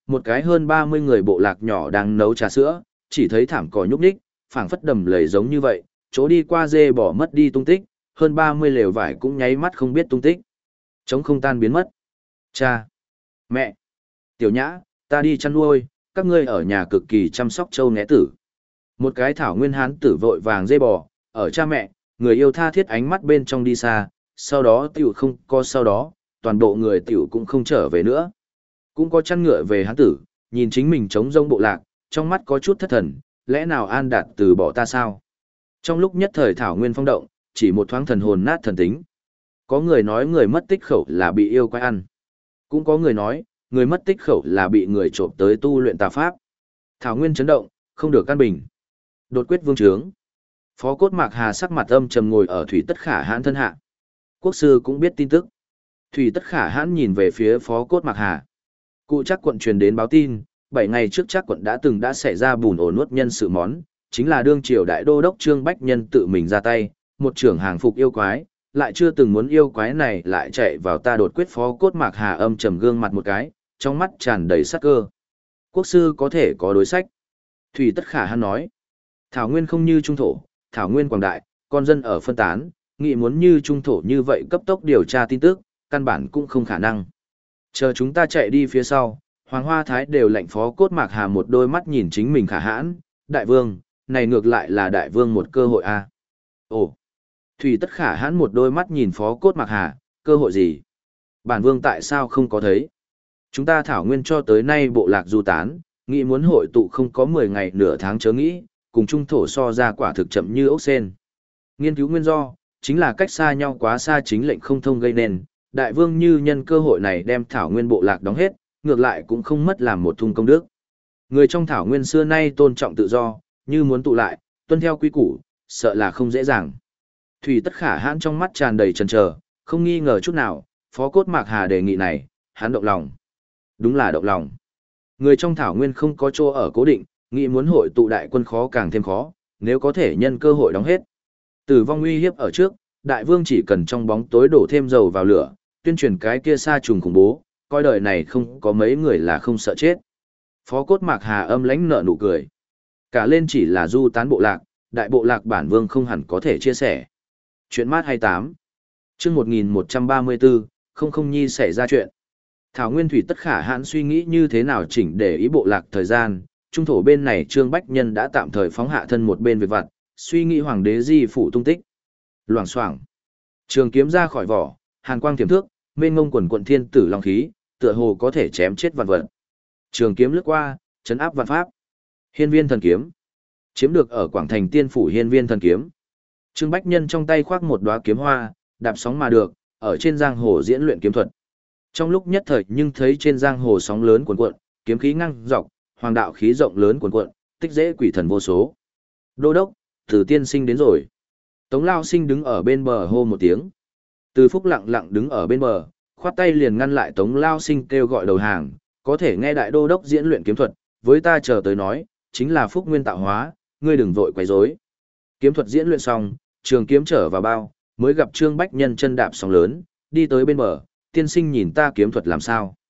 một cái hơn ba mươi người bộ lạc nhỏ đang nấu trà sữa, chỉ thấy thảm cỏ nhúc nhích, phảng phất đầm lầy giống như vậy, chỗ đi qua dê bỏ mất đi tung tích, hơn ba mươi lều vải cũng nháy mắt không biết tung tích. Trống không tan biến mất. Cha, mẹ, Tiểu Nhã, ta đi chăn nuôi, các ngươi ở nhà cực kỳ chăm sóc trâu né tử. Một cái thảo nguyên hán tử vội vàng dê bò, ở cha mẹ, người yêu tha thiết ánh mắt bên trong đi xa, sau đó tiểu không có sau đó, toàn bộ người tiểu cũng không trở về nữa. Cũng có chăn ngựa về hán tử, nhìn chính mình trống rông bộ lạc, trong mắt có chút thất thần, lẽ nào An Đạt từ bỏ ta sao? Trong lúc nhất thời thảo nguyên phong động, chỉ một thoáng thần hồn nát thần tính. Có người nói người mất tích khẩu là bị yêu quái ăn. Cũng có người nói, người mất tích khẩu là bị người trộm tới tu luyện tà pháp. Thảo nguyên chấn động, không được căn bình. Đột quyết vương trướng. Phó cốt Mạc Hà sắc mặt âm trầm ngồi ở Thủy Tất Khả Hãn thân hạ. Quốc sư cũng biết tin tức. Thủy Tất Khả Hãn nhìn về phía phó cốt Mạc Hà. Cụ chắc quận truyền đến báo tin, bảy ngày trước chắc quận đã từng đã xảy ra bùn ổ nuốt nhân sự món, chính là đương triều đại đô đốc Trương Bách Nhân tự mình ra tay, một trưởng hàng phục yêu quái, lại chưa từng muốn yêu quái này lại chạy vào ta đột quyết. Phó cốt Mạc Hà âm trầm gương mặt một cái, trong mắt tràn đầy sát cơ. Quốc sư có thể có đối sách. Thủy Tất Khả Hãn nói, Thảo Nguyên không như trung thổ, Thảo Nguyên quảng đại, con dân ở phân tán, nghĩ muốn như trung thổ như vậy cấp tốc điều tra tin tức, căn bản cũng không khả năng. Chờ chúng ta chạy đi phía sau, Hoàng Hoa Thái đều lệnh phó cốt Mạc Hà một đôi mắt nhìn chính mình Khả Hãn, đại vương, này ngược lại là đại vương một cơ hội a. À? Ồ, Thủy Tất Khả Hãn một đôi mắt nhìn phó cốt Mạc Hà, cơ hội gì? Bản vương tại sao không có thấy? Chúng ta Thảo Nguyên cho tới nay bộ lạc du tán, nghĩ muốn hội tụ không có mười ngày nửa tháng chớ nghĩ, cùng trung thổ so ra quả thực chậm như ốc sen. Nghiên cứu nguyên do, chính là cách xa nhau quá xa chính lệnh không thông gây nên, đại vương như nhân cơ hội này đem Thảo Nguyên bộ lạc đóng hết, ngược lại cũng không mất làm một thung công đức. Người trong Thảo Nguyên xưa nay tôn trọng tự do, như muốn tụ lại, tuân theo quy củ, sợ là không dễ dàng. Thủy Tất Khả Hãn trong mắt tràn đầy chần chờ, không nghi ngờ chút nào, phó cốt Mạc Hà đề nghị này, hắn động lòng. Đúng là động lòng. Người trong Thảo Nguyên không có chỗ ở cố định, nghĩ muốn hội tụ đại quân khó càng thêm khó, nếu có thể nhân cơ hội đóng hết. Tử vong uy hiếp ở trước, đại vương chỉ cần trong bóng tối đổ thêm dầu vào lửa, tuyên truyền cái kia sa trùng khủng bố, coi đời này không có mấy người là không sợ chết. Phó cốt Mạc Hà âm lãnh nở nụ cười. Cả lên chỉ là du tán bộ lạc, đại bộ lạc bản vương không hẳn có thể chia sẻ. Chuyện mát hai mươi tám. Chương một nghìn một trăm ba mươi bốn, không không nhi xảy ra chuyện. Thảo Nguyên Thủy Tất Khả Hãn suy nghĩ như thế nào chỉnh để ý bộ lạc thời gian, trung thổ bên này Trương Bách Nhân đã tạm thời phóng hạ thân một bên việc vặt, suy nghĩ hoàng đế di phủ tung tích. Loảng xoảng, trường kiếm ra khỏi vỏ, hàn quang tiềm thước, mênh mông quần quận thiên tử long khí, tựa hồ có thể chém chết vạn vật. Trường kiếm lướt qua, chấn áp vạn pháp. Hiên Viên Thần Kiếm, chiếm được ở Quảng Thành Tiên phủ Hiên Viên Thần Kiếm. Trương Bách Nhân trong tay khoác một đóa kiếm hoa, đạp sóng mà được, ở trên giang hồ diễn luyện kiếm thuật. Trong lúc nhất thời nhưng thấy trên giang hồ sóng lớn cuồn cuộn, kiếm khí ngăng dọc, hoàng đạo khí rộng lớn cuồn cuộn, tích dễ quỷ thần vô số. Đô đốc, Từ tiên sinh đến rồi. Tống Lao Sinh đứng ở bên bờ hô một tiếng. Từ Phúc lặng lặng đứng ở bên bờ, khoát tay liền ngăn lại Tống Lao Sinh kêu gọi đầu hàng, có thể nghe đại đô đốc diễn luyện kiếm thuật, với ta chờ tới nói, chính là phúc nguyên tạo hóa, ngươi đừng vội quấy rối. Kiếm thuật diễn luyện xong, trường kiếm trở vào bao, mới gặp Trương Bách Nhân chân đạp sóng lớn, đi tới bên bờ, tiên sinh nhìn ta kiếm thuật làm sao.